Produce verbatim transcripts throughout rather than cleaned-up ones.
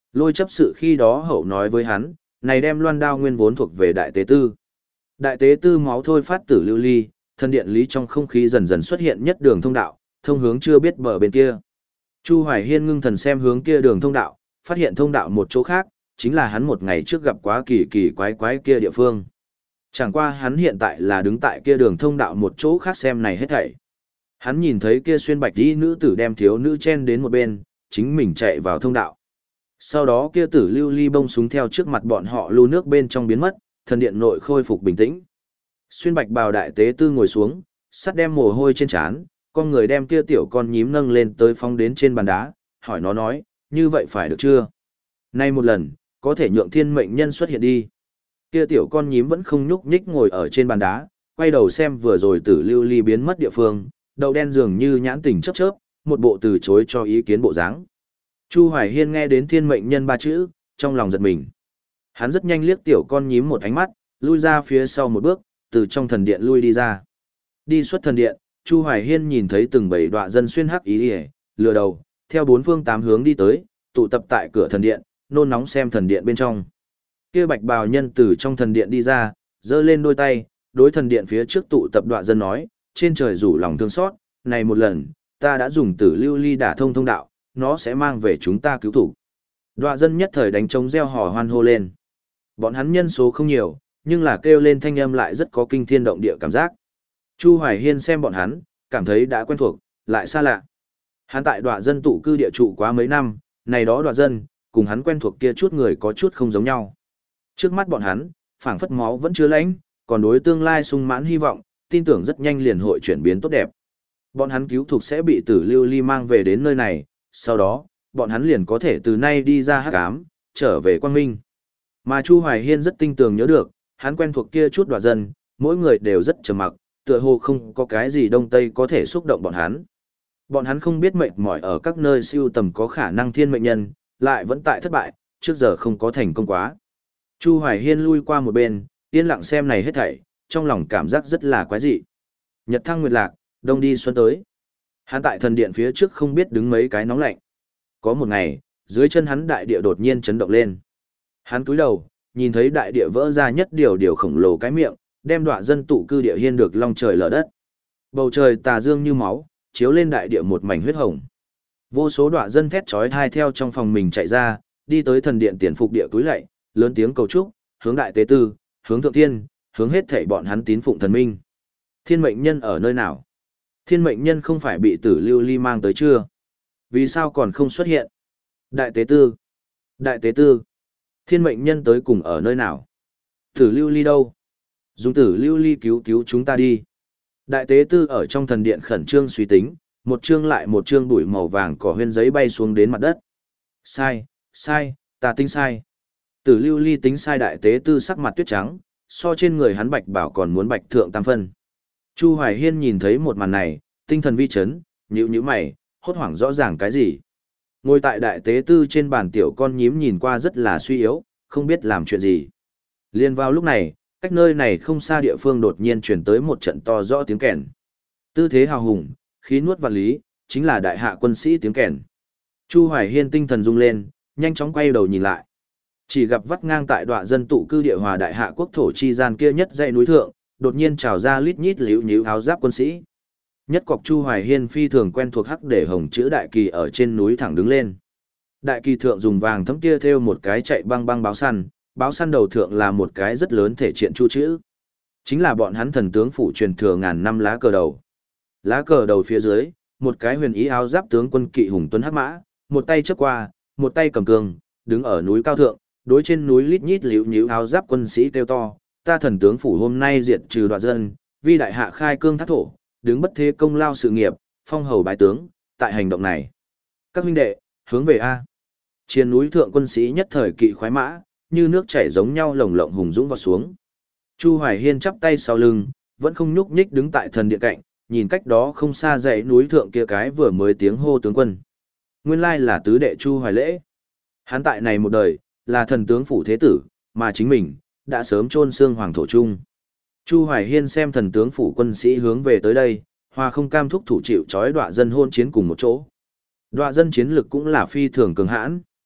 Lôi chấp sự khi đó hậu nói với hắn, này đem loan đao nguyên vốn thuộc về đại tế tư. Đại tế tư máu thôi phát tử lưu ly, thần điện lý trong không khí dần dần xuất hiện nhất đường thông đạo, thông hướng chưa biết bờ bên kia. Chu Hoài Hiên ngưng thần xem hướng kia đường thông đạo, phát hiện thông đạo một chỗ khác, chính là hắn một ngày trước gặp quá kỳ kỳ quái quái kia địa phương. Chẳng qua hắn hiện tại là đứng tại kia đường thông đạo một chỗ khác xem này hết thảy. Hắn nhìn thấy kia xuyên bạch y nữ tử đem thiếu nữ chen đến một bên, chính mình chạy vào thông đạo. Sau đó kia tử lưu ly bông súng theo trước mặt bọn họ lưu nước bên trong biến mất, thần điện nội khôi phục bình tĩnh. Xuyên bạch bào đại tế tư ngồi xuống, sắt đem mồ hôi trên trán, con người đem kia tiểu con nhím nâng lên tới phong đến trên bàn đá, hỏi nó nói, như vậy phải được chưa? Nay một lần, có thể nhượng thiên mệnh nhân xuất hiện đi. Kia tiểu con nhím vẫn không nhúc nhích ngồi ở trên bàn đá, quay đầu xem vừa rồi tử lưu ly biến mất địa phương, đầu đen dường như nhãn tình chớp chớp, một bộ từ chối cho ý kiến bộ dáng. Chu Hoài Hiên nghe đến thiên mệnh nhân ba chữ, trong lòng giật mình. Hắn rất nhanh liếc tiểu con nhím một ánh mắt, lui ra phía sau một bước, từ trong thần điện lui đi ra. Đi xuất thần điện, Chu Hoài Hiên nhìn thấy từng bảy đọa dân xuyên hắc ý y, lừa đầu, theo bốn phương tám hướng đi tới, tụ tập tại cửa thần điện, nôn nóng xem thần điện bên trong. Kia bạch bào nhân từ trong thần điện đi ra, giơ lên đôi tay, đối thần điện phía trước tụ tập đọa dân nói, trên trời rủ lòng thương xót, này một lần, ta đã dùng tử lưu ly đả thông thông đạo, nó sẽ mang về chúng ta cứu thủ. Đọa dân nhất thời đánh trống reo hò hoan hô lên. Bọn hắn nhân số không nhiều, nhưng là kêu lên thanh âm lại rất có kinh thiên động địa cảm giác. Chu Hoài Hiên xem bọn hắn, cảm thấy đã quen thuộc, lại xa lạ. Hắn tại đọa dân tụ cư địa trụ quá mấy năm, này đó đọa dân, cùng hắn quen thuộc kia chút người có chút không giống nhau. Trước mắt bọn hắn, phảng phất máu vẫn chưa lãnh, còn đối tương lai sung mãn hy vọng, tin tưởng rất nhanh liền hội chuyển biến tốt đẹp. Bọn hắn cứu thuộc sẽ bị tử lưu ly mang về đến nơi này, sau đó, bọn hắn liền có thể từ nay đi ra hắc ám, trở về quang minh. Mà Chu Hoài Hiên rất tinh tường nhớ được, hắn quen thuộc kia chút đọa dân, mỗi người đều rất trầm mặc, tựa hồ không có cái gì đông tây có thể xúc động bọn hắn. Bọn hắn không biết mệt mỏi ở các nơi siêu tầm có khả năng thiên mệnh nhân, lại vẫn tại thất bại, trước giờ không có thành công quá. Chu Hoài Hiên lui qua một bên, yên lặng xem này hết thảy, trong lòng cảm giác rất là quái dị. Nhật thăng nguyệt lạc, đông đi xuân tới. Hắn tại thần điện phía trước không biết đứng mấy cái nóng lạnh. Có một ngày, dưới chân hắn đại địa đột nhiên chấn động lên. Hắn cúi đầu, nhìn thấy đại địa vỡ ra nhất điều điều khổng lồ cái miệng, đem đọa dân tụ cư địa hiên được long trời lở đất. Bầu trời tà dương như máu, chiếu lên đại địa một mảnh huyết hồng. Vô số đọa dân thét chói tai theo trong phòng mình chạy ra, đi tới thần điện tiền phục địa túi lạy, lớn tiếng cầu chúc, hướng đại tế tư, hướng thượng thiên, hướng hết thảy bọn hắn tín phụng thần minh. Thiên mệnh nhân ở nơi nào? Thiên mệnh nhân không phải bị tử lưu ly mang tới chưa? Vì sao còn không xuất hiện? Đại tế tư! Đại tế tư! Thiên mệnh nhân tới cùng ở nơi nào? Tử lưu ly đâu? Dùng tử lưu ly cứu cứu chúng ta đi. Đại tế tư ở trong thần điện khẩn trương suy tính, một chương lại một chương bụi màu vàng cỏ huyên giấy bay xuống đến mặt đất. Sai, sai, ta tính sai. Tử lưu ly tính sai đại tế tư sắc mặt tuyết trắng, so trên người hắn bạch bảo còn muốn bạch thượng tam phân. Chu Hoài Hiên nhìn thấy một màn này, tinh thần vi chấn, nhíu nhíu mày, hốt hoảng rõ ràng cái gì. Ngồi tại đại tế tư trên bàn tiểu con nhím nhìn qua rất là suy yếu, không biết làm chuyện gì. Liên vào lúc này, cách nơi này không xa địa phương đột nhiên truyền tới một trận to rõ tiếng kèn. Tư thế hào hùng, khí nuốt vạn lý, chính là đại hạ quân sĩ tiếng kèn. Chu Hoài Hiên tinh thần rung lên, nhanh chóng quay đầu nhìn lại. Chỉ gặp vắt ngang tại đọa dân tụ cư địa hòa đại hạ quốc thổ chi gian kia nhất dãy núi thượng, đột nhiên trào ra lít nhít liễu nhíu áo giáp quân sĩ. Nhất cọc Chu Hoài Hiên phi thường quen thuộc hắc để hồng chữ đại kỳ ở trên núi thẳng đứng lên. Đại kỳ thượng dùng vàng thấm tia thêu một cái chạy băng băng báo săn, báo săn đầu thượng là một cái rất lớn thể triện chu chữ. Chính là bọn hắn thần tướng phủ truyền thừa ngàn năm lá cờ đầu. Lá cờ đầu phía dưới, một cái huyền ý áo giáp tướng quân kỵ hùng tuấn hắc mã, một tay chớp qua, một tay cầm cương, đứng ở núi cao thượng, đối trên núi lít nhít liễu nhíu áo giáp quân sĩ kêu to, ta thần tướng phủ hôm nay diệt trừ đoạt dân, vi đại hạ khai cương thác thổ, đứng bất thế công lao sự nghiệp, phong hầu bái tướng, tại hành động này. Các huynh đệ, hướng về A. Trên núi thượng quân sĩ nhất thời kỵ khoái mã, như nước chảy giống nhau lồng lộng hùng dũng vào xuống. Chu Hoài Hiên chắp tay sau lưng, vẫn không nhúc nhích đứng tại thần điện cạnh, nhìn cách đó không xa dãy núi thượng kia cái vừa mới tiếng hô tướng quân. Nguyên lai là tứ đệ Chu Hoài Lễ. Hắn tại này một đời, là thần tướng phủ thế tử, mà chính mình, đã sớm chôn xương hoàng thổ trung. Chu Hoài Hiên xem thần tướng phủ quân sĩ hướng về tới đây, hòa không cam thúc thủ chịu chói đọa dân hôn chiến cùng một chỗ. Đọa dân chiến lực cũng là phi thường cường hãn.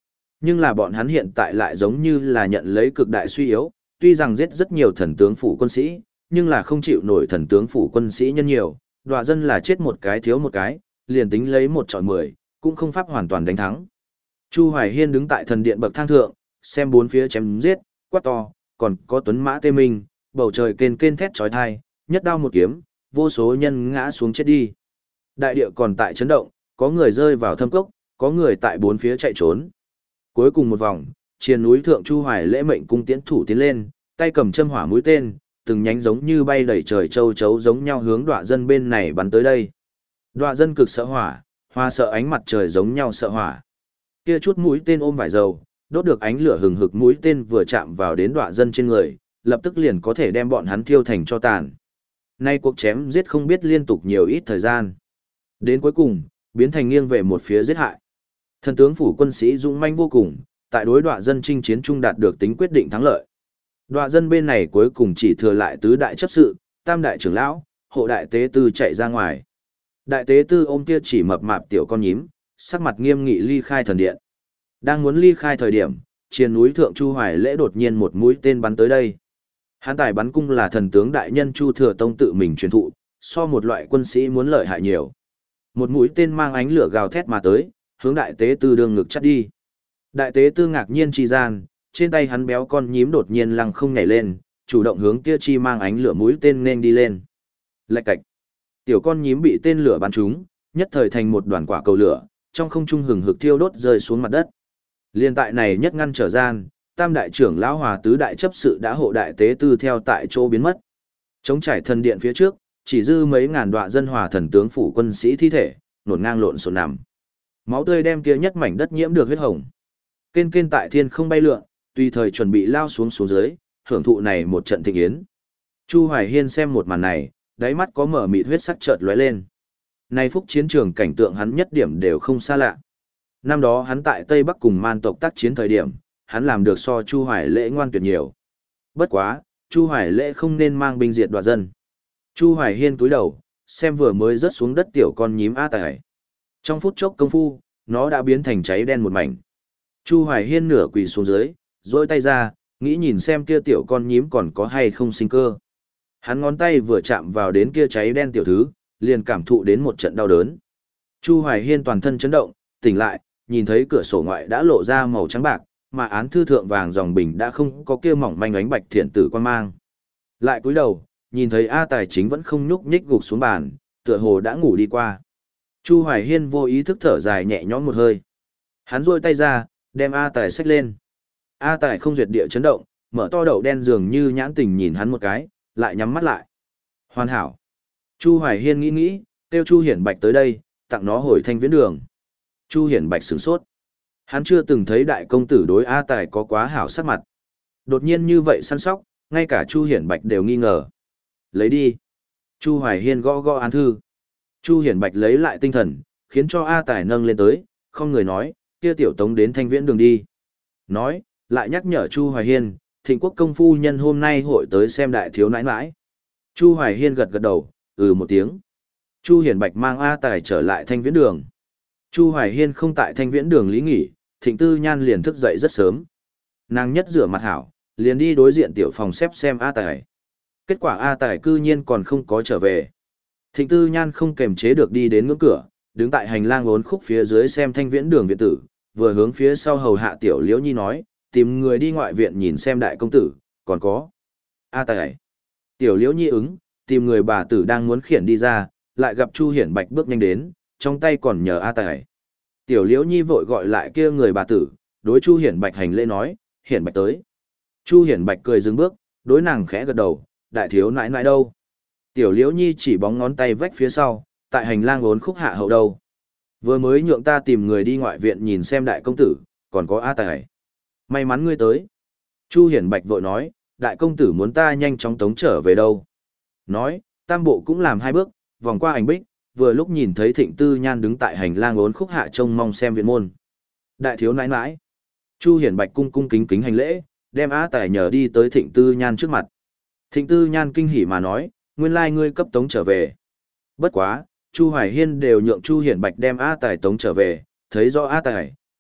Nhưng là bọn hắn hiện tại lại giống như là nhận lấy cực đại suy yếu, tuy rằng giết rất nhiều thần tướng phủ quân sĩ, nhưng là không chịu nổi thần tướng phủ quân sĩ nhân nhiều, đọa dân là chết một cái thiếu một cái, liền tính lấy một trọi mười, cũng không pháp hoàn toàn đánh thắng. Chu Hoài Hiên đứng tại thần điện bậc thang thượng, xem bốn phía chém giết, quát to, còn có tuấn mã tê minh, bầu trời kên kên thét chói tai, nhất đao một kiếm, vô số nhân ngã xuống chết đi. Đại địa còn tại chấn động, có người rơi vào thâm cốc, có người tại bốn phía chạy trốn. Cuối cùng một vòng, triền núi thượng Chu Hoài lễ mệnh cung tiễn thủ tiến lên, tay cầm châm hỏa mũi tên, từng nhánh giống như bay đầy trời châu chấu giống nhau hướng đọa dân bên này bắn tới đây. Đọa dân cực sợ hỏa, hoa sợ ánh mặt trời giống nhau sợ hỏa. Kia chút mũi tên ôm vải dầu, đốt được ánh lửa hừng hực mũi tên vừa chạm vào đến đọa dân trên người, lập tức liền có thể đem bọn hắn thiêu thành cho tàn. Nay cuộc chém giết không biết liên tục nhiều ít thời gian. Đến cuối cùng, biến thành nghiêng về một phía giết hại. Thần tướng phủ quân sĩ dũng manh vô cùng, tại đối đọa dân chinh chiến trung đạt được tính quyết định thắng lợi. Đọa dân bên này cuối cùng chỉ thừa lại tứ đại chấp sự, tam đại trưởng lão, hộ đại tế tư chạy ra ngoài. Đại tế tư ôm kia chỉ mập mạp tiểu con nhím, sắc mặt nghiêm nghị ly khai thần điện. Đang muốn ly khai thời điểm, trên núi thượng Chu Hoài lễ đột nhiên một mũi tên bắn tới đây. Hán tài bắn cung là thần tướng đại nhân Chu Thừa Tông tự mình truyền thụ, so một loại quân sĩ muốn lợi hại nhiều. Một mũi tên mang ánh lửa gào thét mà tới, hướng đại tế tư đường ngực chắt đi. Đại tế tư ngạc nhiên chi gian, trên tay hắn béo con nhím đột nhiên lăng không nhảy lên, chủ động hướng kia chi mang ánh lửa mũi tên nên đi lên. Lạch cạch. Tiểu con nhím bị tên lửa bắn trúng, nhất thời thành một đoàn quả cầu lửa, trong không trung hừng hực thiêu đốt rơi xuống mặt đất. Liên tại này nhất ngăn trở gian, tam đại trưởng lão hòa tứ đại chấp sự đã hộ đại tế tư theo tại chỗ biến mất. Chống trải thần điện phía trước, chỉ dư mấy ngàn đọa dân hòa thần tướng phủ quân sĩ thi thể, nổn ngang lộn xộn nằm. Máu tươi đem kia nhất mảnh đất nhiễm được huyết hồng. Kên kên tại thiên không bay lượn, tùy thời chuẩn bị lao xuống xuống dưới, hưởng thụ này một trận thịnh yến. Chu Hoài Hiên xem một màn này, đáy mắt có mở mịt huyết sắc chợt lóe lên. Nay phúc chiến trường cảnh tượng hắn nhất điểm đều không xa lạ. Năm đó hắn tại Tây Bắc cùng man tộc tác chiến thời điểm, hắn làm được so Chu Hoài Lễ ngoan tuyệt nhiều. Bất quá, Chu Hoài Lễ không nên mang binh diệt đoạt dân. Chu Hoài Hiên cúi đầu, xem vừa mới rớt xuống đất tiểu con nhím A Tài. Trong phút chốc công phu, nó đã biến thành cháy đen một mảnh. Chu Hoài Hiên nửa quỳ xuống dưới, duỗi tay ra, nghĩ nhìn xem kia tiểu con nhím còn có hay không sinh cơ. Hắn ngón tay vừa chạm vào đến kia cháy đen tiểu thứ, liền cảm thụ đến một trận đau đớn. Chu Hoài Hiên toàn thân chấn động, tỉnh lại, nhìn thấy cửa sổ ngoại đã lộ ra màu trắng bạc, mà án thư thượng vàng dòng bình đã không có kia mỏng manh ánh bạch thiện tử quan mang. Lại cúi đầu, nhìn thấy A Tài chính vẫn không nhúc nhích gục xuống bàn, tựa hồ đã ngủ đi qua. Chu Hoài Hiên vô ý thức thở dài nhẹ nhõm một hơi. Hắn duỗi tay ra, đem A Tài xách lên. A Tài không duyệt địa chấn động, mở to đầu đen dường như nhãn tình nhìn hắn một cái, lại nhắm mắt lại. Hoàn hảo. Chu Hoài Hiên nghĩ nghĩ, kêu Chu Hiển Bạch tới đây, tặng nó hồi thanh viễn đường. Chu Hiển Bạch sửng sốt. Hắn chưa từng thấy đại công tử đối A Tài có quá hảo sắc mặt. Đột nhiên như vậy săn sóc, ngay cả Chu Hiển Bạch đều nghi ngờ. Lấy đi. Chu Hoài Hiên gõ gõ án thư. Chu Hiển Bạch lấy lại tinh thần, khiến cho A Tài nâng lên tới, không người nói, kia tiểu tống đến thanh viễn đường đi. Nói, lại nhắc nhở Chu Hoài Hiên, Thịnh Quốc công phu nhân hôm nay hội tới xem đại thiếu nãi nãi. Chu Hoài Hiên gật gật đầu, ừ một tiếng. Chu Hiển Bạch mang A Tài trở lại thanh viễn đường. Chu Hoài Hiên không tại thanh viễn đường lý nghỉ, Thịnh Tư Nhan liền thức dậy rất sớm. Nàng nhất rửa mặt hảo, liền đi đối diện tiểu phòng xếp xem A Tài. Kết quả A Tài cư nhiên còn không có trở về. Thịnh Tư Nhan không kềm chế được đi đến ngưỡng cửa, đứng tại hành lang uốn khúc phía dưới xem thanh viễn đường viện tử, vừa hướng phía sau hầu hạ tiểu Liễu Nhi nói, tìm người đi ngoại viện nhìn xem đại công tử, còn có. A Tài. Tiểu Liễu Nhi ứng, tìm người bà tử đang muốn khiển đi ra, lại gặp Chu Hiển Bạch bước nhanh đến, trong tay còn nhờ A Tài. Tiểu Liễu Nhi vội gọi lại kia người bà tử, đối Chu Hiển Bạch hành lễ nói, Hiển Bạch tới. Chu Hiển Bạch cười dừng bước, đối nàng khẽ gật đầu, đại thiếu nãi nãi đâu. Tiểu Liễu Nhi chỉ bóng ngón tay vách phía sau, tại hành lang uốn khúc hạ hậu đâu. Vừa mới nhượng ta tìm người đi ngoại viện nhìn xem đại công tử, còn có A Tài. May mắn ngươi tới. Chu Hiển Bạch vội nói, đại công tử muốn ta nhanh chóng tống trở về đâu. Nói, tam bộ cũng làm hai bước, vòng qua ảnh bích, vừa lúc nhìn thấy Thịnh Tư Nhan đứng tại hành lang uốn khúc hạ trông mong xem viện môn. Đại thiếu nãi nãi. Chu Hiển Bạch cung cung kính kính hành lễ, đem A Tài nhờ đi tới Thịnh Tư Nhan trước mặt. Thịnh Tư Nhan kinh hỉ mà nói, nguyên lai ngươi cấp tống trở về. Bất quá, Chu Hoài Hiên đều nhượng Chu Hiển Bạch đem A Tài tống trở về, thấy rõ A Tài,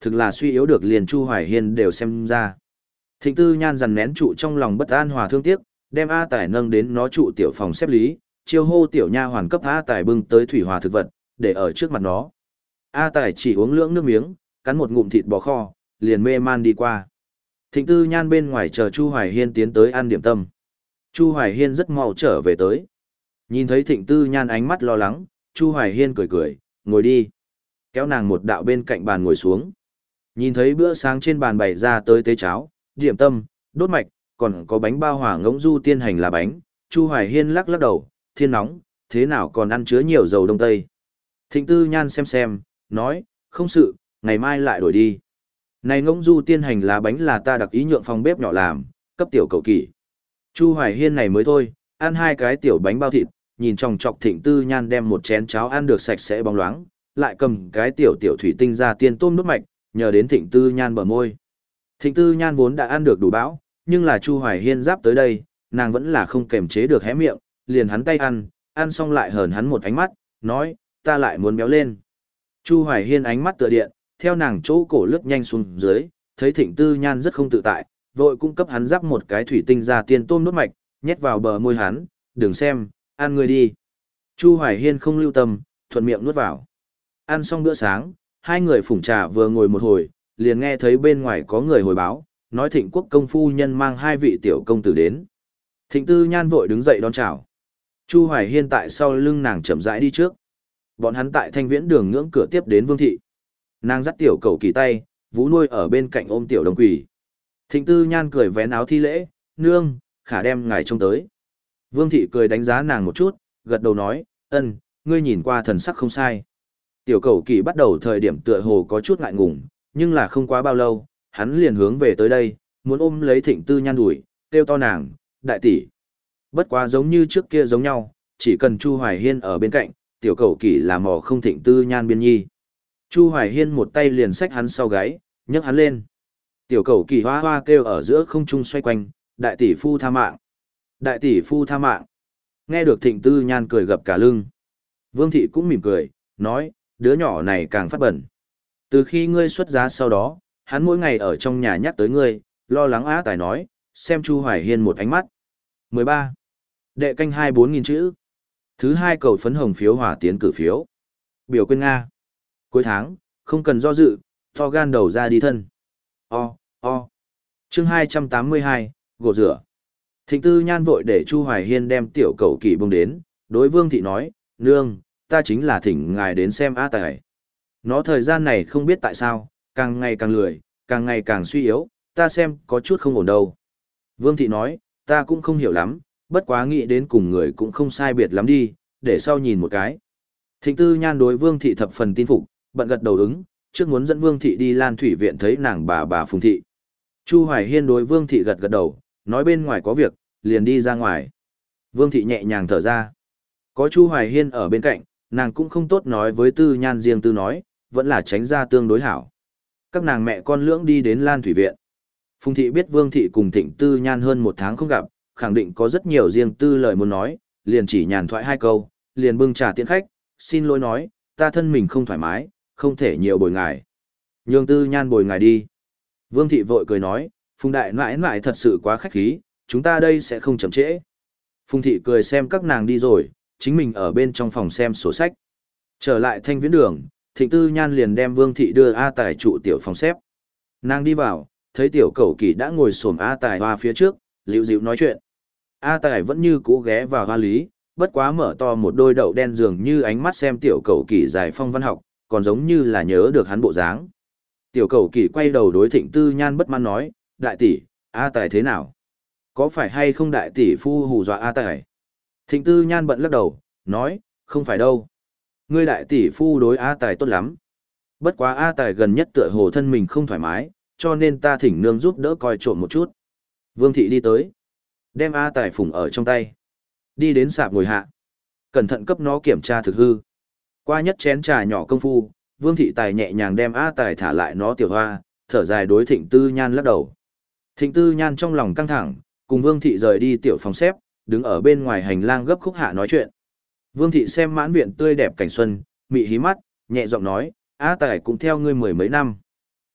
thực là suy yếu được liền Chu Hoài Hiên đều xem ra. Thịnh Tư Nhan dằn nén trụ trong lòng bất an hòa thương tiếc, đem A Tài nâng đến nó trụ tiểu phòng xếp lý, chiêu hô tiểu nha hoàn cấp A Tài bưng tới thủy hòa thực vật, để ở trước mặt nó. A Tài chỉ uống lưỡng nước miếng, cắn một ngụm thịt bò kho, liền mê man đi qua. Thịnh Tư Nhan bên ngoài chờ Chu Hoài Hiên tiến tới ăn điểm tâm. Chu Hoài Hiên rất mau trở về tới. Nhìn thấy Thịnh Tư Nhan ánh mắt lo lắng, Chu Hoài Hiên cười cười, ngồi đi. Kéo nàng một đạo bên cạnh bàn ngồi xuống. Nhìn thấy bữa sáng trên bàn bày ra tới tế cháo, điểm tâm, đốt mạch, còn có bánh bao hỏa ngỗng du tiên hành là bánh. Chu Hoài Hiên lắc lắc đầu, thiên nóng, thế nào còn ăn chứa nhiều dầu đông tây. Thịnh Tư Nhan xem xem, nói, không sự, ngày mai lại đổi đi. Này ngỗng du tiên hành lá bánh là ta đặc ý nhượng phòng bếp nhỏ làm, cấp tiểu cậu kỷ. Chu Hoài Hiên này mới thôi, ăn hai cái tiểu bánh bao thịt, nhìn trong chọc Thịnh Tư Nhan đem một chén cháo ăn được sạch sẽ bóng loáng, lại cầm cái tiểu tiểu thủy tinh ra tiên tôm nốt mạch, nhờ đến Thịnh Tư Nhan bờ môi. Thịnh Tư Nhan vốn đã ăn được đủ bão, nhưng là Chu Hoài Hiên giáp tới đây, nàng vẫn là không kềm chế được hé miệng, liền hắn tay ăn, ăn xong lại hờn hắn một ánh mắt, nói, ta lại muốn béo lên. Chu Hoài Hiên ánh mắt tựa điện, theo nàng chỗ cổ lướt nhanh xuống dưới, thấy Thịnh Tư Nhan rất không tự tại, vội cung cấp hắn giáp một cái thủy tinh ra tiên tôm nốt mạch, nhét vào bờ môi hắn, đừng xem, ăn người đi. Chu Hoài Hiên không lưu tâm, thuận miệng nuốt vào. Ăn xong bữa sáng, hai người phủng trà vừa ngồi một hồi, liền nghe thấy bên ngoài có người hồi báo, nói Thịnh Quốc công phu nhân mang hai vị tiểu công tử đến. Thịnh Tư Nhan vội đứng dậy đón chào. Chu Hoài Hiên tại sau lưng nàng chậm rãi đi trước. Bọn hắn tại Thanh Viễn đường ngưỡng cửa tiếp đến Vương thị. Nàng dắt tiểu cầu kỳ tay, vú nuôi ở bên cạnh ôm tiểu đồng quỷ. Thịnh Tư Nhan cười vén áo thi lễ, nương, khả đem ngài trông tới. Vương thị cười đánh giá nàng một chút, gật đầu nói, ân, ngươi nhìn qua thần sắc không sai. Tiểu cầu kỳ bắt đầu thời điểm tựa hồ có chút ngại ngùng, nhưng là không quá bao lâu, hắn liền hướng về tới đây, muốn ôm lấy Thịnh Tư Nhan đuổi, kêu to nàng, đại tỷ. Bất quá giống như trước kia giống nhau, chỉ cần Chu Hoài Hiên ở bên cạnh, tiểu cầu kỳ là mò không Thịnh Tư Nhan biên nhi. Chu Hoài Hiên một tay liền xách hắn sau gáy, nhấc hắn lên. Tiểu cầu kỳ hoa hoa kêu ở giữa không trung xoay quanh, đại tỷ phu tha mạng. Đại tỷ phu tha mạng. Nghe được Thịnh Tư Nhan cười gập cả lưng. Vương thị cũng mỉm cười, nói, đứa nhỏ này càng phát bẩn. Từ khi ngươi xuất giá sau đó, hắn mỗi ngày ở trong nhà nhắc tới ngươi, lo lắng Á Tài nói, xem Chu Hoài Hiên một ánh mắt. mười ba. Đệ canh hai bốn nghìn chữ. Thứ hai cầu phấn hồng phiếu hỏa tiến cử phiếu. Biểu quên Nga. Cuối tháng, không cần do dự, to gan đầu ra đi thân. O, o. Chương hai trăm tám mươi hai, gột rửa. Thịnh Tư Nhan vội để Chu Hoài Hiên đem tiểu cầu kỳ bông đến, đối Vương thị nói, nương, ta chính là thỉnh ngài đến xem Á Tài. Nó thời gian này không biết tại sao, càng ngày càng lười, càng ngày càng suy yếu, ta xem có chút không ổn đâu. Vương thị nói, ta cũng không hiểu lắm, bất quá nghĩ đến cùng người cũng không sai biệt lắm đi, để sau nhìn một cái. Thịnh Tư Nhan đối Vương thị thập phần tin phục, bận gật đầu ứng, trước muốn dẫn Vương thị đi Lan Thủy viện thấy nàng bà bà Phùng thị. Chu Hoài Hiên đối Vương thị gật gật đầu, nói bên ngoài có việc, liền đi ra ngoài. Vương thị nhẹ nhàng thở ra. Có Chu Hoài Hiên ở bên cạnh, nàng cũng không tốt nói với Tư Nhan riêng tư nói, vẫn là tránh ra tương đối hảo. Các nàng mẹ con lưỡng đi đến Lan Thủy viện. Phùng thị biết Vương thị cùng Thịnh Tư Nhan hơn một tháng không gặp, khẳng định có rất nhiều riêng tư lời muốn nói, liền chỉ nhàn thoại hai câu, liền bưng trà tiễn khách, xin lỗi nói, ta thân mình không thoải mái, không thể nhiều bồi ngài. Nhường Tư Nhan bồi ngài đi. Vương thị vội cười nói, Phùng đại nãi nãi thật sự quá khách khí, chúng ta đây sẽ không chậm trễ. Phùng thị cười xem các nàng đi rồi, chính mình ở bên trong phòng xem sổ sách. Trở lại Thanh Viễn đường, Thịnh Tư Nhan liền đem Vương thị đưa A Tài trụ tiểu phòng xếp. Nàng đi vào, thấy tiểu cẩu kỳ đã ngồi xổm A Tài hoa phía trước, liễu dịu nói chuyện. A Tài vẫn như cũ ghé vào hoa lý, bất quá mở to một đôi đậu đen dường như ánh mắt xem tiểu cẩu kỳ giải phong văn học, còn giống như là nhớ được hắn bộ dáng. Tiểu cẩu kỳ quay đầu đối Thịnh Tư Nhan bất mãn nói, đại tỷ, A Tài thế nào? Có phải hay không đại tỷ phu hù dọa A Tài? Thịnh Tư Nhan bận lắc đầu, nói, không phải đâu. Ngươi đại tỷ phu đối A Tài tốt lắm. Bất quá A Tài gần nhất tựa hồ thân mình không thoải mái, cho nên ta thỉnh nương giúp đỡ coi trộm một chút. Vương thị đi tới, đem A Tài phủng ở trong tay. Đi đến sạp ngồi hạ. Cẩn thận cấp nó kiểm tra thực hư. Qua nhất chén trà nhỏ công phu, Vương thị Tài nhẹ nhàng đem A Tài thả lại nó tiểu hoa, thở dài đối Thịnh Tư Nhan lắc đầu. Thịnh Tư Nhan trong lòng căng thẳng, cùng Vương thị rời đi tiểu phòng xếp, đứng ở bên ngoài hành lang gấp khúc hạ nói chuyện. Vương thị xem mãn viện tươi đẹp cảnh xuân, mị hí mắt, nhẹ giọng nói, A Tài cũng theo ngươi mười mấy năm.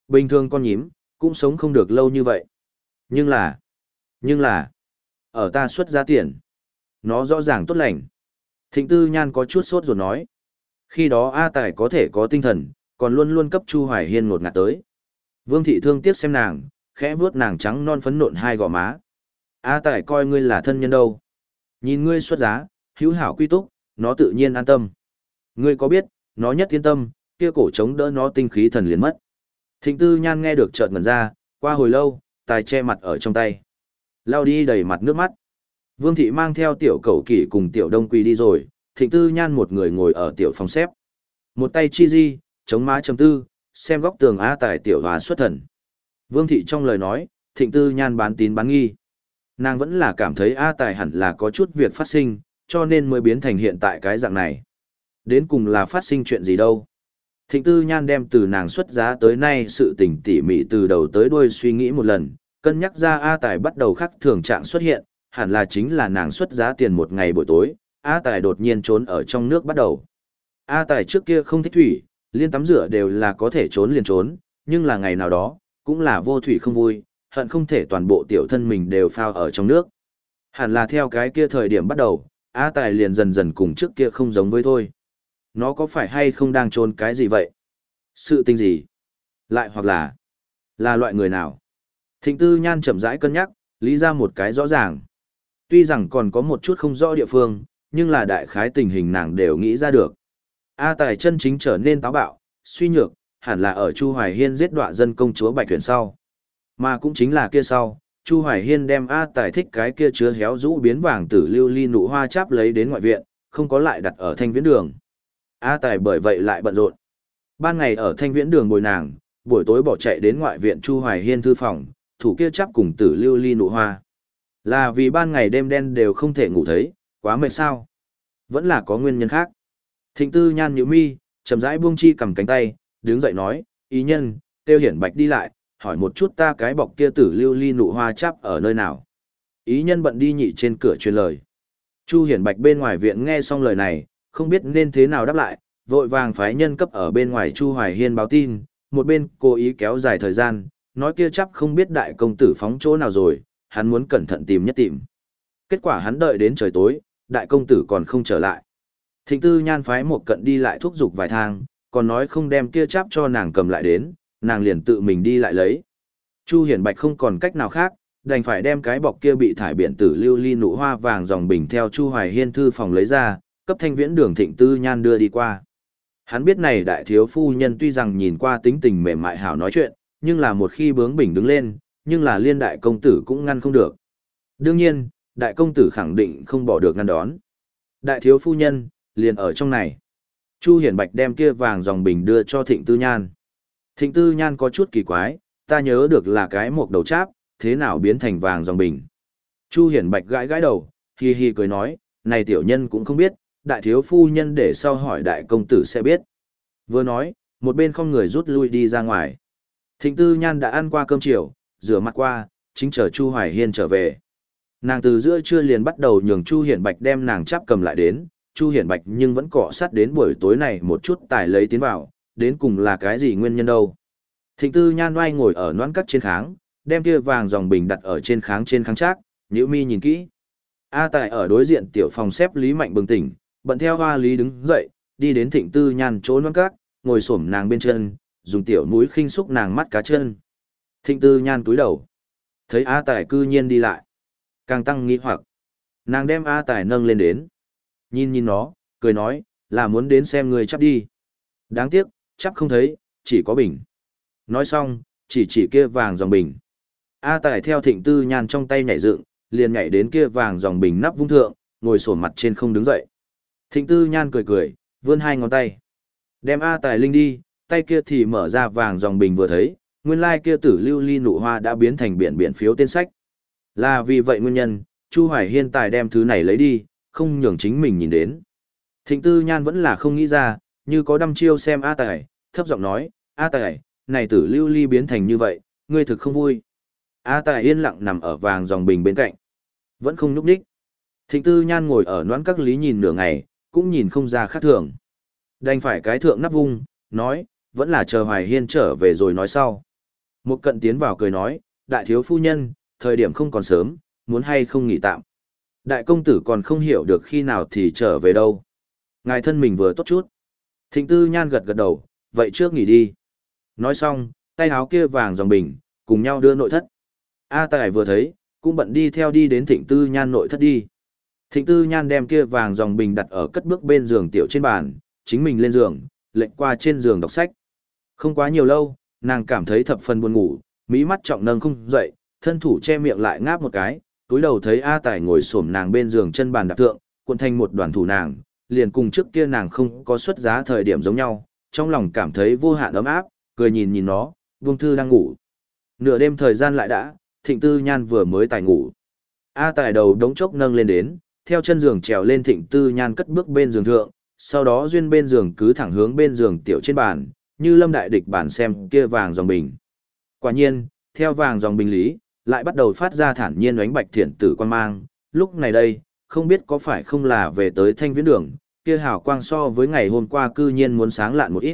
Bình thường con nhím, cũng sống không được lâu như vậy. Nhưng là, nhưng là, ở ta xuất giá tiền. Nó rõ ràng tốt lành. Thịnh Tư Nhan có chút sốt rồi nói. Khi đó A Tài có thể có tinh thần, còn luôn luôn cấp Chu Hoài Hiên ngột ngạt tới. Vương Thị thương tiếc xem nàng, khẽ vuốt nàng trắng non phấn nộn hai gò má. A Tài coi ngươi là thân nhân đâu. Nhìn ngươi xuất giá, hữu hảo quy túc, nó tự nhiên an tâm. Ngươi có biết, nó nhất yên tâm, kia cổ chống đỡ nó tinh khí thần liền mất. Thịnh Tư Nhan nghe được chợt ngẩn ra, qua hồi lâu, Tài che mặt ở trong tay. Lao đi đầy mặt nước mắt. Vương Thị mang theo tiểu cẩu kỷ cùng tiểu đông quỳ đi rồi, Thịnh Tư Nhan một người ngồi ở tiểu phòng xếp. Một tay chi di, chống má chấm tư, xem góc tường A Tài tiểu hòa xuất thần. Vương Thị trong lời nói, Thịnh Tư Nhan bán tín bán nghi. Nàng vẫn là cảm thấy A Tài hẳn là có chút việc phát sinh, cho nên mới biến thành hiện tại cái dạng này. Đến cùng là phát sinh chuyện gì đâu. Thịnh Tư Nhan đem từ nàng xuất giá tới nay sự tình tỉ mỉ từ đầu tới đuôi suy nghĩ một lần, cân nhắc ra A Tài bắt đầu khắc thường trạng xuất hiện, hẳn là chính là nàng xuất giá tiền một ngày buổi tối, A Tài đột nhiên trốn ở trong nước bắt đầu. A Tài trước kia không thích thủy, liên tắm rửa đều là có thể trốn liền trốn, nhưng là ngày nào đó, cũng là vô thủy không vui, hận không thể toàn bộ tiểu thân mình đều phao ở trong nước. Hẳn là theo cái kia thời điểm bắt đầu, A Tài liền dần dần cùng trước kia không giống với thôi. Nó có phải hay không đang trốn cái gì vậy? Sự tình gì? Lại hoặc là, là loại người nào? Thịnh Tư Nhan chậm rãi cân nhắc, lý ra một cái rõ ràng. Tuy rằng còn có một chút không rõ địa phương, nhưng là đại khái tình hình nàng đều nghĩ ra được. A Tài chân chính trở nên táo bạo, suy nhược, hẳn là ở Chu Hoài Hiên giết đọa dân công chúa Bạch Tuyển sau. Mà cũng chính là kia sau, Chu Hoài Hiên đem A Tài thích cái kia chứa héo rũ biến vàng tử lưu ly nụ hoa cháp lấy đến ngoại viện, không có lại đặt ở Thanh Viễn Đường. A Tài bởi vậy lại bận rộn. Ban ngày ở Thanh Viễn Đường bồi nàng, buổi tối bỏ chạy đến ngoại viện Chu Hoài Hiên thư phòng, thủ kia chắp cùng tử lưu ly nụ hoa. Là vì ban ngày đêm đen đều không thể ngủ thấy, quá mệt sao? Vẫn là có nguyên nhân khác. Thịnh Tư Nhan nhíu mi, chậm rãi buông chi cầm cánh tay, đứng dậy nói, ý nhân, Tiêu Hiển Bạch đi lại, hỏi một chút ta cái bọc kia tử lưu ly nụ hoa chắp ở nơi nào. Ý nhân bận đi nhị trên cửa truyền lời. Chu Hiển Bạch bên ngoài viện nghe xong lời này, không biết nên thế nào đáp lại, vội vàng phái nhân cấp ở bên ngoài Chu Hoài Hiên báo tin, một bên cố ý kéo dài thời gian, nói kia chắp không biết đại công tử phóng chỗ nào rồi, hắn muốn cẩn thận tìm nhất tìm. Kết quả hắn đợi đến trời tối, đại công tử còn không trở lại. Thịnh Tư Nhan phái một cận đi lại thúc giục vài thang, còn nói không đem kia chắp cho nàng cầm lại đến, nàng liền tự mình đi lại lấy. Chu Hiển Bạch không còn cách nào khác, đành phải đem cái bọc kia bị thải biển tử lưu ly nụ hoa vàng dòng bình theo Chu Hoài Hiên thư phòng lấy ra, cấp Thanh Viễn Đường Thịnh Tư Nhan đưa đi qua. Hắn biết này đại thiếu phu nhân tuy rằng nhìn qua tính tình mềm mại hảo nói chuyện, nhưng là một khi bướng bỉnh đứng lên, nhưng là liên đại công tử cũng ngăn không được. Đương nhiên, đại công tử khẳng định không bỏ được ngăn đón. Đại thiếu phu nhân, liền ở trong này. Chu Hiển Bạch đem kia vàng dòng bình đưa cho Thịnh Tư Nhan. Thịnh Tư Nhan có chút kỳ quái, ta nhớ được là cái một đầu cháp, thế nào biến thành vàng dòng bình. Chu Hiển Bạch gãi gãi đầu, hi hi cười nói, này tiểu nhân cũng không biết, đại thiếu phu nhân để sau hỏi đại công tử sẽ biết. Vừa nói, một bên không người rút lui đi ra ngoài. Thịnh Tư Nhan đã ăn qua cơm chiều, rửa mặt qua, chính chờ Chu Hoài Hiên trở về. Nàng từ giữa trưa liền bắt đầu nhường Chu Hiển Bạch đem nàng chắp cầm lại đến, Chu Hiển Bạch nhưng vẫn cọ sát đến buổi tối này một chút tài lấy tiến vào, đến cùng là cái gì nguyên nhân đâu. Thịnh Tư Nhan oai ngồi ở noãn cắt trên kháng, đem kia vàng dòng bình đặt ở trên kháng trên kháng trác, nhíu mi nhìn kỹ. A Tài ở đối diện tiểu phòng xếp Lý Mạnh bừng tỉnh, bận theo hoa Lý đứng dậy, đi đến Thịnh Tư Nhan chỗ noãn cắt, ngồi xổm nàng bên chân, dùng tiểu mũi khinh xúc nàng mắt cá chân. Thịnh Tư Nhan cúi đầu, thấy A Tài cư nhiên đi lại, càng tăng nghi hoặc. Nàng đem A Tài nâng lên đến, nhìn nhìn nó, cười nói, là muốn đến xem người chắp đi. Đáng tiếc, chắp không thấy, chỉ có bình. Nói xong, chỉ chỉ kia vàng dòng bình. A Tài theo Thịnh Tư Nhan trong tay nhảy dựng, liền nhảy đến kia vàng dòng bình nắp vung thượng, ngồi xổm mặt trên không đứng dậy. Thịnh Tư Nhan cười cười, vươn hai ngón tay, đem A Tài linh đi, tay kia thì mở ra vàng dòng bình vừa thấy, nguyên lai kia tử lưu ly nụ hoa đã biến thành biển biển phiếu tên sách. Là vì vậy nguyên nhân, Chu Hoài Hiên tài đem thứ này lấy đi, không nhường chính mình nhìn đến. Thịnh Tư Nhan vẫn là không nghĩ ra, như có đăm chiêu xem A Tài, thấp giọng nói, A Tài, này tử lưu ly biến thành như vậy, ngươi thực không vui. A Tài yên lặng nằm ở vàng dòng bình bên cạnh, vẫn không nhúc nhích. Thịnh Tư Nhan ngồi ở noãn các lý nhìn nửa ngày, cũng nhìn không ra khác thường. Đành phải cái thượng nắp vung, nói, vẫn là chờ Hoài Hiên trở về rồi nói sau. Một cận tiến vào cười nói, đại thiếu phu nhân, thời điểm không còn sớm, muốn hay không nghỉ tạm. Đại công tử còn không hiểu được khi nào thì trở về đâu. Ngài thân mình vừa tốt chút. Thịnh Tư Nhan gật gật đầu, vậy trước nghỉ đi. Nói xong, tay áo kia vàng dòng bình, cùng nhau đưa nội thất. A Tài vừa thấy, cũng bận đi theo đi đến Thịnh Tư Nhan nội thất đi. Thịnh Tư Nhan đem kia vàng dòng bình đặt ở cất bước bên giường tiểu trên bàn, chính mình lên giường, lệnh qua trên giường đọc sách. Không quá nhiều lâu, nàng cảm thấy thập phần buồn ngủ, mỹ mắt trọng nâng không dậy, thân thủ che miệng lại ngáp một cái, túi đầu thấy A Tài ngồi xổm nàng bên giường chân bàn đạp tượng, cuộn thành một đoàn thủ nàng, liền cùng trước kia nàng không có xuất giá thời điểm giống nhau, trong lòng cảm thấy vô hạn ấm áp, cười nhìn nhìn nó, Vương Thư đang ngủ. Nửa đêm thời gian lại đã, Thịnh Tư Nhan vừa mới tài ngủ. A Tài đầu đống chốc nâng lên đến, theo chân giường trèo lên Thịnh Tư Nhan cất bước bên giường thượng, sau đó duyên bên giường cứ thẳng hướng bên giường tiểu trên bàn, như lâm đại địch bản xem kia vàng dòng bình. Quả nhiên, theo vàng dòng bình lý, lại bắt đầu phát ra thản nhiên ánh bạch thiện tử quan mang, lúc này đây, không biết có phải không là về tới thanh viễn đường, kia hào quang so với ngày hôm qua cư nhiên muốn sáng lạn một ít.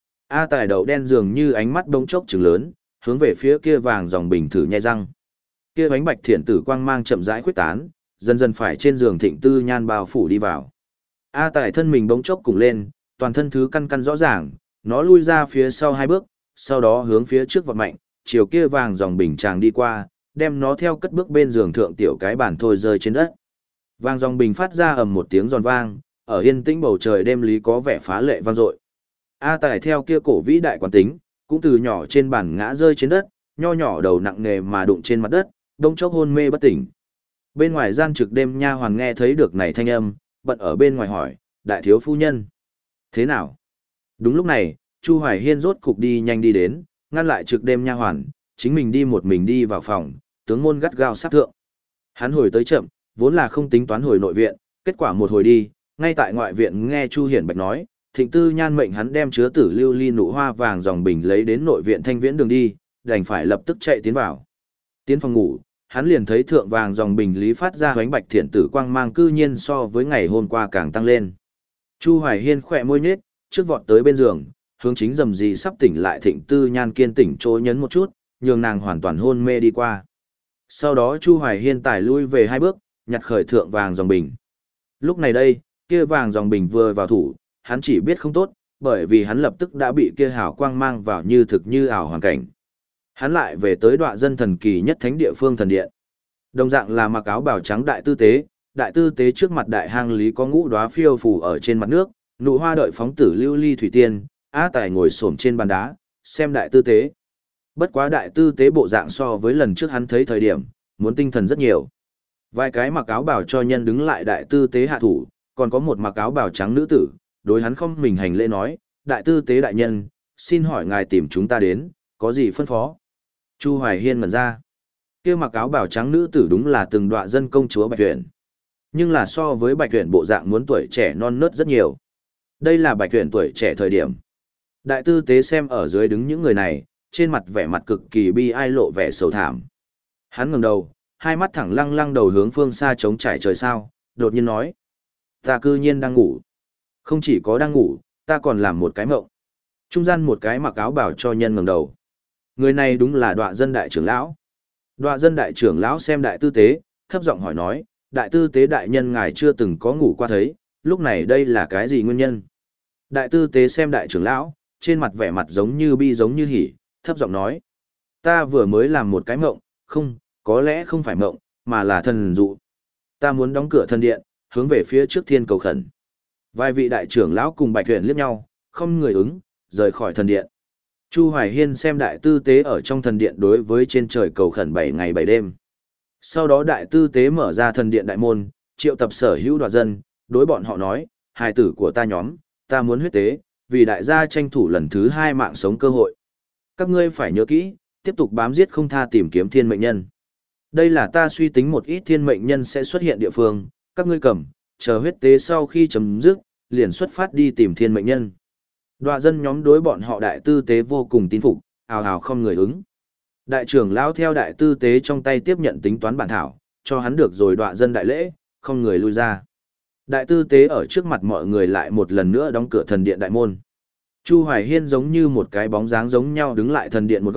A Tài đầu đen dường như ánh mắt đống chốc trừng lớn, hướng về phía kia vàng dòng bình thử nhai răng. Kia ánh bạch thiện tử quang mang chậm rãi khuếch tán, dần dần phải trên giường Thịnh Tư Nhan bao phủ đi vào. A Tài thân mình bỗng chốc cùng lên, toàn thân thứ căn căn rõ ràng, nó lui ra phía sau hai bước, sau đó hướng phía trước vọt mạnh, chiều kia vàng dòng bình tràng đi qua, đem nó theo cất bước bên giường thượng tiểu cái bàn thôi rơi trên đất. Vàng dòng bình phát ra ầm một tiếng giòn vang, ở yên tĩnh bầu trời đêm lý có vẻ phá lệ vang dội. A Tài theo kia cổ vĩ đại quán tính, cũng từ nhỏ trên bàn ngã rơi trên đất, nho nhỏ đầu nặng nề mà đụng trên mặt đất, đông chốc hôn mê bất tỉnh. Bên ngoài gian trực đêm nha hoàn nghe thấy được này thanh âm, bận ở bên ngoài hỏi, đại thiếu phu nhân. Thế nào? Đúng lúc này, Chu Hoài Hiên rốt cục đi nhanh đi đến, ngăn lại trực đêm nha hoàn, chính mình đi một mình đi vào phòng, tướng môn gắt gao sát thượng. Hắn hồi tới chậm, vốn là không tính toán hồi nội viện, kết quả một hồi đi, ngay tại ngoại viện nghe Chu Hiển Bạch nói, Thịnh Tư Nhan mệnh hắn đem chứa tử lưu ly nụ hoa vàng dòng bình lấy đến nội viện thanh viễn đường đi, đành phải lập tức chạy tiến vào. Tiến phòng ngủ, hắn liền thấy thượng vàng dòng bình lý phát ra ánh bạch thiện tử quang mang cư nhiên so với ngày hôm qua càng tăng lên. Chu Hoài Hiên khỏe môi nhếch, trước vọt tới bên giường, hướng chính rầm gì sắp tỉnh lại Thịnh Tư Nhan kiên tỉnh chỗ nhấn một chút, nhường nàng hoàn toàn hôn mê đi qua. Sau đó Chu Hoài Hiên tải lui về hai bước, nhặt khởi thượng vàng dòng bình. Lúc này đây, kia vàng dòng bình vừa vào thủ, hắn chỉ biết không tốt, bởi vì hắn lập tức đã bị kia hào quang mang vào như thực như ảo hoàn cảnh. Hắn lại về tới đọa dân thần kỳ nhất thánh địa phương thần điện. Đồng dạng là mặc áo bào trắng đại tư tế, đại tư tế trước mặt đại hang lý có ngũ đóa phiêu phù ở trên mặt nước, nụ hoa đợi phóng tử lưu ly thủy tiên, A Tài ngồi xổm trên bàn đá, xem đại tư tế. Bất quá đại tư tế bộ dạng so với lần trước hắn thấy thời điểm, muốn tinh thần rất nhiều. Vài cái mặc áo bào cho nhân đứng lại đại tư tế hạ thủ, còn có một mặc áo bào trắng nữ tử, đối hắn không mình hành lễ nói, đại tư tế đại nhân, xin hỏi ngài tìm chúng ta đến, có gì phân phó? Chu Hoài Hiên ngẩn ra. Kia mặc áo bào trắng nữ tử đúng là từng đọa dân công chúa Bạch Tuyển. Nhưng là so với Bạch Tuyển bộ dạng muốn tuổi trẻ non nớt rất nhiều. Đây là Bạch Tuyển tuổi trẻ thời điểm. Đại tư tế xem ở dưới đứng những người này, trên mặt vẻ mặt cực kỳ bi ai lộ vẻ sầu thảm. Hắn ngẩng đầu, hai mắt thẳng lăng lăng đầu hướng phương xa trống trải trời sao, đột nhiên nói. Ta cư nhiên đang ngủ. Không chỉ có đang ngủ, ta còn làm một cái mộng. Trung gian một cái mặc áo bào cho nhân ngẩng đầu. Người này đúng là đọa dân đại trưởng lão. Đọa dân đại trưởng lão xem đại tư tế, thấp giọng hỏi nói, đại tư tế đại nhân ngài chưa từng có ngủ qua thấy, lúc này đây là cái gì nguyên nhân? Đại tư tế xem đại trưởng lão, trên mặt vẻ mặt giống như bi giống như hỉ, thấp giọng nói, ta vừa mới làm một cái mộng, không, có lẽ không phải mộng, mà là thần dụ. Ta muốn đóng cửa thần điện, hướng về phía trước thiên cầu khẩn. Vài vị đại trưởng lão cùng Bạch Tuyển liếc nhau, không người ứng, rời khỏi thần điện. Chu Hoài Hiên xem đại tư tế ở trong thần điện đối với trên trời cầu khẩn bảy ngày bảy đêm. Sau đó đại tư tế mở ra thần điện đại môn, triệu tập sở hữu đoạt dân, đối bọn họ nói, hài tử của ta nhóm, ta muốn huyết tế, vì đại gia tranh thủ lần thứ hai mạng sống cơ hội. Các ngươi phải nhớ kỹ, tiếp tục bám giết không tha tìm kiếm thiên mệnh nhân. Đây là ta suy tính một ít thiên mệnh nhân sẽ xuất hiện địa phương, các ngươi cầm, chờ huyết tế sau khi chấm dứt, liền xuất phát đi tìm thiên mệnh nhân. Đoạ dân nhóm đối bọn họ đại tư tế vô cùng tín phục, ào ào không người ứng. Đại trưởng lão theo đại tư tế trong tay tiếp nhận tính toán bản thảo, cho hắn được rồi đoạ dân đại lễ, không người lui ra. Đại tư tế ở trước mặt mọi người lại một lần nữa đóng cửa thần điện đại môn. Chu Hoài Hiên giống như một cái bóng dáng giống nhau đứng lại thần điện một góc,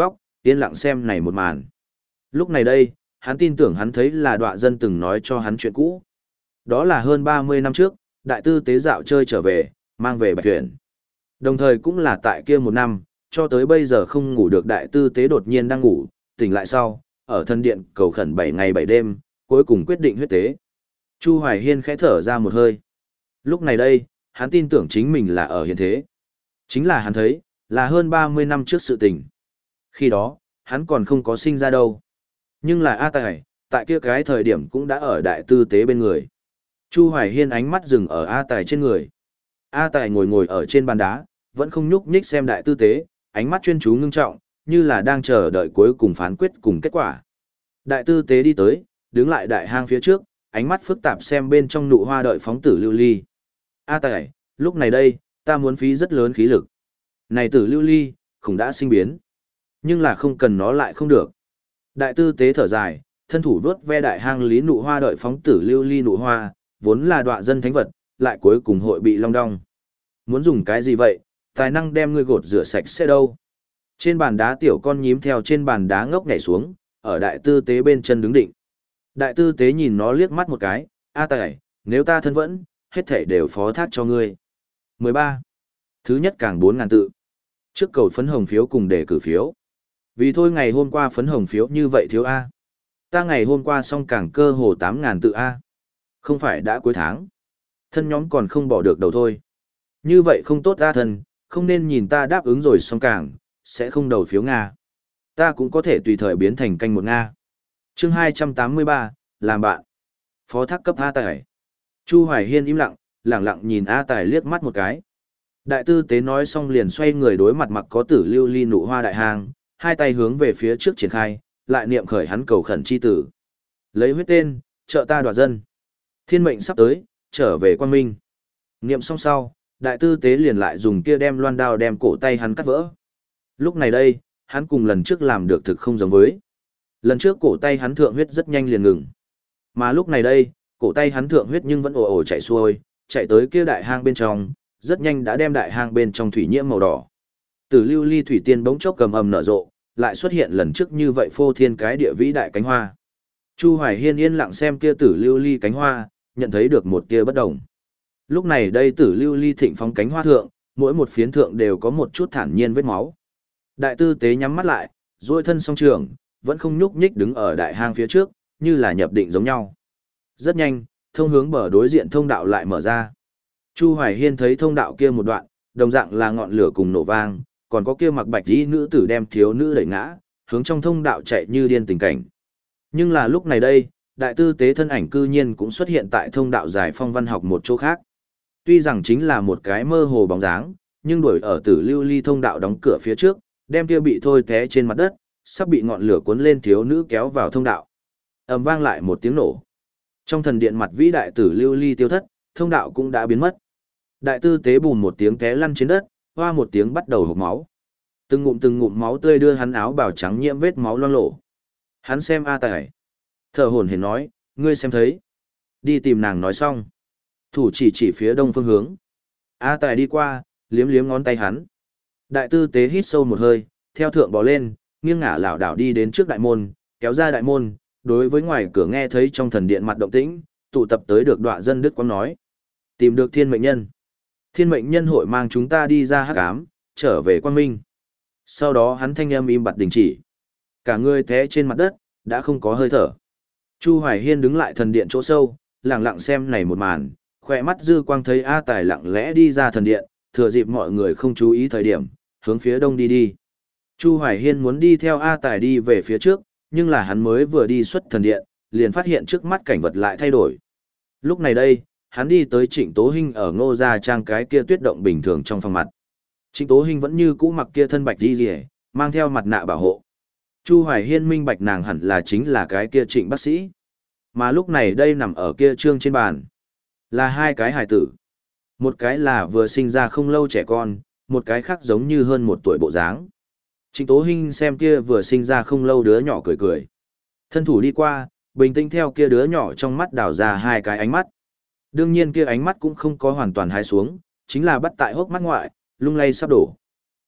yên lặng xem này một màn. Lúc này đây, hắn tin tưởng hắn thấy là đọa dân từng nói cho hắn chuyện cũ. Đó là hơn ba mươi năm trước, đại tư tế dạo chơi trở về, mang về bạch tuyển. Đồng thời cũng là tại kia một năm, cho tới bây giờ không ngủ được đại tư tế đột nhiên đang ngủ, tỉnh lại sau, ở thân điện cầu khẩn bảy ngày bảy đêm, cuối cùng quyết định huyết tế. Chu Hoài Hiên khẽ thở ra một hơi. Lúc này đây, hắn tin tưởng chính mình là ở hiện thế. Chính là hắn thấy, là hơn ba mươi năm trước sự tình. Khi đó, hắn còn không có sinh ra đâu. Nhưng là A Tài, tại kia cái thời điểm cũng đã ở đại tư tế bên người. Chu Hoài Hiên ánh mắt dừng ở A Tài trên người. A Tài ngồi ngồi ở trên bàn đá, vẫn không nhúc nhích xem đại tư tế, ánh mắt chuyên chú ngưng trọng, như là đang chờ đợi cuối cùng phán quyết cùng kết quả. Đại tư tế đi tới, đứng lại đại hang phía trước, ánh mắt phức tạp xem bên trong nụ hoa đợi phóng tử lưu ly. A Tài, lúc này đây, ta muốn phí rất lớn khí lực. Này tử lưu ly, cũng đã sinh biến. Nhưng là không cần nó lại không được. Đại tư tế thở dài, thân thủ vớt ve đại hang lý nụ hoa đợi phóng tử lưu ly nụ hoa, vốn là đọa dân thánh vật, lại cuối cùng hội bị long đong. Muốn dùng cái gì vậy, tài năng đem ngươi gột rửa sạch sẽ đâu. Trên bàn đá tiểu con nhím theo trên bàn đá ngốc nhảy xuống, ở đại tư tế bên chân đứng định. Đại tư tế nhìn nó liếc mắt một cái, A Tài, nếu ta thân vẫn, hết thảy đều phó thác cho ngươi. mười ba. Thứ nhất càng bốn ngàn tự. Trước cầu phấn hồng phiếu cùng để cử phiếu. Vì thôi ngày hôm qua phấn hồng phiếu như vậy thiếu A. Ta ngày hôm qua xong càng cơ hồ tám ngàn tự A. Không phải đã cuối tháng. Thân nhóm còn không bỏ được đầu thôi. Như vậy không tốt ra thân, không nên nhìn ta đáp ứng rồi xong càng, sẽ không đầu phiếu Nga. Ta cũng có thể tùy thời biến thành canh một Nga. Chương hai trăm tám mươi ba, làm bạn. Phó thác cấp A Tài. Chu Hoài Hiên im lặng, lặng lặng nhìn A Tài liếc mắt một cái. Đại tư tế nói xong liền xoay người đối mặt mặc có tử lưu ly nụ hoa đại hàng, hai tay hướng về phía trước triển khai, lại niệm khởi hắn cầu khẩn chi tử. Lấy huyết tên, trợ ta đoạt dân. Thiên mệnh sắp tới, trở về quan minh. Niệm xong sau, đại tư tế liền lại dùng kia đem loan đao đem cổ tay hắn cắt vỡ. Lúc này đây, hắn cùng lần trước làm được thực không giống với. Lần trước cổ tay hắn thượng huyết rất nhanh liền ngừng. Mà lúc này đây, cổ tay hắn thượng huyết nhưng vẫn ồ ồ chạy xuôi, chạy tới kia đại hang bên trong, rất nhanh đã đem đại hang bên trong thủy nhiễm màu đỏ. Tử lưu ly thủy tiên bỗng chốc cầm ầm nở rộ, lại xuất hiện lần trước như vậy phô thiên cái địa vĩ đại cánh hoa. Chu Hoài Hiên yên lặng xem kia tử lưu ly cánh hoa, nhận thấy được một kia bất đồng. Lúc này đây tử lưu ly thịnh phóng cánh hoa thượng, mỗi một phiến thượng đều có một chút thản nhiên vết máu. Đại tư tế nhắm mắt lại, duỗi thân song trường, vẫn không nhúc nhích đứng ở đại hang phía trước, như là nhập định giống nhau. Rất nhanh, thông hướng bờ đối diện thông đạo lại mở ra. Chu Hoài Hiên thấy thông đạo kia một đoạn, đồng dạng là ngọn lửa cùng nổ vang, còn có kia mặc bạch y nữ tử đem thiếu nữ đẩy ngã, hướng trong thông đạo chạy như điên tình cảnh. Nhưng là lúc này đây, đại tư tế thân ảnh cư nhiên cũng xuất hiện tại thông đạo giải phong văn học một chỗ khác. Tuy rằng chính là một cái mơ hồ bóng dáng, nhưng đuổi ở tử lưu ly thông đạo đóng cửa phía trước, đem kia bị thôi té trên mặt đất, sắp bị ngọn lửa cuốn lên thiếu nữ kéo vào thông đạo. Ầm vang lại một tiếng nổ. Trong thần điện mặt vĩ đại tử lưu ly tiêu thất, thông đạo cũng đã biến mất. Đại tư tế bùn một tiếng té lăn trên đất, hoa một tiếng bắt đầu hộc máu. Từng ngụm từng ngụm máu tươi đưa hắn áo bào trắng nhiễm vết máu loang lổ. Hắn xem A Tài. Thở hổn hển nói, ngươi xem thấy. Đi tìm nàng nói xong. Thủ chỉ chỉ phía đông phương hướng. A Tài đi qua, liếm liếm ngón tay hắn. Đại tư tế hít sâu một hơi, theo thượng bò lên, nghiêng ngả lảo đảo đi đến trước đại môn, kéo ra đại môn, đối với ngoài cửa nghe thấy trong thần điện mặt động tĩnh, tụ tập tới được đọa dân Đức Quang nói. Tìm được thiên mệnh nhân. Thiên mệnh nhân hội mang chúng ta đi ra hắc ám, trở về quang minh. Sau đó hắn thanh âm im bặt đình chỉ. Cả người té trên mặt đất, đã không có hơi thở. Chu Hoài Hiên đứng lại thần điện chỗ sâu, lặng lặng xem này một màn, khỏe mắt dư quang thấy A Tài lặng lẽ đi ra thần điện, thừa dịp mọi người không chú ý thời điểm, hướng phía đông đi đi. Chu Hoài Hiên muốn đi theo A Tài đi về phía trước, nhưng là hắn mới vừa đi xuất thần điện, liền phát hiện trước mắt cảnh vật lại thay đổi. Lúc này đây, hắn đi tới Trịnh Tố Hinh ở Ngô Gia Trang cái kia tuyết động bình thường trong phòng mặt. Trịnh Tố Hinh vẫn như cũ mặc kia thân bạch y liễu, mang theo mặt nạ bảo hộ. Chu Hoài Hiên minh bạch nàng hẳn là chính là cái kia Trịnh bác sĩ. Mà lúc này đây nằm ở kia trương trên bàn, là hai cái hài tử. Một cái là vừa sinh ra không lâu trẻ con, một cái khác giống như hơn một tuổi bộ dáng. Trịnh Tố Hinh xem kia vừa sinh ra không lâu đứa nhỏ cười cười. Thân thủ đi qua, bình tĩnh theo kia đứa nhỏ trong mắt đảo ra hai cái ánh mắt. Đương nhiên kia ánh mắt cũng không có hoàn toàn hai xuống, chính là bắt tại hốc mắt ngoại, lung lay sắp đổ.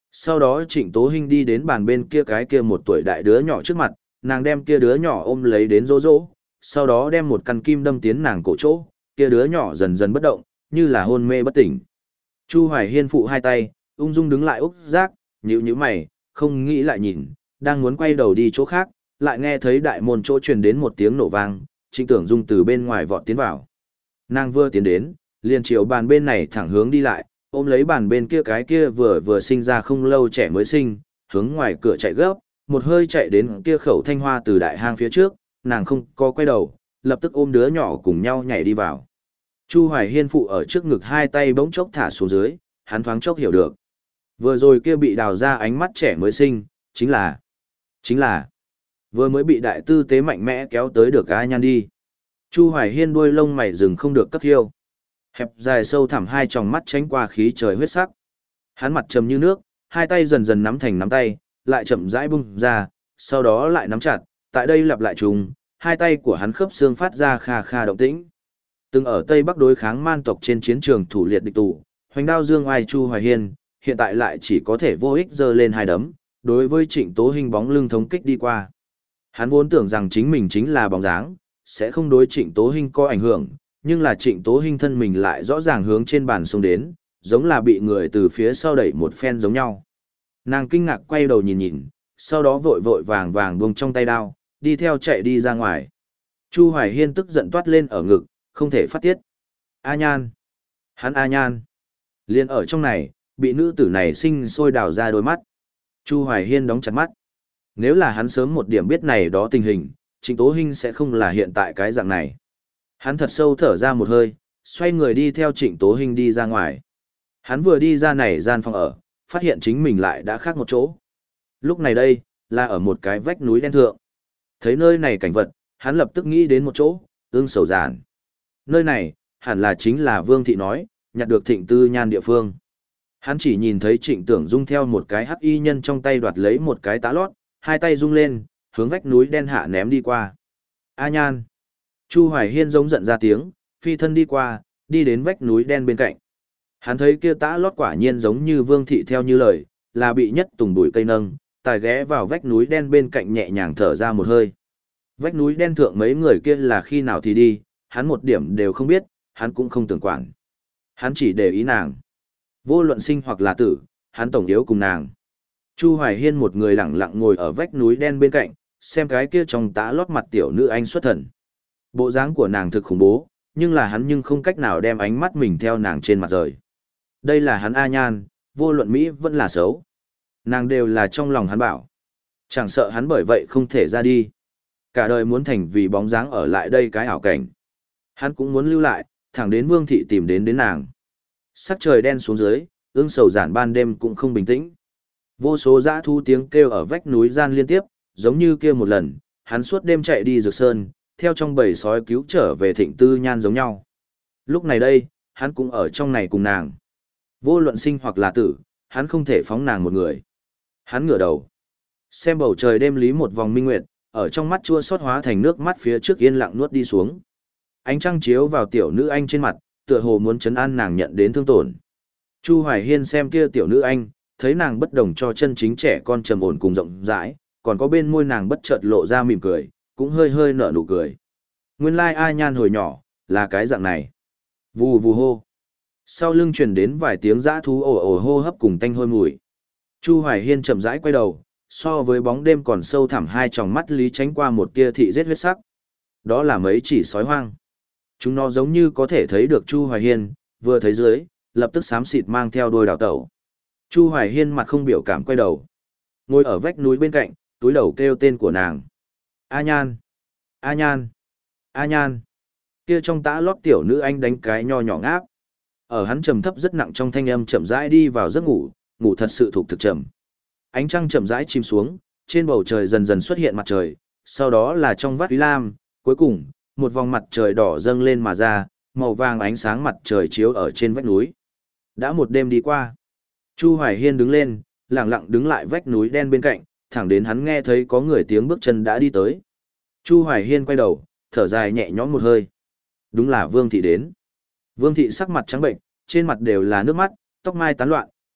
Sau đó Trịnh Tố Hinh đi đến bàn bên kia cái kia một tuổi đại đứa nhỏ trước mặt, nàng đem kia đứa nhỏ ôm lấy đến dỗ dỗ, sau đó đem một căn kim đâm tiến nàng cổ chỗ, kia đứa nhỏ dần dần bất động, như là hôn mê bất tỉnh. Chu Hoài Hiên phụ hai tay, ung dung đứng lại úc giác, nhíu nhíu mày, không nghĩ lại nhìn, đang muốn quay đầu đi chỗ khác, lại nghe thấy đại môn chỗ truyền đến một tiếng nổ vang, Trịnh Tưởng Dung từ bên ngoài vọt tiến vào. Nàng vừa tiến đến, liền chiều bàn bên này thẳng hướng đi lại, ôm lấy bàn bên kia cái kia vừa vừa sinh ra không lâu trẻ mới sinh, hướng ngoài cửa chạy gấp, một hơi chạy đến kia khẩu thanh hoa từ đại hang phía trước, nàng không có quay đầu, lập tức ôm đứa nhỏ cùng nhau nhảy đi vào. Chu Hoài Hiên phụ ở trước ngực hai tay bỗng chốc thả xuống dưới, hắn thoáng chốc hiểu được. Vừa rồi kia bị đào ra ánh mắt trẻ mới sinh, chính là, chính là, vừa mới bị đại tư tế mạnh mẽ kéo tới được A Nhan đi. Chu Hoài Hiên đuôi lông mày rừng không được cấp hiêu. Hẹp dài sâu thẳm hai tròng mắt tránh qua khí trời huyết sắc. Hắn mặt trầm như nước, hai tay dần dần nắm thành nắm tay, lại chậm rãi bung ra, sau đó lại nắm chặt, tại đây lặp lại trùng, hai tay của hắn khớp xương phát ra kha kha động tĩnh. Từng ở Tây Bắc đối kháng man tộc trên chiến trường thủ liệt địch tù, hoành đao dương oai Chu Hoài Hiên, hiện tại lại chỉ có thể vô ích giơ lên hai đấm, đối với Trịnh Tố Hinh bóng lưng thống kích đi qua. Hắn vốn tưởng rằng chính mình chính là bóng dáng, sẽ không đối Trịnh Tố Hinh có ảnh hưởng, nhưng là Trịnh Tố Hinh thân mình lại rõ ràng hướng trên bàn xông đến, giống là bị người từ phía sau đẩy một phen giống nhau. Nàng kinh ngạc quay đầu nhìn nhìn, sau đó vội vội vàng vàng buông trong tay đao, đi theo chạy đi ra ngoài. Chu Hoài Hiên tức giận toát lên ở ngực, không thể phát tiết. A Nhan! Hắn A Nhan! Liên ở trong này, bị nữ tử này sinh sôi đào ra đôi mắt. Chu Hoài Hiên đóng chặt mắt. Nếu là hắn sớm một điểm biết này đó tình hình, Trịnh Tố Hinh sẽ không là hiện tại cái dạng này. Hắn thật sâu thở ra một hơi, xoay người đi theo Trịnh Tố Hinh đi ra ngoài. Hắn vừa đi ra này gian phòng ở, phát hiện chính mình lại đã khác một chỗ. Lúc này đây, là ở một cái vách núi đen thượng. Thấy nơi này cảnh vật, hắn lập tức nghĩ đến một chỗ, ương sầu giản. Nơi này, hẳn là chính là Vương Thị nói, nhặt được Thịnh Tư Nhan địa phương. Hắn chỉ nhìn thấy Trịnh Tưởng Dung theo một cái hắc y nhân trong tay đoạt lấy một cái tá lót, hai tay rung lên, hướng vách núi đen hạ ném đi qua. A Nhan! Chu Hoài Hiên giống giận ra tiếng, phi thân đi qua, đi đến vách núi đen bên cạnh. Hắn thấy kia tã lót quả nhiên giống như Vương Thị theo như lời, là bị nhất tùng bụi cây nâng, tài ghé vào vách núi đen bên cạnh nhẹ nhàng thở ra một hơi. Vách núi đen thượng mấy người kia là khi nào thì đi, hắn một điểm đều không biết, hắn cũng không tưởng quản. Hắn chỉ để ý nàng. Vô luận sinh hoặc là tử, hắn tổng yếu cùng nàng. Chu Hoài Hiên một người lặng lặng ngồi ở vách núi đen bên cạnh, xem cái kia trong tã lót mặt tiểu nữ anh xuất thần. Bộ dáng của nàng thực khủng bố, nhưng là hắn nhưng không cách nào đem ánh mắt mình theo nàng trên mặt rời. Đây là hắn A Nhan, vô luận Mỹ vẫn là xấu. Nàng đều là trong lòng hắn bảo. Chẳng sợ hắn bởi vậy không thể ra đi. Cả đời muốn thành vì bóng dáng ở lại đây cái ảo cảnh. Hắn cũng muốn lưu lại, thẳng đến Vương Thị tìm đến đến nàng. Sắc trời đen xuống dưới, ương sầu giản ban đêm cũng không bình tĩnh. Vô số dã thu tiếng kêu ở vách núi gian liên tiếp, giống như kia một lần, hắn suốt đêm chạy đi Dược Sơn, theo trong bầy sói cứu trở về Thịnh Tư Nhan giống nhau. Lúc này đây, hắn cũng ở trong này cùng nàng. Vô luận sinh hoặc là tử, hắn không thể phóng nàng một người. Hắn ngửa đầu, xem bầu trời đêm lý một vòng minh nguyệt, ở trong mắt chua xót hóa thành nước mắt phía trước yên lặng nuốt đi xuống. Ánh trăng chiếu vào tiểu nữ anh trên mặt, tựa hồ muốn trấn an nàng nhận đến thương tổn. Chu Hoài Hiên xem kia tiểu nữ anh, thấy nàng bất đồng cho chân chính trẻ con trầm ổn cùng rộng rãi, còn có bên môi nàng bất chợt lộ ra mỉm cười, cũng hơi hơi nở nụ cười. Nguyên lai like A Nhan hồi nhỏ, là cái dạng này. Vù vù hô. Sau lưng truyền đến vài tiếng dã thú ồ ồ hô hấp cùng tanh hôi mùi. Chu Hoài Hiên chậm rãi quay đầu, so với bóng đêm còn sâu thẳm hai tròng mắt lý tránh qua một tia thị giết huyết sắc. Đó là mấy chỉ sói hoang. Chúng nó giống như có thể thấy được Chu Hoài Hiên, vừa thấy dưới, lập tức xám xịt mang theo đôi đào tẩu. Chu Hoài Hiên mặt không biểu cảm quay đầu. Ngồi ở vách núi bên cạnh, túi đầu kêu tên của nàng. A Nhan! A Nhan! A Nhan! Kia trong tã lót tiểu nữ anh đánh cái nho nhỏ ngáp. Ở hắn trầm thấp rất nặng trong thanh âm chậm rãi đi vào giấc ngủ, ngủ thật sự thuộc thực trầm. Ánh trăng chậm rãi chìm xuống, trên bầu trời dần dần xuất hiện mặt trời, sau đó là trong vắt úy lam, cuối cùng, một vòng mặt trời đỏ dâng lên mà ra, màu vàng ánh sáng mặt trời chiếu ở trên vách núi. Đã một đêm đi qua. Chu Hoài Hiên đứng lên, lặng lặng đứng lại vách núi đen bên cạnh, thẳng đến hắn nghe thấy có người tiếng bước chân đã đi tới. Chu Hoài Hiên quay đầu, thở dài nhẹ nhõm một hơi. Đúng là Vương Thị đến. Vương Thị sắc mặt trắng bệnh, trên mặt đều là nước mắt, tóc mai tán loạn,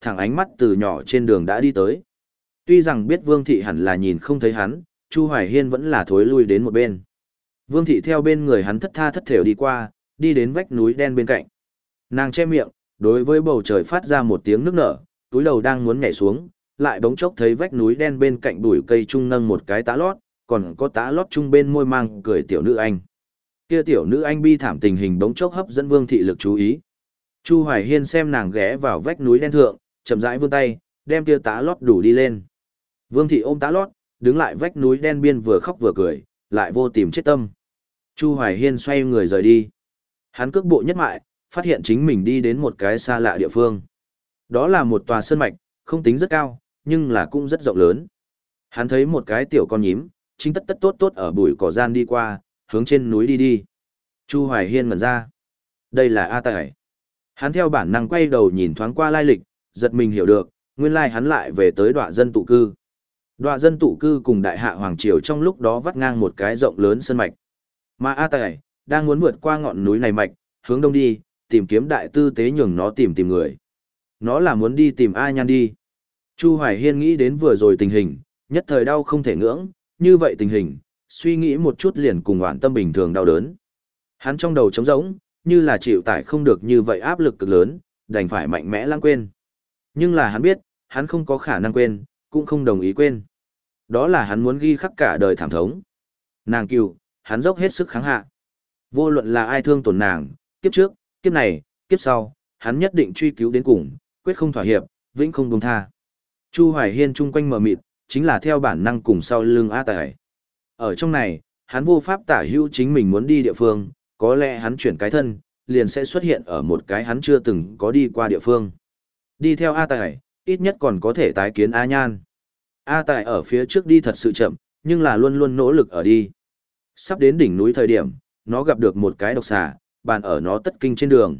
thẳng ánh mắt từ nhỏ trên đường đã đi tới. Tuy rằng biết Vương Thị hẳn là nhìn không thấy hắn, Chu Hoài Hiên vẫn là thối lui đến một bên. Vương Thị theo bên người hắn thất tha thất thểu đi qua, đi đến vách núi đen bên cạnh. Nàng che miệng, đối với bầu trời phát ra một tiếng nức nở, túi đầu đang muốn nhảy xuống, lại bỗng chốc thấy vách núi đen bên cạnh bụi cây trung nâng một cái tã lót, còn có tã lót trung bên môi mang cười tiểu nữ anh. Kia tiểu nữ anh bi thảm tình hình bỗng chốc hấp dẫn Vương Thị lực chú ý. Chu Hoài Hiên xem nàng ghé vào vách núi đen thượng, chậm rãi vươn tay, đem kia tã lót đủ đi lên. Vương Thị ôm tã lót, đứng lại vách núi đen biên vừa khóc vừa cười, lại vô tìm chết tâm. Chu Hoài Hiên xoay người rời đi. Hắn cước bộ nhất mại, phát hiện chính mình đi đến một cái xa lạ địa phương. Đó là một tòa sơn mạch, không tính rất cao, nhưng là cũng rất rộng lớn. Hắn thấy một cái tiểu con nhím, chính tất tất tốt tốt ở bụi cỏ gian đi qua, hướng trên núi đi đi. Chu Hoài Hiên ngẩn ra. Đây là A Tài. Hắn theo bản năng quay đầu nhìn thoáng qua lai lịch, giật mình hiểu được, nguyên lai hắn lại về tới đọa dân tụ cư. Đọa dân tụ cư cùng đại hạ hoàng triều trong lúc đó vắt ngang một cái rộng lớn sơn mạch. Mà A Tài đang muốn vượt qua ngọn núi này mạch, hướng đông đi, tìm kiếm đại tư tế nhường nó tìm tìm người. Nó là muốn đi tìm A Nhan đi. Chu Hoài Hiên nghĩ đến vừa rồi tình hình, nhất thời đau không thể ngưỡng, như vậy tình hình, suy nghĩ một chút liền cùng hoạn tâm bình thường đau đớn. Hắn trong đầu trống rỗng, như là chịu tải không được như vậy áp lực cực lớn, đành phải mạnh mẽ lãng quên. Nhưng là hắn biết, hắn không có khả năng quên, cũng không đồng ý quên. Đó là hắn muốn ghi khắc cả đời thảm thống. Nàng cừu, hắn dốc hết sức kháng hạ. Vô luận là ai thương tổn nàng, kiếp trước, kiếp này, kiếp sau, hắn nhất định truy cứu đến cùng, quyết không thỏa hiệp, vĩnh không buông tha. Chu Hoài Hiên chung quanh mờ mịt, chính là theo bản năng cùng sau lưng A Tài. Ở trong này, hắn vô pháp tả hữu chính mình muốn đi địa phương, có lẽ hắn chuyển cái thân, liền sẽ xuất hiện ở một cái hắn chưa từng có đi qua địa phương. Đi theo A Tài, ít nhất còn có thể tái kiến A Nhan. A Tài ở phía trước đi thật sự chậm, nhưng là luôn luôn nỗ lực ở đi. Sắp đến đỉnh núi thời điểm, nó gặp được một cái độc xà, bàn ở nó tất kinh trên đường.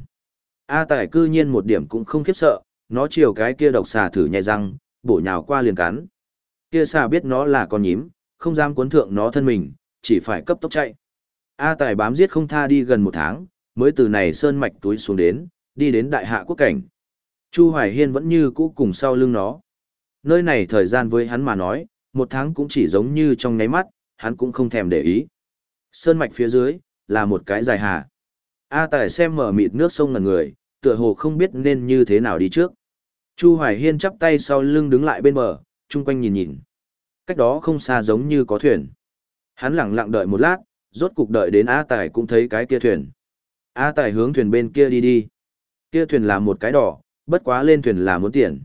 A Tài cư nhiên một điểm cũng không khiếp sợ, nó chiều cái kia độc xà thử nhai răng, bổ nhào qua liền cắn. Kia xà biết nó là con nhím, không dám cuốn thượng nó thân mình, chỉ phải cấp tốc chạy. A Tài bám giết không tha đi gần một tháng, mới từ này sơn mạch túi xuống đến, đi đến đại hạ quốc cảnh. Chu Hoài Hiên vẫn như cũ cùng sau lưng nó. Nơi này thời gian với hắn mà nói, một tháng cũng chỉ giống như trong nháy mắt, hắn cũng không thèm để ý. Sơn mạch phía dưới, là một cái dài hà. A Tài xem mở mịt nước sông ngần người, tựa hồ không biết nên như thế nào đi trước. Chu Hoài Hiên chắp tay sau lưng đứng lại bên bờ, chung quanh nhìn nhìn. Cách đó không xa giống như có thuyền. Hắn lặng lặng đợi một lát, rốt cục đợi đến A Tài cũng thấy cái kia thuyền. A Tài hướng thuyền bên kia đi đi. Kia thuyền là một cái đỏ, bất quá lên thuyền là muốn tiền.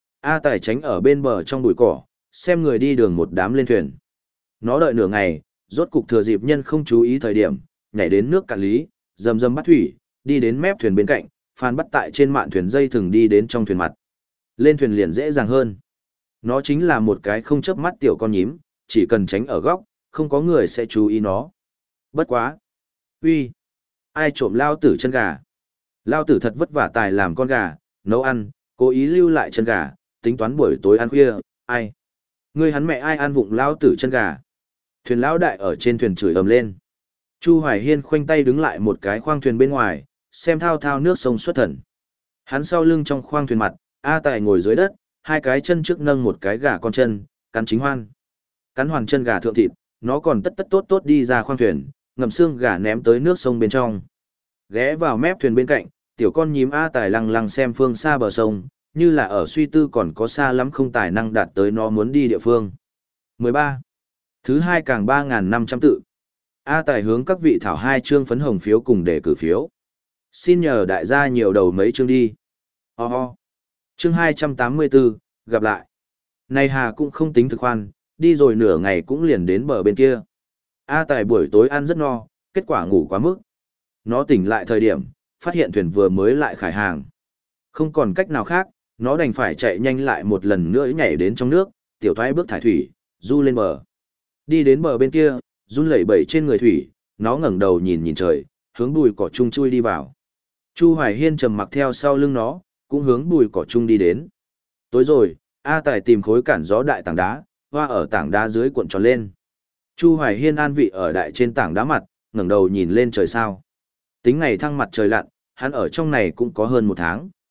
A Tài tránh ở bên bờ trong bụi cỏ, xem người đi đường một đám lên thuyền. Nó đợi nửa ngày, rốt cục thừa dịp nhân không chú ý thời điểm, nhảy đến nước cạn lý, rầm rầm bắt thủy, đi đến mép thuyền bên cạnh, phàn bắt tại trên mạn thuyền dây thừng đi đến trong thuyền mặt. Lên thuyền liền dễ dàng hơn. Nó chính là một cái không chớp mắt tiểu con nhím, chỉ cần tránh ở góc, không có người sẽ chú ý nó. Bất quá. Uy, ai trộm lao tử chân gà? Lao tử thật vất vả tài làm con gà, nấu ăn, cố ý lưu lại chân gà, tính toán buổi tối ăn khuya, ai? Ngươi hắn mẹ ai ăn vụng lao tử chân gà? Thuyền lão đại ở trên thuyền chửi ầm lên. Chu Hoài Hiên khoanh tay đứng lại một cái khoang thuyền bên ngoài, xem thao thao nước sông xuất thần. Hắn sau lưng trong khoang thuyền mặt, A Tài ngồi dưới đất, hai cái chân trước nâng một cái gà con chân, cắn chính hoan. Cắn hoàn chân gà thượng thịt, nó còn tất tất tốt tốt đi ra khoang thuyền, ngậm xương gà ném tới nước sông bên trong. Ghé vào mép thuyền bên cạnh, tiểu con nhím A Tài lăng lăng xem phương xa bờ sông, như là ở suy tư còn có xa lắm không tài năng đạt tới nó muốn đi địa phương. mười ba. Thứ hai càng ba nghìn năm trăm tự. A Tài hướng các vị thảo hai chương phấn hồng phiếu cùng để cử phiếu. Xin nhờ đại gia nhiều đầu mấy chương đi. Ho ho. Chương hai trăm tám mươi tư, gặp lại. Này Hà cũng không tính thực khoan, đi rồi nửa ngày cũng liền đến bờ bên kia. A Tài buổi tối ăn rất no, kết quả ngủ quá mức. Nó tỉnh lại thời điểm, phát hiện thuyền vừa mới lại khải hàng. Không còn cách nào khác, nó đành phải chạy nhanh lại một lần nữa nhảy đến trong nước, tiểu thoái bước thải thủy, du lên bờ. Đi đến bờ bên kia, run lẩy bẩy trên người thủy, nó ngẩng đầu nhìn nhìn trời, hướng bùi cỏ chung chui đi vào. Chu Hoài Hiên trầm mặc theo sau lưng nó, cũng hướng bùi cỏ chung đi đến. Tối rồi, A Tài tìm khối cản gió đại tảng đá, hoa ở tảng đá dưới cuộn tròn lên. Chu Hoài Hiên an vị ở đại trên tảng đá mặt, ngẩng đầu nhìn lên trời sao. Tính ngày thăng mặt trời lặn, hắn ở trong này cũng có hơn một tháng.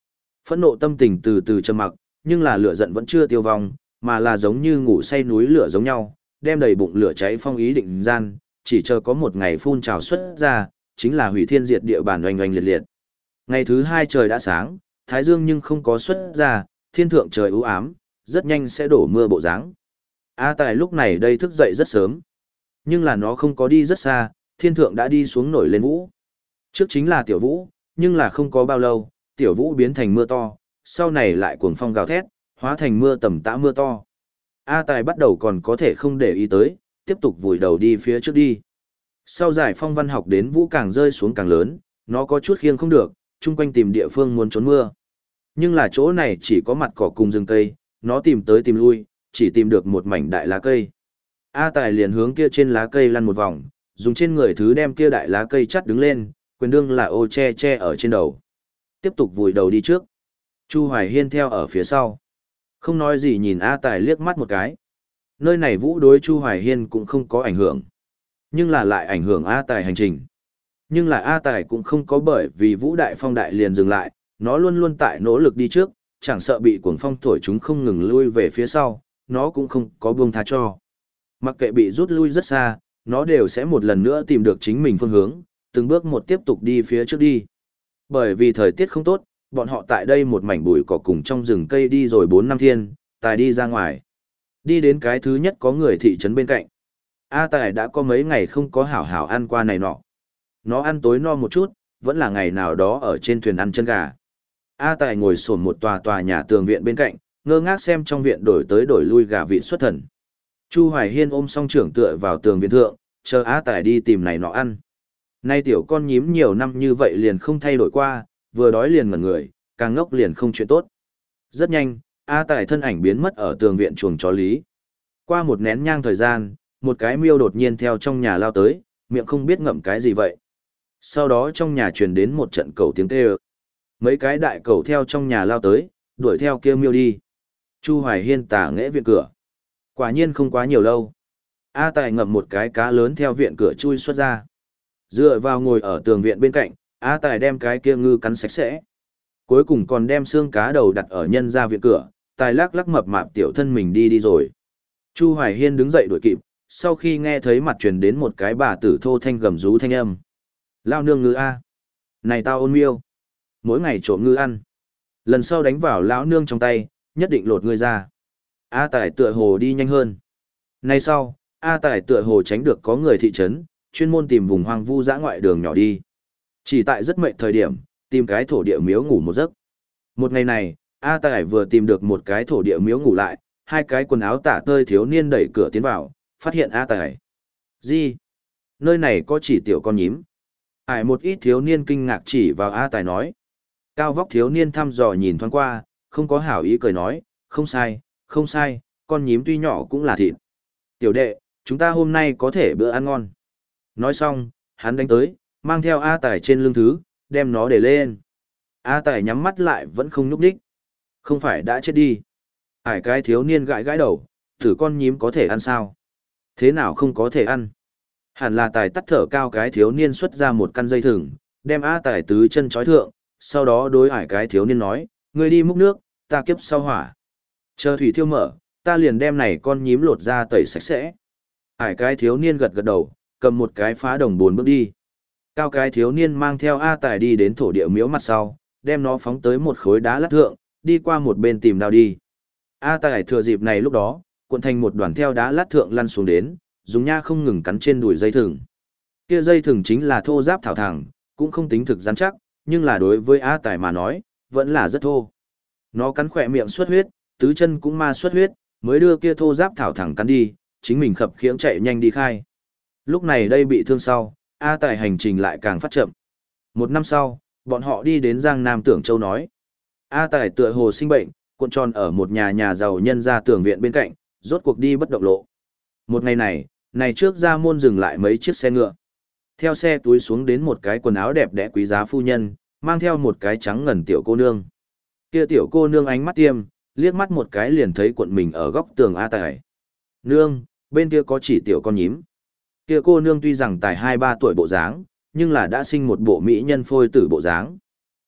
Phẫn nộ tâm tình từ từ trầm mặc, nhưng là lửa giận vẫn chưa tiêu vong, mà là giống như ngủ say núi lửa giống nhau, đem đầy bụng lửa cháy phong ý định gian, chỉ chờ có một ngày phun trào xuất ra, chính là hủy thiên diệt địa bản oanh oanh liệt liệt. Ngày thứ hai trời đã sáng, thái dương nhưng không có xuất ra, thiên thượng trời u ám, rất nhanh sẽ đổ mưa bộ dáng. A Tài lúc này đây thức dậy rất sớm, nhưng là nó không có đi rất xa, thiên thượng đã đi xuống nổi lên vũ. Trước chính là tiểu vũ, nhưng là không có bao lâu, tiểu vũ biến thành mưa to, sau này lại cuồng phong gào thét, hóa thành mưa tầm tã mưa to. A Tài bắt đầu còn có thể không để ý tới, tiếp tục vùi đầu đi phía trước đi. Sau giải phong văn học đến vũ càng rơi xuống càng lớn, nó có chút khiêng không được, chung quanh tìm địa phương muốn trốn mưa. Nhưng là chỗ này chỉ có mặt cỏ cùng rừng cây, nó tìm tới tìm lui, chỉ tìm được một mảnh đại lá cây. A Tài liền hướng kia trên lá cây lăn một vòng, dùng trên người thứ đem kia đại lá cây chắt đứng lên, quyền đương là ô che che ở trên đầu. Tiếp tục vùi đầu đi trước. Chu Hoài Hiên theo ở phía sau. Không nói gì nhìn A Tài liếc mắt một cái. Nơi này vũ đối Chu Hoài Hiên cũng không có ảnh hưởng. Nhưng là lại ảnh hưởng A Tài hành trình. Nhưng là A Tài cũng không có bởi vì vũ đại phong đại liền dừng lại, nó luôn luôn tại nỗ lực đi trước, chẳng sợ bị cuồng phong thổi chúng không ngừng lui về phía sau, nó cũng không có buông tha cho. Mặc kệ bị rút lui rất xa, nó đều sẽ một lần nữa tìm được chính mình phương hướng, từng bước một tiếp tục đi phía trước đi. Bởi vì thời tiết không tốt, bọn họ tại đây một mảnh bụi cỏ cùng trong rừng cây đi rồi bốn năm thiên, Tài đi ra ngoài. Đi đến cái thứ nhất có người thị trấn bên cạnh. A Tài đã có mấy ngày không có hảo hảo ăn qua này nọ. Nó ăn tối no một chút, vẫn là ngày nào đó ở trên thuyền ăn chân gà. A Tài ngồi xổm một tòa tòa nhà tường viện bên cạnh, ngơ ngác xem trong viện đổi tới đổi lui gà vịt xuất thần. Chu Hoài Hiên ôm song trưởng tựa vào tường viện thượng, chờ A Tài đi tìm này nọ ăn. Nay tiểu con nhím nhiều năm như vậy liền không thay đổi qua, vừa đói liền ngẩn người, càng ngốc liền không chuyện tốt. Rất nhanh, A Tài thân ảnh biến mất ở tường viện chuồng chó lý. Qua một nén nhang thời gian, một cái miêu đột nhiên theo trong nhà lao tới, miệng không biết ngậm cái gì vậy. Sau đó trong nhà truyền đến một trận cầu tiếng kêu. Mấy cái đại cầu theo trong nhà lao tới, đuổi theo kêu miêu đi. Chu Hoài Hiên tả nghẽ viện cửa. Quả nhiên không quá nhiều lâu. A Tài ngậm một cái cá lớn theo viện cửa chui xuất ra. Dựa vào ngồi ở tường viện bên cạnh, A Tài đem cái kia ngư cắn sạch sẽ. Cuối cùng còn đem xương cá đầu đặt ở nhân ra viện cửa, Tài lắc lắc mập mạp tiểu thân mình đi đi rồi. Chu Hoài Hiên đứng dậy đuổi kịp, sau khi nghe thấy mặt truyền đến một cái bà tử thô thanh gầm rú thanh âm. Lao nương ngư A. Này tao ôn miêu. Mỗi ngày trộm ngư ăn. Lần sau đánh vào lão nương trong tay, nhất định lột ngươi ra. A Tài tựa hồ đi nhanh hơn. Nay sau, A Tài tựa hồ tránh được có người thị trấn, chuyên môn tìm vùng hoang vu dã ngoại đường nhỏ đi. Chỉ tại rất mệt thời điểm, tìm cái thổ địa miếu ngủ một giấc. Một ngày này, A Tài vừa tìm được một cái thổ địa miếu ngủ lại, hai cái quần áo tả tơi thiếu niên đẩy cửa tiến vào, phát hiện A Tài. Gì? Nơi này có chỉ tiểu con nhím. Ải một ít thiếu niên kinh ngạc chỉ vào A Tài nói. Cao vóc thiếu niên thăm dò nhìn thoáng qua, không có hảo ý cười nói, không sai, không sai, con nhím tuy nhỏ cũng là thịt. Tiểu đệ, chúng ta hôm nay có thể bữa ăn ngon. Nói xong, hắn đánh tới, mang theo A Tài trên lưng thứ, đem nó để lên. A Tài nhắm mắt lại vẫn không nhúc đích. Không phải đã chết đi. Ải cái thiếu niên gãi gãi đầu, thử con nhím có thể ăn sao? Thế nào không có thể ăn? Hẳn là Tài tắt thở cao cái thiếu niên xuất ra một căn dây thừng, đem A Tài tứ chân trói thượng, sau đó đối ải cái thiếu niên nói, ngươi đi múc nước, ta kiếp sau hỏa. Chờ thủy thiêu mở, ta liền đem này con nhím lột ra tẩy sạch sẽ. Ải cái thiếu niên gật gật đầu, cầm một cái phá đồng buồn bước đi. Cao cái thiếu niên mang theo A Tài đi đến thổ địa miếu mặt sau, đem nó phóng tới một khối đá lát thượng, đi qua một bên tìm đao đi. A Tài thừa dịp này lúc đó, cuộn thành một đoàn theo đá lát thượng lăn xuống đến, dùng nha không ngừng cắn trên đùi dây thừng. Kia dây thừng chính là thô giáp thảo thẳng, cũng không tính thực rắn chắc, nhưng là đối với A Tài mà nói, vẫn là rất thô. Nó cắn khỏe miệng xuất huyết, tứ chân cũng ma xuất huyết, mới đưa kia thô giáp thảo thẳng cắn đi, chính mình khập khiễng chạy nhanh đi khai. Lúc này đây bị thương sau, A Tài hành trình lại càng phát chậm. Một năm sau, bọn họ đi đến Giang Nam Tưởng Châu nói. A Tài tựa hồ sinh bệnh, cuộn tròn ở một nhà nhà giàu nhân gia tường viện bên cạnh, rốt cuộc đi bất động lộ. Một ngày này, này trước ra môn dừng lại mấy chiếc xe ngựa. Theo xe túi xuống đến một cái quần áo đẹp đẽ quý giá phu nhân, mang theo một cái trắng ngần tiểu cô nương. Kia tiểu cô nương ánh mắt tiêm, liếc mắt một cái liền thấy cuộn mình ở góc tường A Tài. Nương, bên kia có chỉ tiểu con nhím. Kia cô nương tuy rằng tài hai ba tuổi bộ dáng, nhưng là đã sinh một bộ mỹ nhân phôi tử bộ dáng.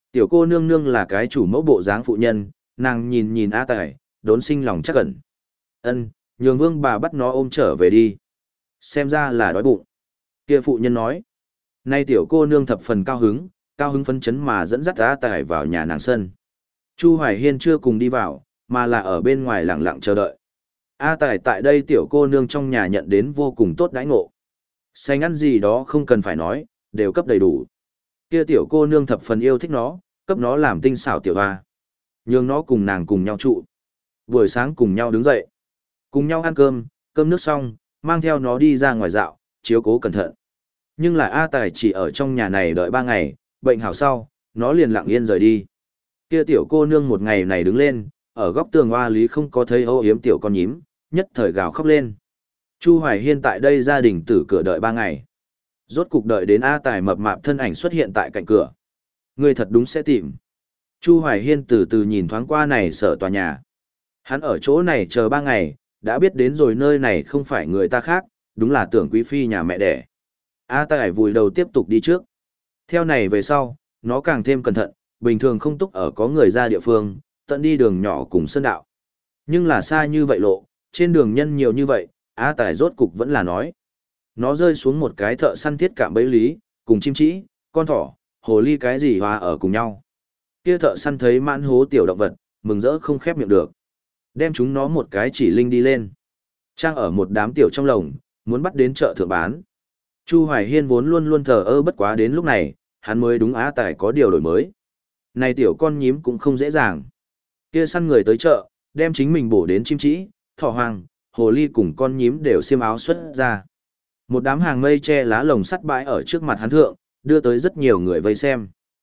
Tiểu cô nương nương là cái chủ mẫu bộ dáng phụ nhân, nàng nhìn nhìn A Tài, đốn sinh lòng chắc cẩn. Ân, nhường vương bà bắt nó ôm trở về đi. Xem ra là đói bụng. Kia phụ nhân nói. Nay tiểu cô nương thập phần cao hứng, cao hứng phấn chấn mà dẫn dắt A Tài vào nhà nàng sân. Chu Hoài Hiên chưa cùng đi vào, mà là ở bên ngoài lặng lặng chờ đợi. A Tài tại đây tiểu cô nương trong nhà nhận đến vô cùng tốt đãi ngộ. Xanh ăn gì đó không cần phải nói, đều cấp đầy đủ. Kia tiểu cô nương thập phần yêu thích nó, cấp nó làm tinh xảo tiểu hoa. Nhường nó cùng nàng cùng nhau trụ. Buổi sáng cùng nhau đứng dậy. Cùng nhau ăn cơm, cơm nước xong, mang theo nó đi ra ngoài dạo, chiếu cố cẩn thận. Nhưng lại A Tài chỉ ở trong nhà này đợi ba ngày, bệnh hảo sau, nó liền lặng yên rời đi. Kia tiểu cô nương một ngày này đứng lên, ở góc tường hoa lý không có thấy âu yếm tiểu con nhím, nhất thời gào khóc lên. Chu Hoài Hiên tại đây gia đình tử cửa đợi ba ngày. Rốt cục đợi đến A Tài mập mạp thân ảnh xuất hiện tại cạnh cửa. Người thật đúng sẽ tìm. Chu Hoài Hiên từ từ nhìn thoáng qua này sở tòa nhà. Hắn ở chỗ này chờ ba ngày, đã biết đến rồi nơi này không phải người ta khác, đúng là Tưởng Quý Phi nhà mẹ đẻ. A Tài vùi đầu tiếp tục đi trước. Theo này về sau, nó càng thêm cẩn thận, bình thường không túc ở có người ra địa phương, tận đi đường nhỏ cùng sơn đạo. Nhưng là xa như vậy lộ, trên đường nhân nhiều như vậy, A Tài rốt cục vẫn là nói. Nó rơi xuống một cái thợ săn thiết cạm bẫy lý, cùng chim trĩ, con thỏ, hồ ly cái gì hòa ở cùng nhau. Kia thợ săn thấy mãn hố tiểu động vật, mừng rỡ không khép miệng được. Đem chúng nó một cái chỉ linh đi lên. Trang ở một đám tiểu trong lồng, muốn bắt đến chợ thượng bán. Chu Hoài Hiên vốn luôn luôn thờ ơ bất quá đến lúc này, hắn mới đúng Á Tài có điều đổi mới. Này tiểu con nhím cũng không dễ dàng. Kia săn người tới chợ, đem chính mình bổ đến chim trĩ, thỏ hoang, hồ ly cùng con nhím đều xiêm áo xuất ra. Một đám hàng mây che lá lồng sắt bãi ở trước mặt hắn thượng, đưa tới rất nhiều người vây xem.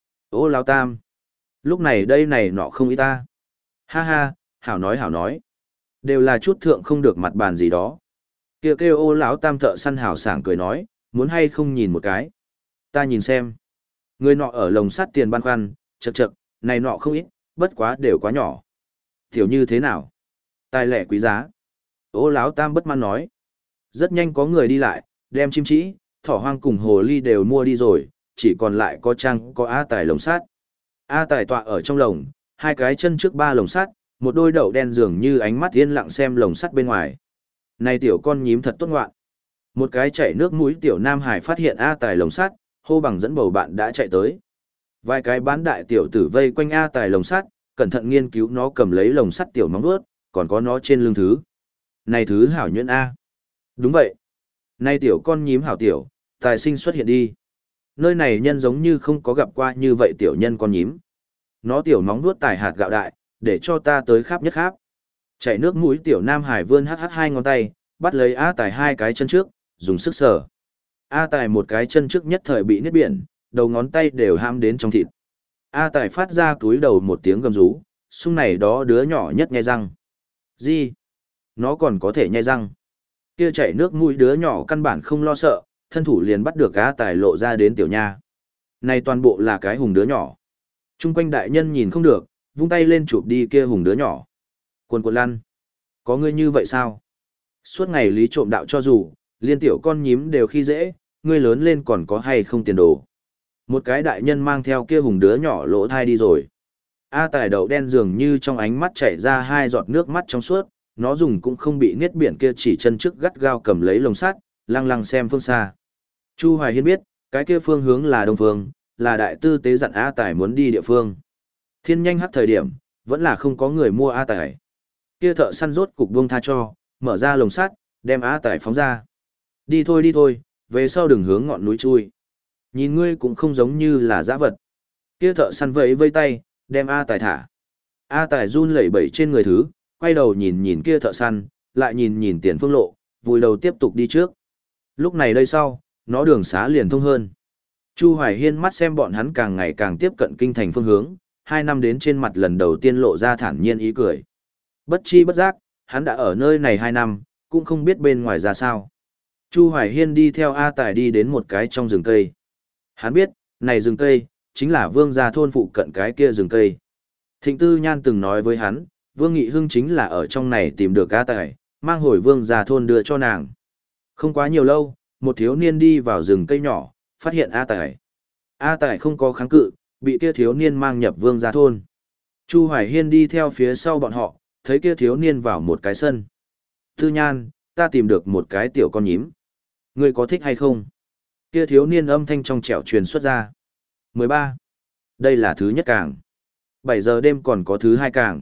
Ô Lão Tam! Lúc này đây này nọ không ý ta. Ha ha, hảo nói hảo nói. Đều là chút thượng không được mặt bàn gì đó. Kia kêu, kêu ô Lão Tam thợ săn hảo sảng cười nói, muốn hay không nhìn một cái. Ta nhìn xem. Người nọ ở lồng sắt tiền băn khoăn, chậc chậc, này nọ không ít, bất quá đều quá nhỏ. Tiểu như thế nào? Tài lẻ quý giá. Ô Lão Tam bất mãn nói. Rất nhanh có người đi lại, đem chim trĩ, thỏ hoang cùng hồ ly đều mua đi rồi, chỉ còn lại có Trang có A Tài lồng sắt. A Tài tọa ở trong lồng, hai cái chân trước ba lồng sắt, một đôi đậu đen dường như ánh mắt yên lặng xem lồng sắt bên ngoài. Này tiểu con nhím thật tốt ngoạn. Một cái chảy nước mũi tiểu Nam Hải phát hiện A Tài lồng sắt, hô bằng dẫn bầu bạn đã chạy tới. Vài cái bán đại tiểu tử vây quanh A Tài lồng sắt, cẩn thận nghiên cứu nó cầm lấy lồng sắt tiểu móng vuốt, còn có nó trên lưng thứ. Này thứ hảo nhuyễn A. Đúng vậy. Này tiểu con nhím hảo tiểu, tài sinh xuất hiện đi. Nơi này nhân giống như không có gặp qua như vậy tiểu nhân con nhím. Nó tiểu móng vuốt tài hạt gạo đại, để cho ta tới khắp nhất khắp. Chảy nước mũi tiểu Nam Hải vươn hắc hắc hai ngón tay, bắt lấy A Tài hai cái chân trước, dùng sức sờ. A Tài một cái chân trước nhất thời bị niết biển, đầu ngón tay đều ham đến trong thịt. A Tài phát ra túi đầu một tiếng gầm rú, xung này đó đứa nhỏ nhất nhai răng. Gì? Nó còn có thể nhai răng. Kia chảy nước mũi đứa nhỏ căn bản không lo sợ, thân thủ liền bắt được A Tài lộ ra đến tiểu nha. Này toàn bộ là cái hùng đứa nhỏ. Trung quanh đại nhân nhìn không được, vung tay lên chụp đi kia hùng đứa nhỏ. Quần quần lăn. Có ngươi như vậy sao? Suốt ngày lý trộm đạo cho dù, liên tiểu con nhím đều khi dễ, ngươi lớn lên còn có hay không tiền đồ. Một cái đại nhân mang theo kia hùng đứa nhỏ lỗ thai đi rồi. A Tài đậu đen dường như trong ánh mắt chảy ra hai giọt nước mắt trong suốt, nó dùng cũng không bị niết biển kia chỉ chân trước gắt gao cầm lấy lồng sắt, lăng lăng xem phương xa. Chu Hoài Hiên biết, cái kia phương hướng là đông phương, là đại tư tế dặn A Tài muốn đi địa phương. Thiên nhanh hắt thời điểm, vẫn là không có người mua A Tài. Kia thợ săn rốt cục buông tha cho, mở ra lồng sắt, đem A Tài phóng ra. Đi thôi đi thôi, về sau đừng hướng ngọn núi chui. Nhìn ngươi cũng không giống như là dã vật. Kia thợ săn vẫy vây tay, đem A Tài thả. A Tài run lẩy bẩy trên người thứ, quay đầu nhìn nhìn kia thợ săn, lại nhìn nhìn tiền phương lộ, vùi đầu tiếp tục đi trước. Lúc này đây sau, nó đường xá liền thông hơn. Chu Hoài Hiên mắt xem bọn hắn càng ngày càng tiếp cận kinh thành phương hướng, hai năm đến trên mặt lần đầu tiên lộ ra thản nhiên ý cười. Bất chi bất giác, hắn đã ở nơi này hai năm, cũng không biết bên ngoài ra sao. Chu Hoài Hiên đi theo A Tài đi đến một cái trong rừng cây. Hắn biết, này rừng cây, chính là vương gia thôn phụ cận cái kia rừng cây. Thịnh Tư Nhan từng nói với hắn, Vương Nghị Hưng chính là ở trong này tìm được A Tài, mang hồi vương gia thôn đưa cho nàng. Không quá nhiều lâu, một thiếu niên đi vào rừng cây nhỏ, phát hiện A Tài. A Tài không có kháng cự, bị kia thiếu niên mang nhập vương gia thôn. Chu Hoài Hiên đi theo phía sau bọn họ, thấy kia thiếu niên vào một cái sân. Tư Nhan, ta tìm được một cái tiểu con nhím. Ngươi có thích hay không? Kia thiếu niên âm thanh trong trẻo truyền xuất ra. mười ba. Đây là thứ nhất càng. bảy giờ đêm còn có thứ hai càng.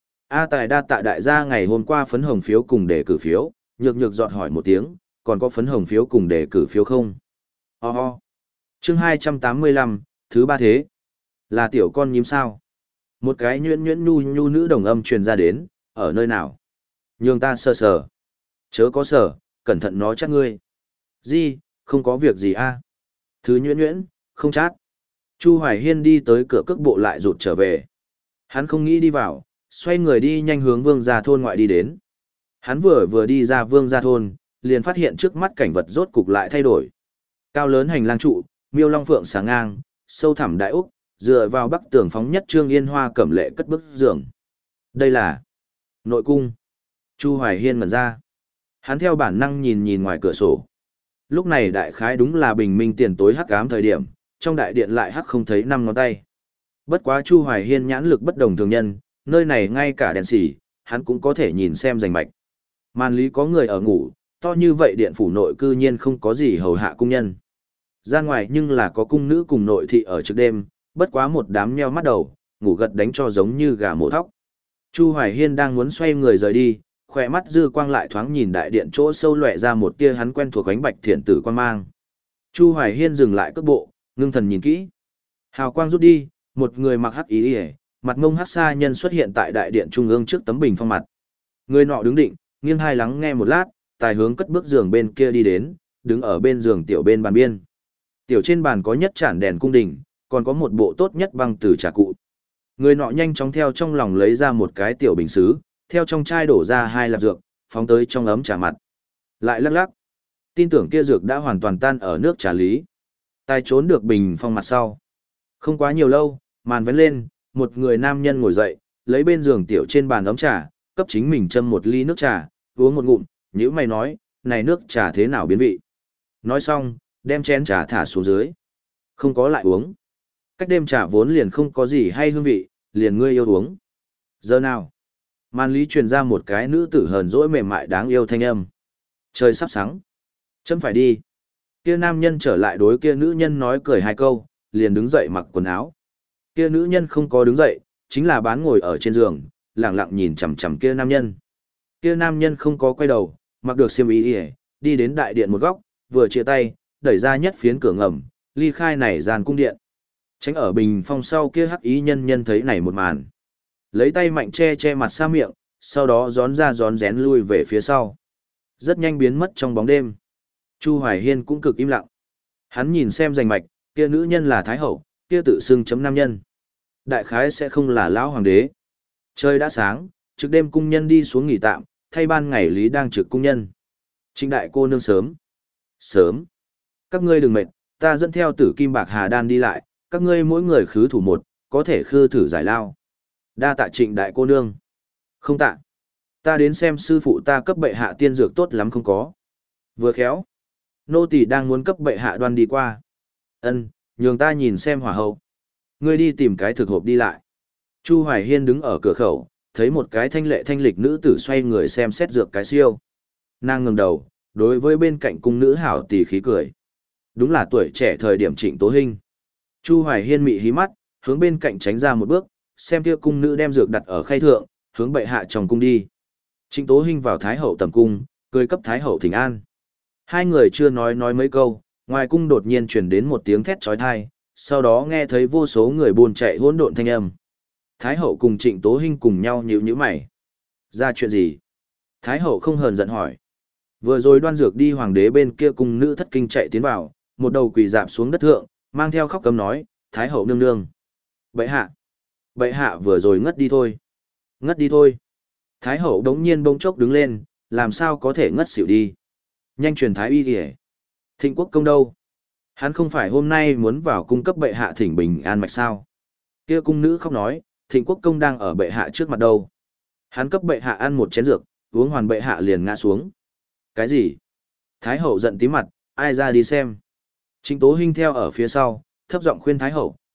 A Tài đa tạ đại gia ngày hôm qua phấn hồng phiếu cùng đề cử phiếu, nhược nhược giọt hỏi một tiếng, còn có phấn hồng phiếu cùng đề cử phiếu không? Ho oh ho. Oh. Chương hai trăm tám mươi lăm, thứ ba thế. Là tiểu con nhím sao? Một cái nhuyễn nhuyễn nhu nhu nữ đồng âm truyền ra đến, ở nơi nào? Nhường ta sờ sờ. Chớ có sờ, cẩn thận nó chắc ngươi. Gì, không có việc gì a. Thứ nhuyễn nhuyễn, không chát. Chu Hoài Hiên đi tới cửa cước bộ lại rụt trở về. Hắn không nghĩ đi vào, xoay người đi nhanh hướng vương gia thôn ngoại đi đến. Hắn vừa vừa đi ra vương gia thôn, liền phát hiện trước mắt cảnh vật rốt cục lại thay đổi. Cao lớn hành lang trụ, miêu long phượng sáng ngang, sâu thẳm đại úc, dựa vào bắc tường phóng nhất trương yên hoa cẩm lệ cất bức giường. Đây là nội cung. Chu Hoài Hiên mở ra. Hắn theo bản năng nhìn nhìn ngoài cửa sổ. Lúc này đại khái đúng là bình minh tiền tối hắc ám thời điểm, trong đại điện lại hắc không thấy năm ngón tay. Bất quá Chu Hoài Hiên nhãn lực bất đồng thường nhân, nơi này ngay cả đèn xỉ, hắn cũng có thể nhìn xem rành mạch. Màn lý có người ở ngủ, to như vậy điện phủ nội cư nhiên không có gì hầu hạ cung nhân. Ra ngoài nhưng là có cung nữ cùng nội thị ở trước đêm, bất quá một đám nheo mắt đầu, ngủ gật đánh cho giống như gà mổ thóc. Chu Hoài Hiên đang muốn xoay người rời đi, khỏe mắt dư quang lại thoáng nhìn đại điện chỗ sâu lệ ra một tia hắn quen thuộc ánh bạch thiện tử quan mang. Chu Hoài Hiên dừng lại cước bộ, ngưng thần nhìn kỹ. Hào quang rút đi, một người mặc hắc ý ỉa, mặt ngông hắc sa nhân xuất hiện tại đại điện trung ương trước tấm bình phong mặt. Người nọ đứng định, nghiêng hai lắng nghe một lát, tài hướng cất bước giường bên kia đi đến, đứng ở bên giường tiểu bên bàn biên. Tiểu trên bàn có nhất chản đèn cung đình, còn có một bộ tốt nhất băng từ trà cụ. Người nọ nhanh chóng theo trong lòng lấy ra một cái tiểu bình sứ, theo trong chai đổ ra hai lạp dược, phóng tới trong ấm trà mặt. Lại lắc lắc. Tin tưởng kia dược đã hoàn toàn tan ở nước trà lý. Tài trốn được bình phong mặt sau. Không quá nhiều lâu, màn vén lên, một người nam nhân ngồi dậy, lấy bên giường tiểu trên bàn ấm trà, cấp chính mình châm một ly nước trà, uống một ngụm, nhữ mày nói, này nước trà thế nào biến vị. Nói xong, đem chén trà thả xuống dưới. Không có lại uống. Cách đêm trà vốn liền không có gì hay hương vị, liền ngươi yêu uống. Giờ nào? Màn lý truyền ra một cái nữ tử hờn dỗi mềm mại đáng yêu thanh âm. Trời sắp sáng. Chấm phải đi. Kia nam nhân trở lại đối kia nữ nhân nói cười hai câu, liền đứng dậy mặc quần áo. Kia nữ nhân không có đứng dậy, chính là bán ngồi ở trên giường, lặng lặng nhìn chằm chằm kia nam nhân. Kia nam nhân không có quay đầu, mặc được xiêm y, đi đến đại điện một góc, vừa chia tay, đẩy ra nhất phiến cửa ngầm, ly khai này gian cung điện. Tránh ở bình phong sau kia hắc ý nhân nhân thấy này một màn. Lấy tay mạnh che che mặt xa miệng, sau đó gión ra gión rén lui về phía sau. Rất nhanh biến mất trong bóng đêm. Chu Hoài Hiên cũng cực im lặng. Hắn nhìn xem rành mạch, kia nữ nhân là Thái Hậu, kia tự xưng chấm nam nhân. Đại khái sẽ không là lão hoàng đế. Trời đã sáng, trực đêm cung nhân đi xuống nghỉ tạm, thay ban ngày lý đang trực cung nhân. Trịnh đại cô nương sớm. Sớm. Các ngươi đừng mệt, ta dẫn theo tử kim bạc hà đan đi lại, các ngươi mỗi người khứ thủ một, có thể khư thử giải lao. Đa tạ trịnh đại cô nương. Không tạ. Ta đến xem sư phụ ta cấp bệ hạ tiên dược tốt lắm không có. Vừa khéo. Nô tỳ đang muốn cấp bệ hạ đoan đi qua. Ân, nhường ta nhìn xem hỏa hậu. Ngươi đi tìm cái thực hộp đi lại. Chu Hoài Hiên đứng ở cửa khẩu, thấy một cái thanh lệ thanh lịch nữ tử xoay người xem xét dược cái siêu. Nàng ngẩng đầu, đối với bên cạnh cung nữ hảo tỷ khí cười. Đúng là tuổi trẻ thời điểm Trịnh Tố Hinh. Chu Hoài Hiên mị hí mắt, hướng bên cạnh tránh ra một bước, xem kia cung nữ đem dược đặt ở khay thượng, hướng bệ hạ trong cung đi. Trịnh Tố Hinh vào Thái Hậu tầm cung, cười cấp Thái Hậu thỉnh an. Hai người chưa nói nói mấy câu, ngoài cung đột nhiên truyền đến một tiếng thét chói tai, sau đó nghe thấy vô số người buôn chạy hỗn độn thanh âm. Thái Hậu cùng Trịnh Tố Hinh cùng nhau nhíu nhíu mày. Ra chuyện gì? Thái Hậu không hờn giận hỏi. Vừa rồi đoan dược đi hoàng đế bên kia cung nữ thất kinh chạy tiến vào, một đầu quỳ dạp xuống đất thượng, mang theo khóc cấm nói, Thái Hậu nương nương. Bệ hạ. Bệ hạ vừa rồi ngất đi thôi. Ngất đi thôi. Thái Hậu đống nhiên bỗng chốc đứng lên, làm sao có thể ngất xỉu đi. Nhanh truyền Thái y kìa. Thịnh Quốc công đâu? Hắn không phải hôm nay muốn vào cung cấp bệ hạ thỉnh bình an mạch sao? Kia cung nữ khóc nói, Thịnh Quốc công đang ở bệ hạ trước mặt đâu. Hắn cấp bệ hạ ăn một chén dược, uống hoàn bệ hạ liền ngã xuống. Cái gì? Thái Hậu giận tí mặt, ai ra đi xem. Trịnh Tố Hinh theo ở phía sau, thấp giọng khuyên Thái Hậu,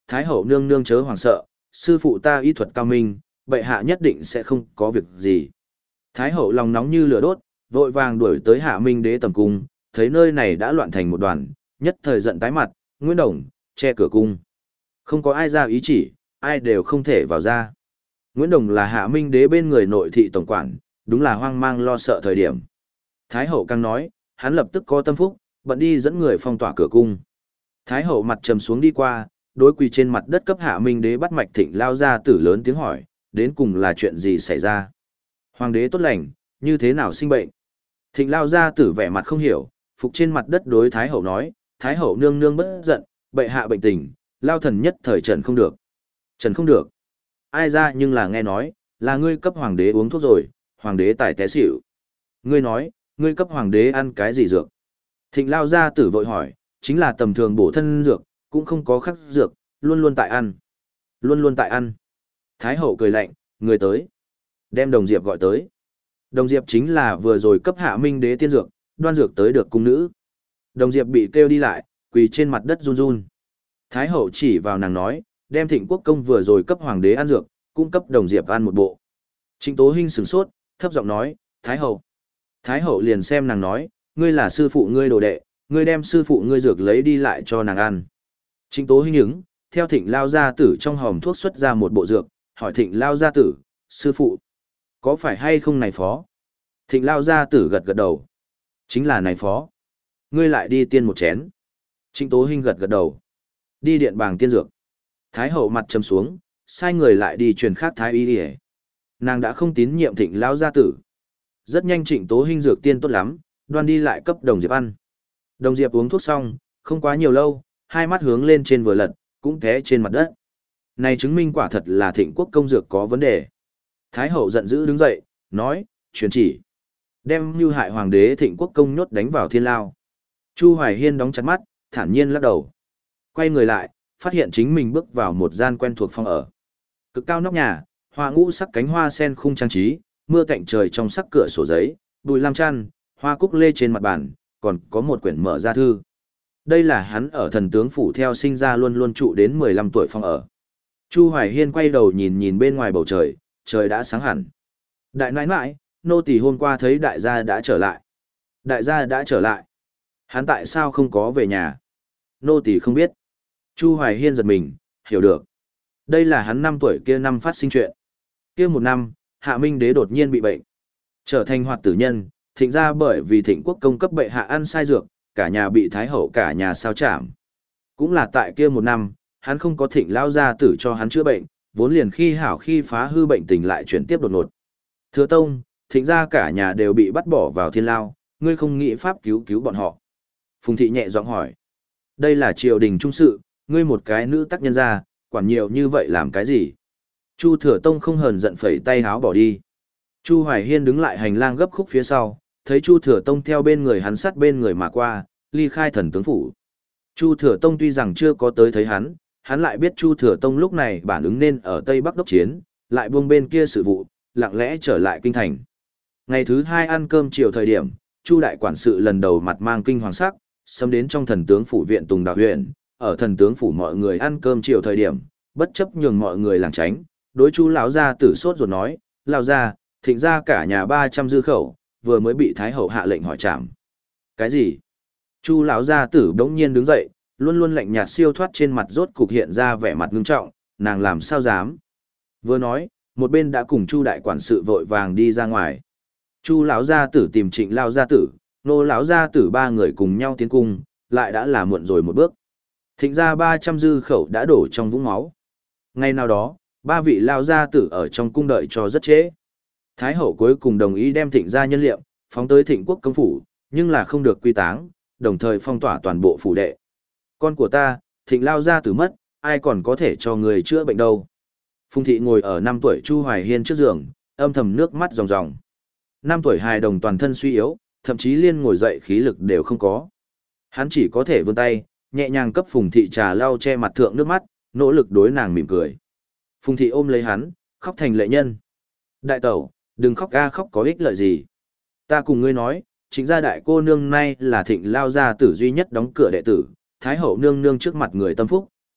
Thái hậu nương nương chớ hoàng sợ, sư phụ ta y thuật cao minh, bệ hạ nhất định sẽ không có việc gì. Thái hậu lòng nóng như lửa đốt, vội vàng đuổi tới Hạ Minh đế tầm cung, thấy nơi này đã loạn thành một đoàn, nhất thời giận tái mặt, Nguyễn Đồng, che cửa cung. Không có ai ra ý chỉ, ai đều không thể vào ra. Nguyễn Đồng là Hạ Minh đế bên người nội thị tổng quản, đúng là hoang mang lo sợ thời điểm. Thái hậu càng nói, hắn lập tức có tâm phúc, bận đi dẫn người phong tỏa cửa cung. Thái hậu mặt trầm xuống đi qua, đối quỳ trên mặt đất cấp Hạ Minh đế bắt mạch Thịnh lao ra tử lớn tiếng hỏi, đến cùng là chuyện gì xảy ra? Hoàng đế tốt lành, như thế nào sinh bệnh? Thịnh lao ra tử vẻ mặt không hiểu, phục trên mặt đất đối Thái hậu nói, Thái hậu nương nương bất giận, bệ hạ bệnh tình, lao thần nhất thời trần không được. Trần không được. Ai ra nhưng là nghe nói, là ngươi cấp hoàng đế uống thuốc rồi, hoàng đế tài té xỉu. Ngươi nói, ngươi cấp hoàng đế ăn cái gì dược? Thịnh lao ra tử vội hỏi, chính là tầm thường bổ thân dược, cũng không có khắc dược, luôn luôn tại ăn. Luôn luôn tại ăn. Thái hậu cười lạnh, người tới. Đem Đồng Diệp gọi tới. Đồng Diệp chính là vừa rồi cấp Hạ Minh đế tiên dược, đoan dược tới được cung nữ. Đồng Diệp bị kêu đi lại, quỳ trên mặt đất run run. Thái hậu chỉ vào nàng nói, đem Thịnh Quốc công vừa rồi cấp hoàng đế ăn dược, cung cấp Đồng Diệp ăn một bộ. Trịnh Tố Hinh sửng sốt, thấp giọng nói, Thái hậu. Thái hậu liền xem nàng nói, ngươi là sư phụ ngươi đồ đệ, ngươi đem sư phụ ngươi dược lấy đi lại cho nàng ăn. Trịnh Tố Hinh ứng, theo Thịnh lao gia tử trong hòm thuốc xuất ra một bộ dược, hỏi Thịnh lao gia tử, sư phụ, có phải hay không này phó? Thịnh lao gia tử gật gật đầu. Chính là này phó. Ngươi lại đi tiên một chén. Trịnh Tố Hinh gật gật đầu. Đi điện bàng tiên dược. Thái hậu mặt trầm xuống, sai người lại đi truyền khác thái y đi. Nàng đã không tín nhiệm Thịnh lao gia tử. Rất nhanh Trịnh Tố Hinh dược tiên tốt lắm, đoan đi lại cấp Đồng Diệp ăn. Đồng Diệp uống thuốc xong, không quá nhiều lâu, hai mắt hướng lên trên vừa lật, cũng té trên mặt đất. Này chứng minh quả thật là Thịnh quốc công dược có vấn đề. Thái hậu giận dữ đứng dậy, nói, truyền chỉ. Đem mưu hại hoàng đế Thịnh quốc công nhốt đánh vào thiên lao. Chu Hoài Hiên đóng chặt mắt, thản nhiên lắc đầu. Quay người lại, phát hiện chính mình bước vào một gian quen thuộc phòng ở. Cực cao nóc nhà, hoa ngũ sắc cánh hoa sen khung trang trí, mưa cạnh trời trong sắc cửa sổ giấy, bùi lam chăn, hoa cúc lê trên mặt bàn, còn có một quyển mở ra thư. Đây là hắn ở thần tướng phủ theo sinh ra luôn luôn trụ đến mười lăm tuổi phòng ở. Chu Hoài Hiên quay đầu nhìn nhìn bên ngoài bầu trời, trời đã sáng hẳn. Đại nãi nãi, nô tỳ hôm qua thấy đại gia đã trở lại. Đại gia đã trở lại. Hắn tại sao không có về nhà? Nô tỳ không biết. Chu Hoài Hiên giật mình, hiểu được. Đây là hắn năm tuổi kia năm phát sinh chuyện. Kia một năm, Hạ Minh đế đột nhiên bị bệnh. Trở thành hoạt tử nhân, Thịnh ra bởi vì Thịnh quốc công cấp bệ hạ ăn sai dược, cả nhà bị thái hậu cả nhà sao chảm. Cũng là tại kia một năm, hắn không có Thịnh lao gia tử cho hắn chữa bệnh, vốn liền khi hảo khi phá hư bệnh tình lại chuyển tiếp đột ngột. Thừa tông, Thịnh ra cả nhà đều bị bắt bỏ vào thiên lao, ngươi không nghĩ pháp cứu cứu bọn họ. Phùng thị nhẹ giọng hỏi. Đây là triều đình trung sự, ngươi một cái nữ tác nhân ra, quản nhiều như vậy làm cái gì? Chu Thừa Tông không hờn giận phẩy tay háo bỏ đi. Chu Hoài Hiên đứng lại hành lang gấp khúc phía sau, thấy Chu Thừa Tông theo bên người hắn sát bên người mà qua, ly khai thần tướng phủ. Chu Thừa Tông tuy rằng chưa có tới thấy hắn, hắn lại biết Chu Thừa Tông lúc này bản ứng nên ở Tây Bắc đốc chiến, lại buông bên kia sự vụ, lặng lẽ trở lại kinh thành. Ngày thứ hai ăn cơm chiều thời điểm, Chu đại quản sự lần đầu mặt mang kinh hoàng sắc, xâm đến trong thần tướng phủ viện Tùng Đào huyện, ở thần tướng phủ mọi người ăn cơm chiều thời điểm, bất chấp nhường mọi người làng tránh, đối Chu lão gia tử sốt ruột nói, lão gia, Thịnh gia cả nhà ba trăm dư khẩu, vừa mới bị thái hậu hạ lệnh hỏi trảm. Cái gì? Chu lão gia tử bỗng nhiên đứng dậy, luôn luôn lạnh nhạt siêu thoát trên mặt rốt cục hiện ra vẻ mặt ngưng trọng, nàng làm sao dám? Vừa nói, một bên đã cùng Chu đại quản sự vội vàng đi ra ngoài. Chu lão gia tử tìm Trịnh lão gia tử, nô lão gia tử ba người cùng nhau tiến cung, lại đã là muộn rồi một bước. Thịnh gia ba trăm dư khẩu đã đổ trong vũng máu. Ngày nào đó, ba vị lão gia tử ở trong cung đợi cho rất trễ. Thái hậu cuối cùng đồng ý đem Thịnh gia nhân liệu, phóng tới Thịnh quốc công phủ, nhưng là không được quy táng, đồng thời phong tỏa toàn bộ phủ đệ. Con của ta, Thịnh lão gia tử mất, ai còn có thể cho người chữa bệnh đâu. Phùng thị ngồi ở năm tuổi Chu Hoài Hiên trước giường, âm thầm nước mắt ròng ròng. Năm tuổi hài đồng toàn thân suy yếu, thậm chí liên ngồi dậy khí lực đều không có. Hắn chỉ có thể vươn tay, nhẹ nhàng cấp Phùng thị trà lau che mặt thượng nước mắt, nỗ lực đối nàng mỉm cười. Phùng thị ôm lấy hắn, khóc thành lệ nhân. Đại tẩu, đừng khóc ga khóc có ích lợi gì. Ta cùng ngươi nói, chính gia đại cô nương nay là Thịnh lao gia tử duy nhất đóng cửa đệ tử, thái hậu nương nương trước mặt người tâm phúc,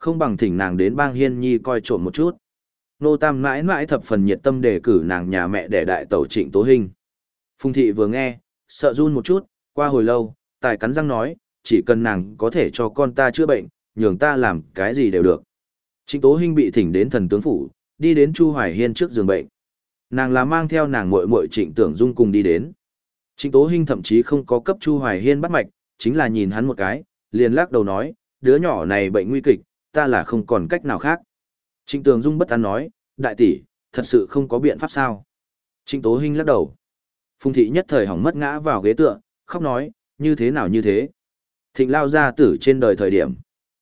không bằng thỉnh nàng đến bang Hiên Nhi coi trộm một chút. Nô Tam mãi mãi thập phần nhiệt tâm đề cử nàng nhà mẹ để đại tẩu Trịnh Tố Hinh. Phùng thị vừa nghe, sợ run một chút, qua hồi lâu, tài cắn răng nói, chỉ cần nàng có thể cho con ta chữa bệnh, nhường ta làm cái gì đều được. Trịnh Tố Hinh bị thỉnh đến thần tướng phủ, đi đến Chu Hoài Hiên trước giường bệnh. Nàng là mang theo nàng muội muội Trịnh Tưởng Dung cùng đi đến. Trịnh Tố Hinh thậm chí không có cấp Chu Hoài Hiên bắt mạch, chính là nhìn hắn một cái, liền lắc đầu nói, đứa nhỏ này bệnh nguy kịch, ta là không còn cách nào khác. Trịnh Tưởng Dung bất an nói, đại tỷ, thật sự không có biện pháp sao? Trịnh Tố Hinh lắc đầu. Phùng thị nhất thời hỏng mất ngã vào ghế tựa, khóc nói, như thế nào như thế? Thịnh lao gia tử trên đời thời điểm.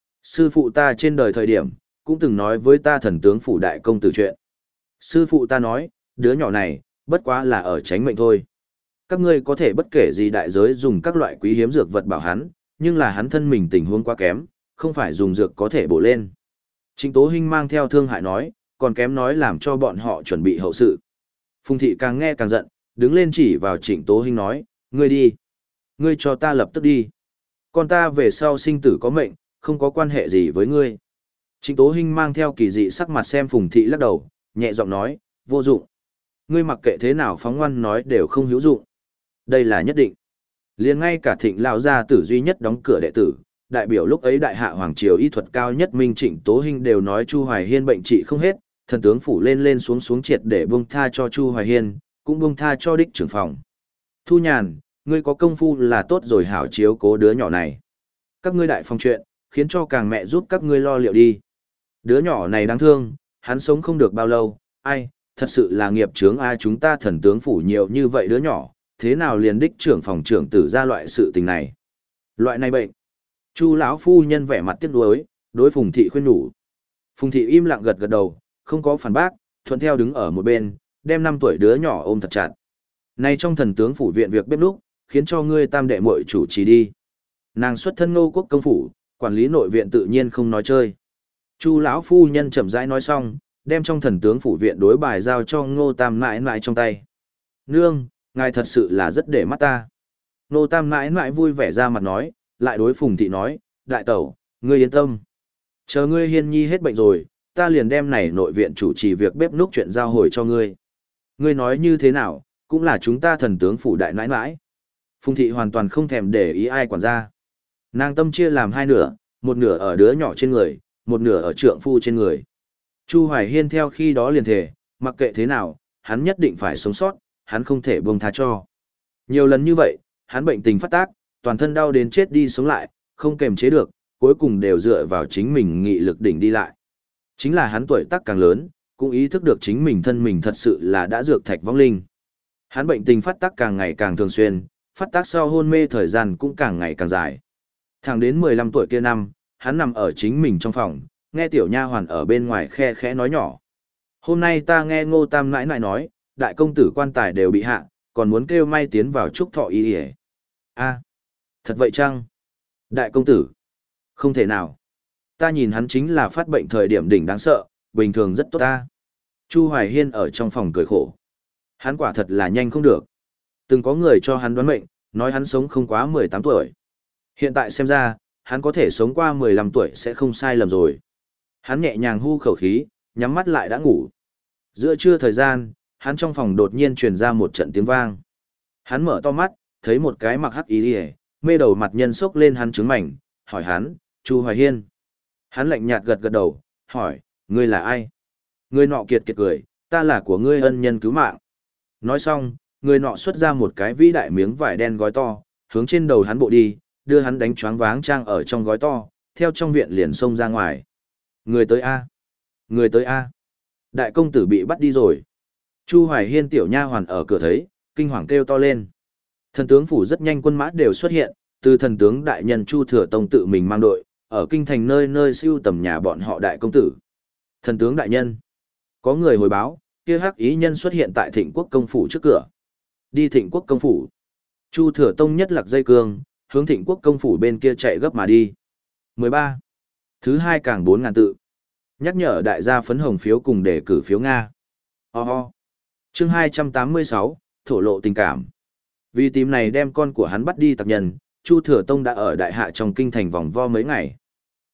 Sư phụ ta trên đời thời điểm, cũng từng nói với ta thần tướng phủ đại công tử chuyện. Sư phụ ta nói, đứa nhỏ này, bất quá là ở tránh mệnh thôi. Các ngươi có thể bất kể gì đại giới dùng các loại quý hiếm dược vật bảo hắn, nhưng là hắn thân mình tình huống quá kém, không phải dùng dược có thể bổ lên. Trịnh Tố Hinh mang theo thương hại nói, còn kém nói làm cho bọn họ chuẩn bị hậu sự. Phùng thị càng nghe càng giận, đứng lên chỉ vào Trịnh Tố Hinh nói, ngươi đi. Ngươi cho ta lập tức đi. Con ta về sau sinh tử có mệnh, không có quan hệ gì với ngươi. Trịnh Tố Hinh mang theo kỳ dị sắc mặt xem Phùng thị lắc đầu, nhẹ giọng nói, vô dụng. Ngươi mặc kệ thế nào phóng ngoan nói đều không hữu dụng. Đây là nhất định. Liền ngay cả Thịnh lão gia tử duy nhất đóng cửa đệ tử, đại biểu lúc ấy đại hạ hoàng triều y thuật cao nhất Minh Trịnh Tố Hinh đều nói Chu Hoài Hiên bệnh trị không hết, thần tướng phủ lên lên xuống xuống triệt để buông tha cho Chu Hoài Hiên, cũng buông tha cho đích trưởng phòng. Thu Nhàn, ngươi có công phu là tốt rồi, hảo chiếu cố đứa nhỏ này. Các ngươi đại phòng chuyện, khiến cho càng mẹ giúp các ngươi lo liệu đi. Đứa nhỏ này đáng thương, hắn sống không được bao lâu, ai, thật sự là nghiệp chướng ai, chúng ta thần tướng phủ nhiều như vậy đứa nhỏ, thế nào liền đích trưởng phòng trưởng tử ra loại sự tình này. Loại này bệnh. Chu lão phu nhân vẻ mặt tiếc nuối, đối Phùng thị khuyên nhủ. Phùng thị im lặng gật gật đầu, không có phản bác, thuận theo đứng ở một bên, đem năm tuổi đứa nhỏ ôm thật chặt. Nay trong thần tướng phủ viện việc bếp núc, khiến cho ngươi tam đệ muội chủ trì đi. Nàng xuất thân Ngô Quốc công phủ, quản lý nội viện tự nhiên không nói chơi. Chu lão phu nhân chậm rãi nói xong, đem trong thần tướng phủ viện đối bài giao cho Ngô Tam mãi mãi trong tay. Nương, ngài thật sự là rất để mắt ta. Ngô Tam mãi mãi vui vẻ ra mặt nói, lại đối Phùng thị nói, đại tẩu, ngươi yên tâm. Chờ ngươi Hiên Nhi hết bệnh rồi, ta liền đem này nội viện chủ trì việc bếp núc chuyện giao hồi cho ngươi. Ngươi nói như thế nào, cũng là chúng ta thần tướng phủ đại nãi nãi. Phùng thị hoàn toàn không thèm để ý ai quản gia. Nàng tâm chia làm hai nửa, một nửa ở đứa nhỏ trên người, một nửa ở trượng phu trên người. Chu Hoài Hiên theo khi đó liền thề, mặc kệ thế nào, hắn nhất định phải sống sót, hắn không thể buông tha cho. Nhiều lần như vậy, hắn bệnh tình phát tác, toàn thân đau đến chết đi sống lại, không kềm chế được, cuối cùng đều dựa vào chính mình nghị lực đỉnh đi lại. Chính là hắn tuổi tác càng lớn, cũng ý thức được chính mình thân mình thật sự là đã dược thạch vong linh. Hắn bệnh tình phát tác càng ngày càng thường xuyên, phát tác sau hôn mê thời gian cũng càng ngày càng dài. Thẳng đến mười lăm tuổi kia năm, hắn nằm ở chính mình trong phòng, nghe tiểu nha hoàn ở bên ngoài khe khẽ nói nhỏ. Hôm nay ta nghe Ngô Tam nãi nãi nói, đại công tử quan tài đều bị hạ, còn muốn kêu may tiến vào chúc thọ y y. A, thật vậy chăng? Đại công tử? Không thể nào. Ta nhìn hắn chính là phát bệnh thời điểm đỉnh đáng sợ, bình thường rất tốt ta. Chu Hoài Hiên ở trong phòng cười khổ. Hắn quả thật là nhanh không được. Từng có người cho hắn đoán mệnh, nói hắn sống không quá mười tám tuổi. Hiện tại xem ra, hắn có thể sống qua mười lăm tuổi sẽ không sai lầm rồi. Hắn nhẹ nhàng hu khẩu khí, nhắm mắt lại đã ngủ. Giữa trưa thời gian, hắn trong phòng đột nhiên truyền ra một trận tiếng vang. Hắn mở to mắt, thấy một cái mặc hắc y liễu, mê đầu mặt nhân sốc lên hắn trứng mảnh, hỏi hắn, Chu Hoài Hiên. Hắn lạnh nhạt gật gật đầu, hỏi, ngươi là ai? Người nọ kiệt kiệt cười, ta là của ngươi ân nhân cứu mạng. Nói xong, người nọ xuất ra một cái vĩ đại miếng vải đen gói to, hướng trên đầu hắn bộ đi, đưa hắn đánh choáng váng trang ở trong gói to, theo trong viện liền xông ra ngoài. Người tới A. Người tới A. Đại công tử bị bắt đi rồi. Chu Hoài Hiên tiểu nha hoàn ở cửa thấy, kinh hoàng kêu to lên. Thần tướng phủ rất nhanh quân mã đều xuất hiện, từ thần tướng đại nhân Chu Thừa Tông tự mình mang đội, ở kinh thành nơi nơi siêu tầm nhà bọn họ đại công tử. Thần tướng đại nhân. Có người hồi báo, kia hắc ý nhân xuất hiện tại Thịnh Quốc công phủ trước cửa. Đi Thịnh Quốc công phủ. Chu Thừa Tông nhất lạc dây cương, hướng Thịnh Quốc công phủ bên kia chạy gấp mà đi. mười ba. Thứ hai càng bốn ngàn tự. Nhắc nhở đại gia phấn hồng phiếu cùng đề cử phiếu Nga. Ho ho. Chương hai trăm tám mươi sáu, thổ lộ tình cảm. Vì tìm này đem con của hắn bắt đi tặc nhân, Chu Thừa Tông đã ở đại hạ trong kinh thành vòng vo mấy ngày.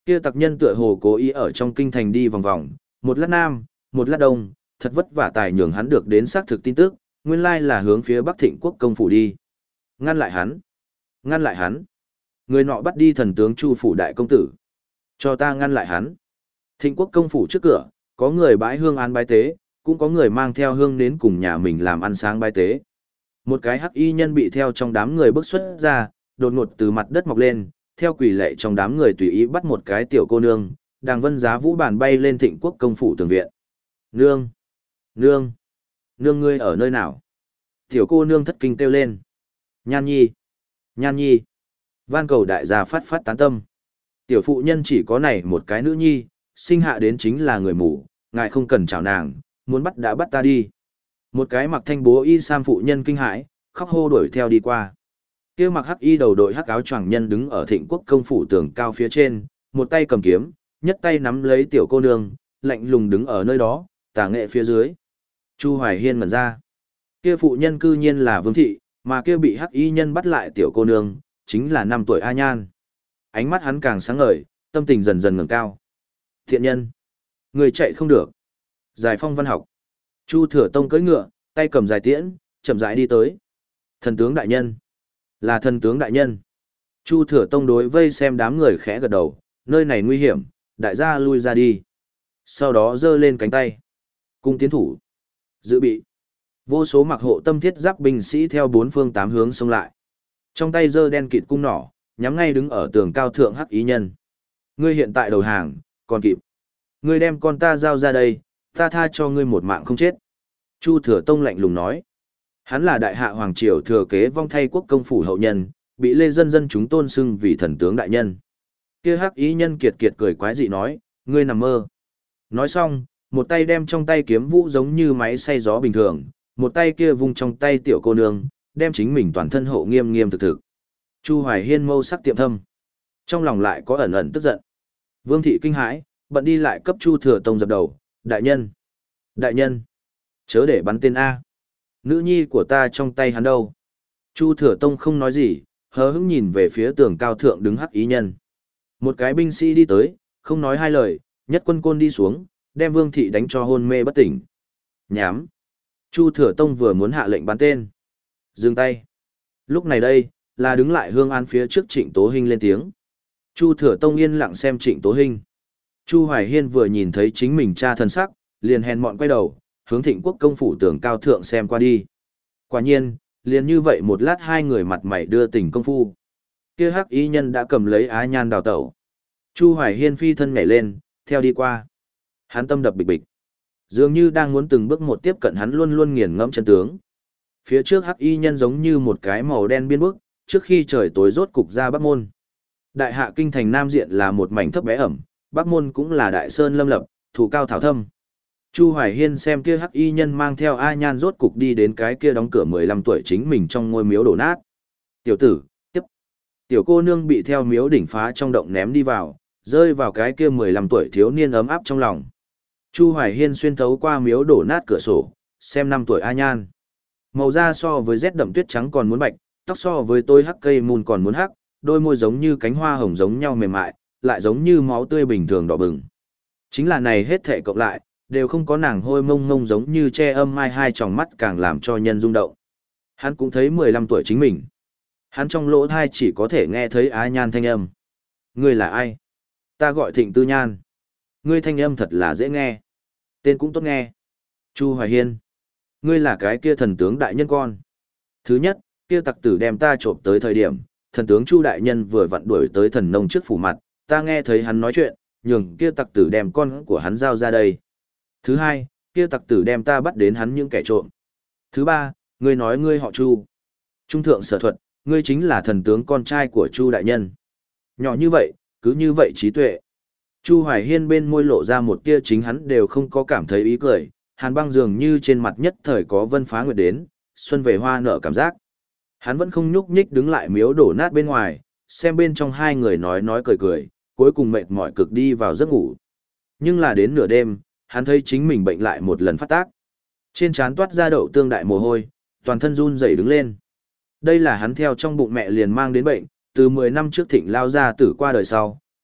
Kia tặc nhân tựa hồ cố ý ở trong kinh thành đi vòng vòng, một lát nam, một lát đông, thật vất vả tài nhường hắn được đến xác thực tin tức, nguyên lai là hướng phía Bắc Thịnh quốc công phủ đi. Ngăn lại hắn, ngăn lại hắn. Người nọ bắt đi thần tướng Chu phủ đại công tử. Cho ta ngăn lại hắn. Thịnh quốc công phủ trước cửa, có người bãi hương án bái tế, cũng có người mang theo hương đến cùng nhà mình làm ăn sáng bái tế. Một cái hắc y nhân bị theo trong đám người bước xuất ra, đột ngột từ mặt đất mọc lên, theo quỷ lệ trong đám người tùy ý bắt một cái tiểu cô nương, đàng vân giá vũ bản bay lên Thịnh quốc công phủ tường viện. Nương! Nương! Nương ngươi ở nơi nào? Tiểu cô nương thất kinh kêu lên. Nhan nhi! Nhan nhi! Van cầu đại gia phát phát tán tâm. Tiểu phụ nhân chỉ có này một cái nữ nhi, sinh hạ đến chính là người mù, ngài không cần chào nàng, muốn bắt đã bắt ta đi. Một cái mặc thanh bố y sam phụ nhân kinh hãi, khóc hô đuổi theo đi qua. Kia mặc hắc y đầu đội hắc áo choàng nhân đứng ở Thịnh quốc công phủ tường cao phía trên, một tay cầm kiếm, nhất tay nắm lấy tiểu cô nương, lạnh lùng đứng ở nơi đó, tả nghệ phía dưới. Chu Hoài Hiên mở ra. Kia phụ nhân cư nhiên là Vương thị, mà kia bị hắc y nhân bắt lại tiểu cô nương, chính là năm tuổi A Nhan. Ánh mắt hắn càng sáng ngời, tâm tình dần dần ngẩng cao. Thiện nhân, người chạy không được. Giải phong văn học. Chu Thừa Tông cưỡi ngựa, tay cầm dài tiễn, chậm rãi đi tới. Thần tướng đại nhân. Là thần tướng đại nhân. Chu Thừa Tông đối vây xem đám người khẽ gật đầu, nơi này nguy hiểm, đại gia lui ra đi. Sau đó giơ lên cánh tay. Cung tiến thủ. Dự bị. Vô số mặc hộ tâm thiết giáp binh sĩ theo bốn phương tám hướng xông lại. Trong tay giơ đen kịt cung nỏ, nhắm ngay đứng ở tường cao thượng hắc ý nhân. Ngươi hiện tại đầu hàng, còn kịp. Ngươi đem con ta giao ra đây, ta tha cho ngươi một mạng không chết. Chu Thừa Tông lạnh lùng nói. Hắn là đại hạ hoàng triều thừa kế vong thay quốc công phủ hậu nhân, bị lê dân dân chúng tôn xưng vì thần tướng đại nhân. Kia hắc ý nhân kiệt kiệt cười quái dị nói, ngươi nằm mơ. Nói xong, một tay đem trong tay kiếm vũ giống như máy xay gió bình thường, một tay kia vung trong tay tiểu cô nương, đem chính mình toàn thân hộ nghiêm nghiêm thực thực. Chu Hoài Hiên mâu sắc tiệm thâm, trong lòng lại có ẩn ẩn tức giận. Vương thị kinh hãi, bận đi lại cấp Chu Thừa Tông dập đầu, đại nhân, đại nhân, chớ để bắn tên A. Nữ nhi của ta trong tay hắn đâu? Chu Thừa Tông không nói gì, hờ hững nhìn về phía tường cao thượng đứng hắc ý nhân. Một cái binh sĩ đi tới, không nói hai lời, nhất quân côn đi xuống, đem Vương thị đánh cho hôn mê bất tỉnh. Nhám. Chu Thừa Tông vừa muốn hạ lệnh bắn tên. Dừng tay. Lúc này đây, là đứng lại hương an phía trước Trịnh Tố Hinh lên tiếng. Chu Thừa Tông yên lặng xem Trịnh Tố Hinh. Chu Hoài Hiên vừa nhìn thấy chính mình cha thân sắc, liền hèn mọn quay đầu, hướng Thịnh quốc công phủ tường cao thượng xem qua đi. Quả nhiên, liền như vậy một lát hai người mặt mày đưa tình công phu. Kia hắc y nhân đã cầm lấy Á Nhan đào tẩu. Chu Hoài Hiên phi thân nhảy lên, theo đi qua. Hắn tâm đập bịch bịch. Dường như đang muốn từng bước một tiếp cận hắn luôn luôn nghiền ngẫm chân tướng. Phía trước hắc y nhân giống như một cái màu đen biên bức, trước khi trời tối rốt cục ra Bắc Môn. Đại hạ kinh thành Nam Diện là một mảnh thấp bé ẩm, Bắc Môn cũng là đại sơn lâm lập, thủ cao thảo thâm. Chu Hoài Hiên xem kia hắc y nhân mang theo A Nhan rốt cục đi đến cái kia đóng cửa mười lăm tuổi chính mình trong ngôi miếu đổ nát. Tiểu tử, tiếp. Tiểu cô nương bị theo miếu đỉnh phá trong động ném đi vào, rơi vào cái kia mười lăm tuổi thiếu niên ấm áp trong lòng. Chu Hoài Hiên xuyên thấu qua miếu đổ nát cửa sổ, xem năm tuổi A Nhan. Màu da so với rét đậm tuyết trắng còn muốn bạch, tóc so với tôi hắc cây mùn còn muốn hắc, đôi môi giống như cánh hoa hồng giống nhau mềm mại, lại giống như máu tươi bình thường đỏ bừng. Chính là này hết thể cộng lại, đều không có nàng hôi mông mông giống như che âm mai hai tròng mắt càng làm cho nhân rung động. Hắn cũng thấy mười lăm tuổi chính mình. Hắn trong lỗ thai chỉ có thể nghe thấy Á Nhan thanh âm. Ngươi là ai? Ta gọi Thịnh Tư Nhan. Ngươi thanh âm thật là dễ nghe. Tên cũng tốt nghe. Chu Hoài Hiên. Ngươi là cái kia thần tướng đại nhân con. Thứ nhất, kia tặc tử đem ta trộm tới thời điểm, thần tướng Chu đại nhân vừa vặn đuổi tới thần nông trước phủ mặt, ta nghe thấy hắn nói chuyện, nhường kia tặc tử đem con của hắn giao ra đây. Thứ hai, kia tặc tử đem ta bắt đến hắn những kẻ trộm. Thứ ba, ngươi nói ngươi họ Chu. Trung thượng sở thuật, ngươi chính là thần tướng con trai của Chu đại nhân. Nhỏ như vậy, cứ như vậy trí tuệ. Chu Hoài Hiên bên môi lộ ra một tia chính hắn đều không có cảm thấy ý cười, Hàn Băng dường như trên mặt nhất thời có vân phá nguyệt đến, xuân về hoa nở cảm giác. Hắn vẫn không nhúc nhích đứng lại miếu đổ nát bên ngoài, xem bên trong hai người nói nói cười cười, cuối cùng mệt mỏi cực đi vào giấc ngủ. Nhưng là đến nửa đêm, hắn thấy chính mình bệnh lại một lần phát tác. Trên trán toát ra đậu tương đại mồ hôi, toàn thân run rẩy đứng lên. Đây là hắn theo trong bụng mẹ liền mang đến bệnh, từ mười năm trước Thịnh lao ra tử qua đời sau,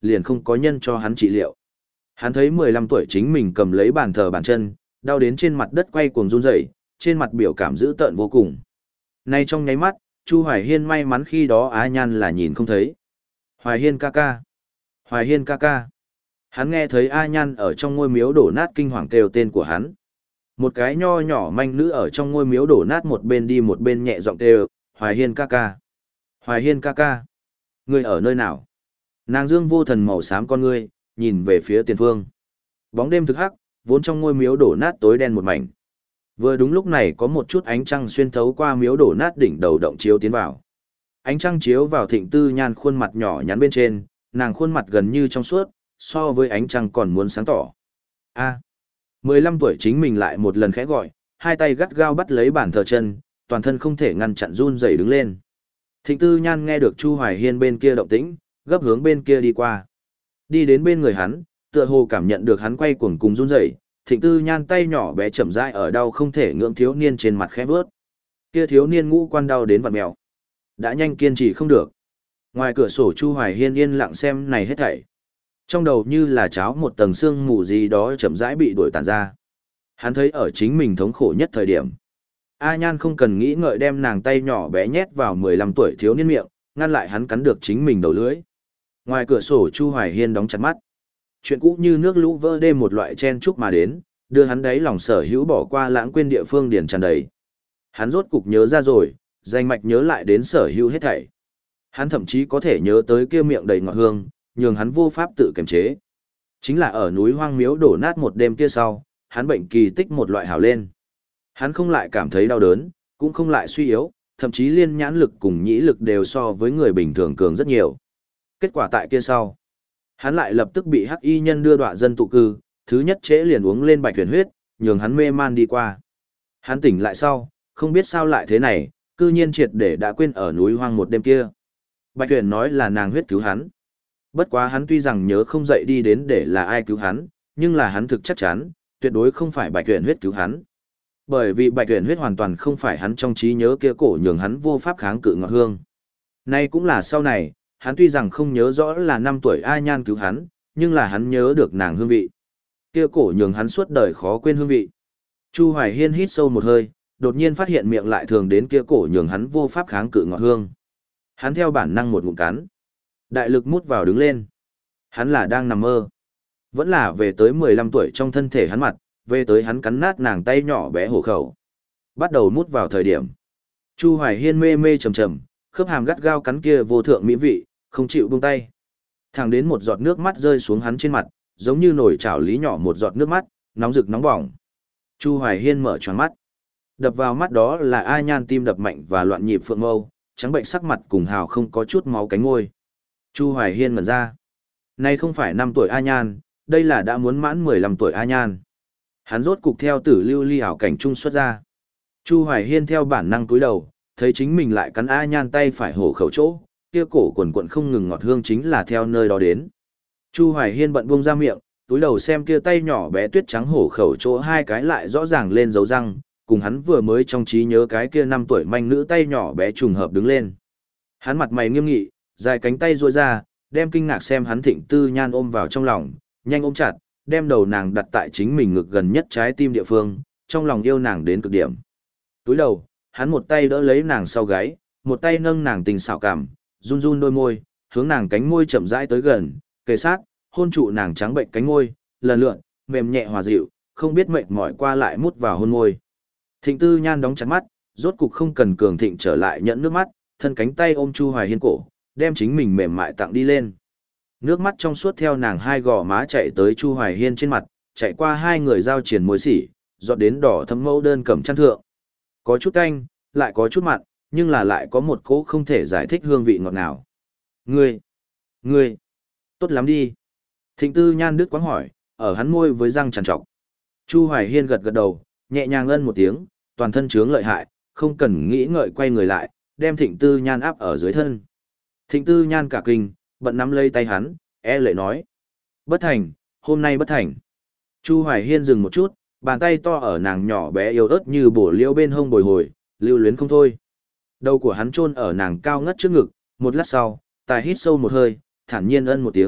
liền không có nhân cho hắn trị liệu. Hắn thấy mười lăm tuổi chính mình cầm lấy bàn thờ bàn chân, đau đến trên mặt đất quay cuồng run rẩy, trên mặt biểu cảm dữ tợn vô cùng. Nay trong nháy mắt, Chu Hoài Hiên may mắn khi đó A Nhan là nhìn không thấy. Hoài Hiên ca ca. Hoài Hiên ca ca. Hắn nghe thấy A Nhan ở trong ngôi miếu đổ nát kinh hoàng kêu tên của hắn. Một cái nho nhỏ manh nữ ở trong ngôi miếu đổ nát một bên đi một bên nhẹ giọng kêu, Hoài Hiên ca ca. Hoài Hiên ca ca. Ngươi ở nơi nào? Nàng dương vô thần màu xám con ngươi, nhìn về phía tiền phương. Bóng đêm thực hắc, vốn trong ngôi miếu đổ nát tối đen một mảnh. Vừa đúng lúc này có một chút ánh trăng xuyên thấu qua miếu đổ nát đỉnh đầu động chiếu tiến vào. Ánh trăng chiếu vào Thịnh Tư Nhan khuôn mặt nhỏ nhắn bên trên, nàng khuôn mặt gần như trong suốt, so với ánh trăng còn muốn sáng tỏ. A. mười lăm tuổi chính mình lại một lần khẽ gọi, hai tay gắt gao bắt lấy bàn thờ chân, toàn thân không thể ngăn chặn run rẩy đứng lên. Thịnh Tư Nhan nghe được Chu Hoài Hiên bên kia động tĩnh, gấp hướng bên kia đi qua. Đi đến bên người hắn, tựa hồ cảm nhận được hắn quay cuồng cùng run rẩy, Thịnh Tư Nhan tay nhỏ bé chậm rãi ở đau không thể ngưỡng thiếu niên trên mặt khẽ vớt. Kia thiếu niên ngũ quan đau đến vặn mèo. Đã nhanh kiên trì không được. Ngoài cửa sổ Chu Hoài Hiên yên lặng xem này hết thảy. Trong đầu như là cháo một tầng sương mù gì đó chậm rãi bị đuổi tàn ra. Hắn thấy ở chính mình thống khổ nhất thời điểm. A Nhan không cần nghĩ ngợi đem nàng tay nhỏ bé nhét vào mười lăm tuổi thiếu niên miệng, ngăn lại hắn cắn được chính mình đầu lưỡi. Ngoài cửa sổ Chu Hoài Hiên đóng chặt mắt. Chuyện cũ như nước lũ vỡ đê một loại chen chúc mà đến, đưa hắn đáy lòng sở hữu bỏ qua lãng quên địa phương điền tràn đầy. Hắn rốt cục nhớ ra rồi, danh mạch nhớ lại đến sở hữu hết thảy. Hắn thậm chí có thể nhớ tới kia miệng đầy ngọt hương, nhường hắn vô pháp tự kiềm chế. Chính là ở núi hoang miếu đổ nát một đêm kia sau, hắn bệnh kỳ tích một loại hảo lên. Hắn không lại cảm thấy đau đớn, cũng không lại suy yếu, thậm chí liên nhãn lực cùng nhĩ lực đều so với người bình thường cường rất nhiều. Kết quả tại kia sau, hắn lại lập tức bị hắc y nhân đưa đọa dân tụ cư, thứ nhất trễ liền uống lên bạch huyền huyết, nhường hắn mê man đi qua. Hắn tỉnh lại sau, không biết sao lại thế này, cư nhiên triệt để đã quên ở núi hoang một đêm kia. Bạch huyền nói là nàng huyết cứu hắn. Bất quá hắn tuy rằng nhớ không dậy đi đến để là ai cứu hắn, nhưng là hắn thực chắc chắn, tuyệt đối không phải bạch huyền huyết cứu hắn. Bởi vì bạch huyền huyết hoàn toàn không phải hắn trong trí nhớ kia cổ nhường hắn vô pháp kháng cự ngọt hương. Nay cũng là sau này, hắn tuy rằng không nhớ rõ là năm tuổi A Nhan cứu hắn, nhưng là hắn nhớ được nàng hương vị. Kia cổ nhường hắn suốt đời khó quên hương vị. Chu Hoài Hiên hít sâu một hơi, đột nhiên phát hiện miệng lại thường đến kia cổ nhường hắn vô pháp kháng cự ngọt hương. Hắn theo bản năng một ngụm cắn. Đại lực mút vào đứng lên. Hắn là đang nằm mơ. Vẫn là về tới mười lăm tuổi trong thân thể hắn mặt, về tới hắn cắn nát nàng tay nhỏ bé hổ khẩu. Bắt đầu mút vào thời điểm. Chu Hoài Hiên mê mê trầm trầm, khớp hàm gắt gao cắn kia vô thượng mỹ vị, không chịu buông tay. Thẳng đến một giọt nước mắt rơi xuống hắn trên mặt, giống như nồi chảo lý nhỏ một giọt nước mắt, nóng rực nóng bỏng. Chu Hoài Hiên mở tròn mắt. Đập vào mắt đó là A Nhan tim đập mạnh và loạn nhịp phượng mâu, trắng bệnh sắc mặt cùng hào không có chút máu cánh ngôi. Chu Hoài Hiên ngẩn ra. Nay không phải năm tuổi A Nhan, đây là đã muốn mãn mười lăm tuổi A Nhan. Hắn rốt cục theo tử lưu ly ảo cảnh trung xuất ra. Chu Hoài Hiên theo bản năng cúi đầu, thấy chính mình lại cắn A Nhan tay phải hổ khẩu chỗ, kia cổ quần quần không ngừng ngọt hương chính là theo nơi đó đến. Chu Hoài Hiên bận buông ra miệng, túi đầu xem kia tay nhỏ bé tuyết trắng hổ khẩu chỗ hai cái lại rõ ràng lên dấu răng, cùng hắn vừa mới trong trí nhớ cái kia năm tuổi manh nữ tay nhỏ bé trùng hợp đứng lên. Hắn mặt mày nghiêm nghị, dài cánh tay duỗi ra, đem kinh ngạc xem hắn Thịnh Tư Nhan ôm vào trong lòng, nhanh ôm chặt, đem đầu nàng đặt tại chính mình ngực gần nhất trái tim địa phương, trong lòng yêu nàng đến cực điểm. Túi đầu, hắn một tay đỡ lấy nàng sau gáy, một tay nâng nàng tình xảo cảm, run run đôi môi, hướng nàng cánh môi chậm rãi tới gần, kề sát, hôn trụ nàng trắng bệnh cánh môi, lần lượt, mềm nhẹ hòa dịu, không biết mệt mỏi qua lại mút vào hôn môi. Thịnh Tư Nhan đóng chặt mắt, rốt cục không cần cường thịnh trở lại nhận nước mắt, thân cánh tay ôm Chu Hoài Hiên cổ, đem chính mình mềm mại tặng đi lên. Nước mắt trong suốt theo nàng hai gò má chạy tới Chu Hoài Hiên trên mặt, chạy qua hai người giao triển môi xỉ, giọt đến đỏ thấm mẫu đơn cẩm chăn thượng. Có chút canh, lại có chút mặn, nhưng là lại có một cỗ không thể giải thích hương vị ngọt ngào. Ngươi, ngươi, tốt lắm đi. Thịnh Tư Nhan đứt quãng hỏi, ở hắn môi với răng trằn trọc. Chu Hoài Hiên gật gật đầu, nhẹ nhàng ân một tiếng, toàn thân chướng lợi hại, không cần nghĩ ngợi quay người lại, đem Thịnh Tư Nhan áp ở dưới thân. Thịnh Tư Nhan cả kinh, bận nắm lấy tay hắn, e lệ nói. Bất thành, hôm nay bất thành. Chu Hoài Hiên dừng một chút, bàn tay to ở nàng nhỏ bé yếu ớt như bổ liêu bên hông bồi hồi, lưu luyến không thôi. Đầu của hắn chôn ở nàng cao ngất trước ngực, một lát sau, tài hít sâu một hơi, thản nhiên ân một tiếng,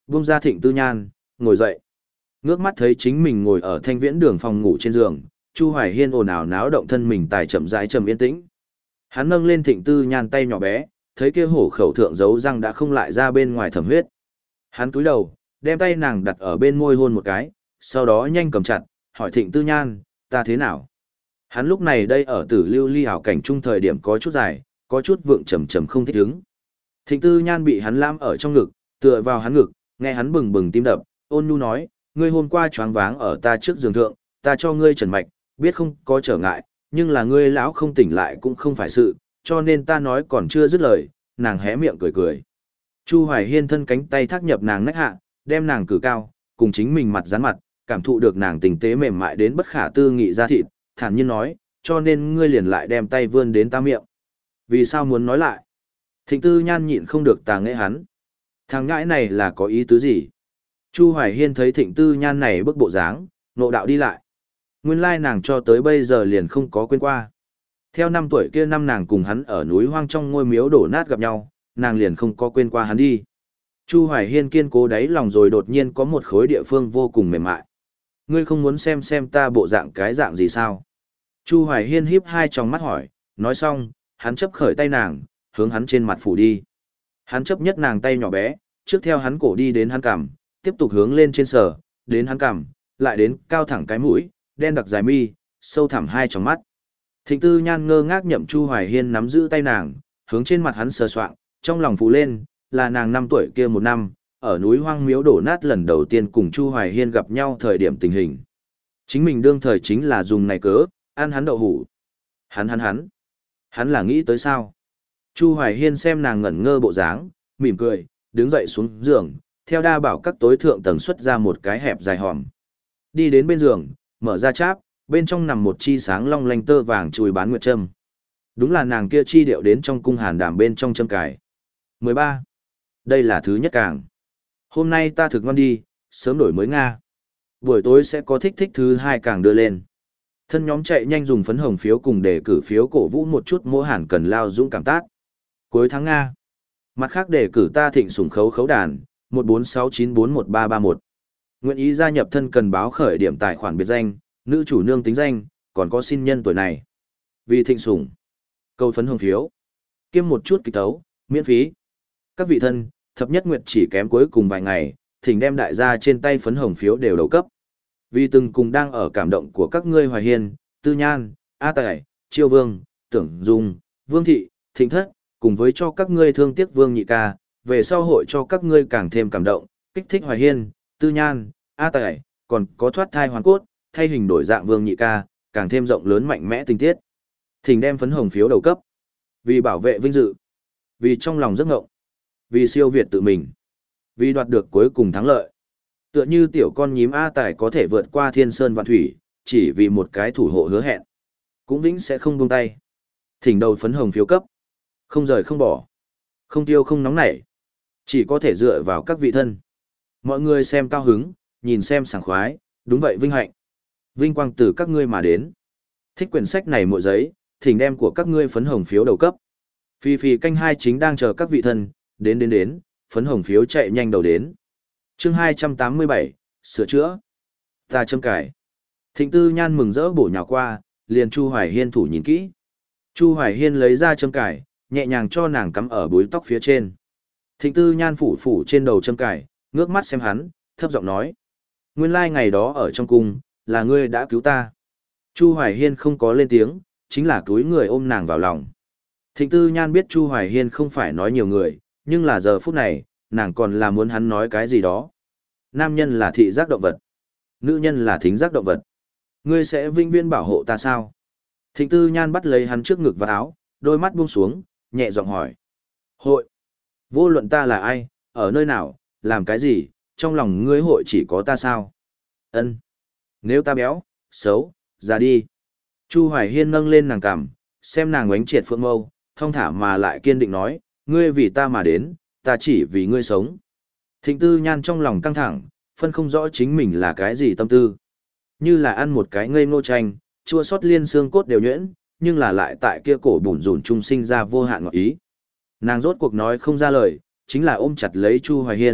buông ra Thịnh Tư Nhan, ngồi dậy. Ngước mắt thấy chính mình ngồi ở Thanh Viễn đường phòng ngủ trên giường, Chu Hoài Hiên ồn ào náo động thân mình tài chậm rãi trầm yên tĩnh. Hắn nâng lên Thịnh Tư Nhan tay nhỏ bé, thấy kia hổ khẩu thượng giấu răng đã không lại ra bên ngoài thẩm huyết. Hắn cúi đầu, đem tay nàng đặt ở bên môi hôn một cái, sau đó nhanh cầm chặt, hỏi Thịnh Tư Nhan, ta thế nào? Hắn lúc này đây ở Tử Lưu Ly ảo cảnh trung thời điểm có chút dài, có chút vượng trầm trầm không thích ứng. Thịnh Tư Nhan bị hắn lam ở trong ngực, tựa vào hắn ngực, nghe hắn bừng bừng tim đập, ôn nhu nói, ngươi hôm qua choáng váng ở ta trước giường thượng, ta cho ngươi trần mạch, biết không có trở ngại, nhưng là ngươi lão không tỉnh lại cũng không phải sự, cho nên ta nói còn chưa dứt lời, nàng hé miệng cười cười. Chu Hoài Hiên thân cánh tay thác nhập nàng nách hạ, đem nàng cử cao, cùng chính mình mặt dán mặt, cảm thụ được nàng tình tế mềm mại đến bất khả tư nghị ra thịt, thản nhiên nói, cho nên ngươi liền lại đem tay vươn đến ta miệng. Vì sao muốn nói lại? Thịnh Tư Nhan nhịn không được tà nghệ hắn. Thằng ngãi này là có ý tứ gì? Chu Hoài Hiên thấy Thịnh Tư Nhan này bức bộ dáng, nộ đạo đi lại. Nguyên lai nàng cho tới bây giờ liền không có quên qua. Theo năm tuổi kia năm nàng cùng hắn ở núi hoang trong ngôi miếu đổ nát gặp nhau, nàng liền không có quên qua hắn đi. Chu Hoài Hiên kiên cố đáy lòng rồi đột nhiên có một khối địa phương vô cùng mềm mại. Ngươi không muốn xem xem ta bộ dạng cái dạng gì sao? Chu Hoài Hiên híp hai tròng mắt hỏi, nói xong, hắn chấp khởi tay nàng, hướng hắn trên mặt phủ đi. Hắn chấp nhất nàng tay nhỏ bé, trước theo hắn cổ đi đến hắn cằm, tiếp tục hướng lên trên sờ, đến hắn cằm, lại đến cao thẳng cái mũi, đen đặc dài mi, sâu thẳm hai tròng mắt. Thịnh Tư Nhan ngơ ngác nhậm Chu Hoài Hiên nắm giữ tay nàng, hướng trên mặt hắn sờ soạng, trong lòng phù lên, là nàng năm tuổi kia một năm, ở núi hoang miếu đổ nát lần đầu tiên cùng Chu Hoài Hiên gặp nhau thời điểm tình hình. Chính mình đương thời chính là dùng này cớ, ăn hắn đậu hủ. Hắn hắn hắn. Hắn là nghĩ tới sao? Chu Hoài Hiên xem nàng ngẩn ngơ bộ dáng, mỉm cười, đứng dậy xuống giường, theo đa bảo các tối thượng tầng xuất ra một cái hẹp dài hòm. Đi đến bên giường, mở ra cháp, bên trong nằm một chi sáng long lanh tơ vàng chùi bán nguyệt châm. Đúng là nàng kia chi điệu đến trong cung hàn đảm bên trong châm cài. mười ba. Đây là thứ nhất càng. Hôm nay ta thực ngon đi, sớm đổi mới Nga. Buổi tối sẽ có thích thích thứ hai càng đưa lên. Thân nhóm chạy nhanh dùng phấn hồng phiếu cùng để cử phiếu cổ vũ một chút mỗi hàn cần lao dũng cảm tác. Cuối tháng Nga. Mặt khác để cử ta thịnh sủng khấu khấu đàn, một bốn sáu chín bốn một ba ba một. Nguyện ý gia nhập thân cần báo khởi điểm tài khoản biệt danh, nữ chủ nương tính danh, còn có xin nhân tuổi này. Vì thịnh sủng. Câu phấn hồng phiếu. Kiêm một chút kịch tấu, miễn phí. Các vị thân, thập nhất nguyệt chỉ kém cuối cùng vài ngày, thỉnh đem đại gia trên tay phấn hồng phiếu đều đầu cấp. Vì từng cùng đang ở cảm động của các ngươi Hoài Hiên, Tư Nhan, A Tài, Chiêu Vương, Tưởng Dung, Vương Thị, Thịnh Thất, cùng với cho các ngươi thương tiếc Vương Nhị Ca, về sau hội cho các ngươi càng thêm cảm động, kích thích Hoài Hiên, Tư Nhan, A Tài, còn có thoát thai hoàn cốt, thay hình đổi dạng Vương Nhị Ca, càng thêm rộng lớn mạnh mẽ tình tiết. Thỉnh đem phấn hồng phiếu đầu cấp. Vì bảo vệ vinh dự, vì trong lòng giấc ngộng, vì siêu việt tự mình, vì đoạt được cuối cùng thắng lợi. Tựa như tiểu con nhím A Tài có thể vượt qua thiên sơn vạn thủy, chỉ vì một cái thủ hộ hứa hẹn. Cũng vĩnh sẽ không buông tay. Thỉnh đầu phấn hồng phiếu cấp. Không rời không bỏ. Không tiêu không nóng nảy. Chỉ có thể dựa vào các vị thân. Mọi người xem cao hứng, nhìn xem sảng khoái, đúng vậy vinh hạnh. Vinh quang từ các ngươi mà đến. Thích quyển sách này mỗi giấy, thỉnh đem của các ngươi phấn hồng phiếu đầu cấp. Phi phi canh hai chính đang chờ các vị thân, đến đến đến, phấn hồng phiếu chạy nhanh đầu đến. Chương hai trăm tám mươi bảy, sửa chữa. Ta châm cải. Thịnh Tư Nhan mừng rỡ bổ nhào qua, liền Chu Hoài Hiên thủ nhìn kỹ. Chu Hoài Hiên lấy ra châm cải, nhẹ nhàng cho nàng cắm ở búi tóc phía trên. Thịnh Tư Nhan phủ phủ trên đầu châm cải, ngước mắt xem hắn, thấp giọng nói. Nguyên lai ngày đó ở trong cung, là ngươi đã cứu ta. Chu Hoài Hiên không có lên tiếng, chính là túi người ôm nàng vào lòng. Thịnh Tư Nhan biết Chu Hoài Hiên không phải nói nhiều người, nhưng là giờ phút này, nàng còn là muốn hắn nói cái gì đó. Nam nhân là thị giác động vật, nữ nhân là thính giác động vật. Ngươi sẽ vinh viên bảo hộ ta sao? Thịnh Tư Nhan bắt lấy hắn trước ngực và áo, đôi mắt buông xuống, nhẹ giọng hỏi. Hội. Vô luận ta là ai, ở nơi nào, làm cái gì, trong lòng ngươi hội chỉ có ta sao? Ân. Nếu ta béo, xấu, ra đi. Chu Hoài Hiên nâng lên nàng cằm, xem nàng oánh triệt phượng mâu, thong thả mà lại kiên định nói, ngươi vì ta mà đến, ta chỉ vì ngươi sống. Thịnh Tư Nhan trong lòng căng thẳng, phân không rõ chính mình là cái gì tâm tư. Như là ăn một cái ngây ngô chanh, chua xót liên xương cốt đều nhuyễn, nhưng là lại tại kia cổ bùn rùn trung sinh ra vô hạn ngọt ý. Nàng rốt cuộc nói không ra lời, chính là ôm chặt lấy Chu Hoài Hiên,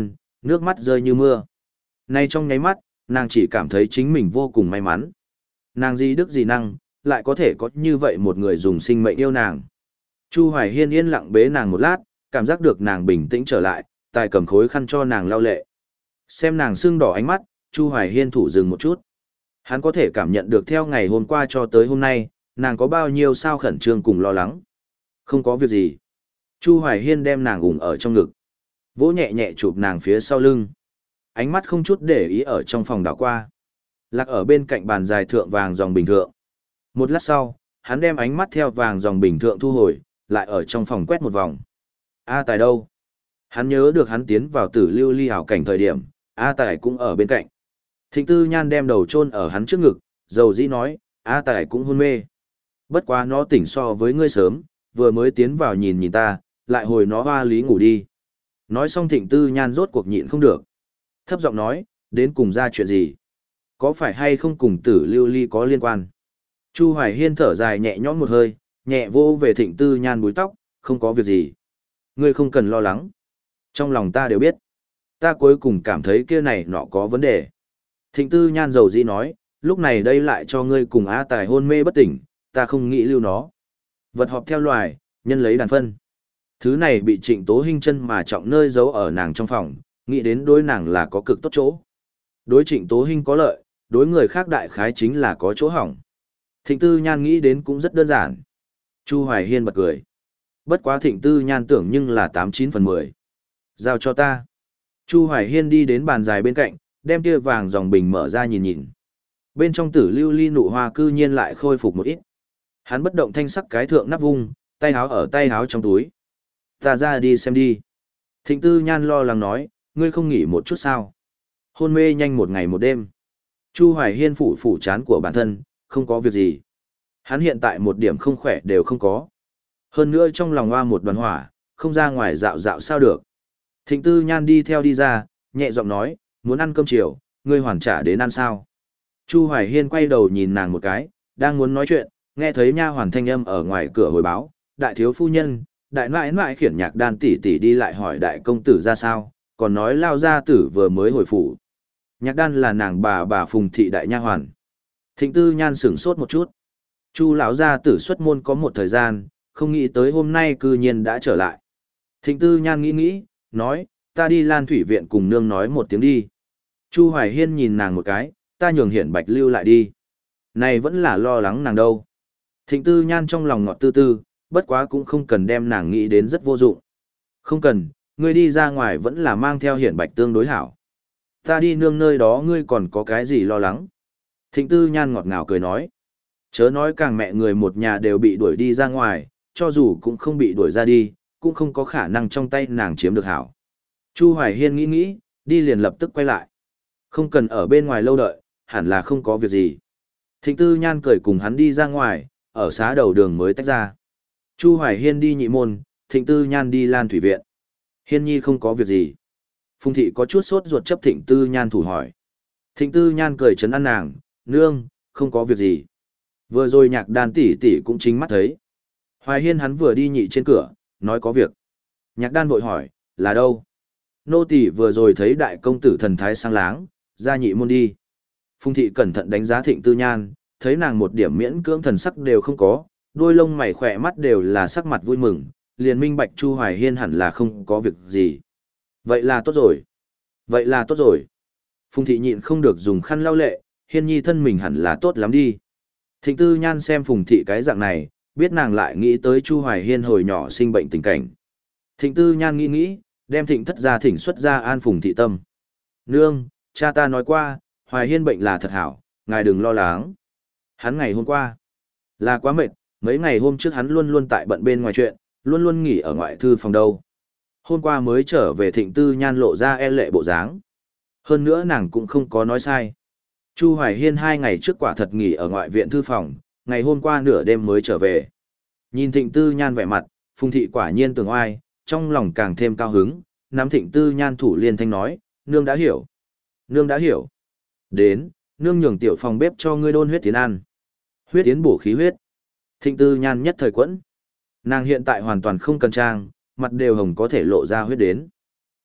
Nước mắt rơi như mưa. Nay trong nháy mắt, nàng chỉ cảm thấy chính mình vô cùng may mắn. Nàng gì đức gì năng, lại có thể có như vậy một người dùng sinh mệnh yêu nàng. Chu Hoài Hiên yên lặng bế nàng một lát, cảm giác được nàng bình tĩnh trở lại, tài cầm khối khăn cho nàng lau lệ. Xem nàng sưng đỏ ánh mắt, Chu Hoài Hiên thủ dừng một chút. Hắn có thể cảm nhận được theo ngày hôm qua cho tới hôm nay, nàng có bao nhiêu sao khẩn trương cùng lo lắng. Không có việc gì. Chu Hoài Hiên đem nàng ủng ở trong ngực, vỗ nhẹ nhẹ chụp nàng phía sau lưng. Ánh mắt không chút để ý ở trong phòng đảo qua. Lạc ở bên cạnh bàn dài thượng vàng dòng bình thượng. Một lát sau, hắn đem ánh mắt theo vàng dòng bình thượng thu hồi, lại ở trong phòng quét một vòng. A Tài đâu? Hắn nhớ được hắn tiến vào tử lưu ly hảo cảnh thời điểm, A Tài cũng ở bên cạnh. Thịnh Tư Nhan đem đầu chôn ở hắn trước ngực, dầu dĩ nói, A Tài cũng hôn mê. Bất quá nó tỉnh so với ngươi sớm, vừa mới tiến vào nhìn nhìn ta, lại hồi nó hoa lý ngủ đi. Nói xong Thịnh Tư Nhan rốt cuộc nhịn không được. Thấp giọng nói, đến cùng ra chuyện gì? Có phải hay không cùng tử lưu ly có liên quan? Chu Hoài Hiên thở dài nhẹ nhõm một hơi, nhẹ vô về Thịnh Tư Nhan búi tóc, không có việc gì. Ngươi không cần lo lắng. Trong lòng ta đều biết. Ta cuối cùng cảm thấy kia này nọ có vấn đề. Thịnh Tư Nhan dầu dĩ nói, lúc này đây lại cho ngươi cùng A Tài hôn mê bất tỉnh, ta không nghĩ lưu nó. Vật họp theo loài, nhân lấy đàn phân. Thứ này bị Trịnh Tố Hinh chân mà trọng nơi giấu ở nàng trong phòng, nghĩ đến đối nàng là có cực tốt chỗ. Đối Trịnh Tố Hinh có lợi, đối người khác đại khái chính là có chỗ hỏng. Thịnh Tư Nhan nghĩ đến cũng rất đơn giản. Chu Hoài Hiên bật cười. Bất quá Thịnh Tư Nhan tưởng nhưng là tám chín phần mười. Giao cho ta. Chu Hoài Hiên đi đến bàn dài bên cạnh, đem kia vàng dòng bình mở ra nhìn nhìn. Bên trong tử lưu ly nụ hoa cư nhiên lại khôi phục một ít. Hắn bất động thanh sắc cái thượng nắp vung, tay háo ở tay háo trong túi. Ta ra đi xem đi. Thịnh Tư Nhan lo lắng nói, ngươi không nghỉ một chút sao? Hôn mê nhanh một ngày một đêm. Chu Hoài Hiên phủ phủ chán của bản thân, không có việc gì. Hắn hiện tại một điểm không khỏe đều không có. Hơn nữa trong lòng hoa một đoàn hỏa, không ra ngoài dạo dạo sao được. Thịnh Tư Nhan đi theo đi ra, nhẹ giọng nói, muốn ăn cơm chiều, ngươi hoàn trả đến ăn sao? Chu Hoài Hiên quay đầu nhìn nàng một cái, đang muốn nói chuyện, nghe thấy nha hoàn thanh âm ở ngoài cửa hồi báo, đại thiếu phu nhân, đại nãi nãi khiển nhạc đan tỷ tỷ đi lại hỏi đại công tử ra sao, còn nói lao gia tử vừa mới hồi phủ. Nhạc đan là nàng bà bà Phùng thị đại nha hoàn. Thịnh Tư Nhan sửng sốt một chút. Chu lão gia tử xuất môn có một thời gian, không nghĩ tới hôm nay cư nhiên đã trở lại. Thịnh Tư Nhan nghĩ nghĩ, nói, ta đi Lan Thủy viện cùng nương nói một tiếng đi. Chu Hoài Hiên nhìn nàng một cái, ta nhường Hiển Bạch lưu lại đi. Này vẫn là lo lắng nàng đâu. Thịnh Tư Nhan trong lòng ngọt tư tư, bất quá cũng không cần đem nàng nghĩ đến rất vô dụng. Không cần, ngươi đi ra ngoài vẫn là mang theo Hiển Bạch tương đối hảo. Ta đi nương nơi đó ngươi còn có cái gì lo lắng. Thịnh Tư Nhan ngọt ngào cười nói. Chớ nói càng mẹ người một nhà đều bị đuổi đi ra ngoài, cho dù cũng không bị đuổi ra đi, cũng không có khả năng trong tay nàng chiếm được hảo. Chu Hoài Hiên nghĩ nghĩ, đi liền lập tức quay lại. Không cần ở bên ngoài lâu đợi, hẳn là không có việc gì. Thịnh Tư Nhan cười cùng hắn đi ra ngoài, ở xá đầu đường mới tách ra. Chu Hoài Hiên đi nhị môn, Thịnh Tư Nhan đi Lan Thủy viện. Hiên nhi không có việc gì. Phùng thị có chút sốt ruột chấp Thịnh Tư Nhan thủ hỏi. Thịnh Tư Nhan cười trấn an nàng, nương, không có việc gì. Vừa rồi nhạc đàn tỷ tỷ cũng chính mắt thấy. Hoài Hiên hắn vừa đi nhị trên cửa, nói có việc. Nhạc đan vội hỏi, là đâu? Nô tỷ vừa rồi thấy đại công tử thần thái sáng láng, ra nhị môn đi. Phùng thị cẩn thận đánh giá Thịnh Tư Nhan, thấy nàng một điểm miễn cưỡng thần sắc đều không có, đôi lông mày khỏe mắt đều là sắc mặt vui mừng, liền minh bạch Chu Hoài Hiên hẳn là không có việc gì. Vậy là tốt rồi. Vậy là tốt rồi. Phùng thị nhịn không được dùng khăn lau lệ, Hiên nhi thân mình hẳn là tốt lắm đi. Thịnh Tư Nhan xem Phùng thị cái dạng này, biết nàng lại nghĩ tới Chu Hoài Hiên hồi nhỏ sinh bệnh tình cảnh. Thịnh Tư Nhan nghĩ nghĩ, đem Thịnh thất ra thỉnh xuất ra an Phùng thị tâm. Nương, cha ta nói qua, Hoài Hiên bệnh là thật hảo, ngài đừng lo lắng. Hắn ngày hôm qua là quá mệt, mấy ngày hôm trước hắn luôn luôn tại bận bên ngoài chuyện, luôn luôn nghỉ ở ngoại thư phòng đâu. Hôm qua mới trở về Thịnh Tư Nhan lộ ra e lệ bộ dáng. Hơn nữa nàng cũng không có nói sai. Chu Hoài Hiên hai ngày trước quả thật nghỉ ở ngoại viện thư phòng, ngày hôm qua nửa đêm mới trở về. Nhìn Thịnh Tư Nhan vẻ mặt, Phùng thị quả nhiên tưởng oai, trong lòng càng thêm cao hứng, nắm Thịnh Tư Nhan thủ liên thanh nói, nương đã hiểu. Nương đã hiểu. Đến, nương nhường tiểu phòng bếp cho ngươi đôn huyết tiến ăn. Huyết tiến bổ khí huyết. Thịnh Tư Nhan nhất thời quẫn. Nàng hiện tại hoàn toàn không cần trang, mặt đều hồng có thể lộ ra huyết đến.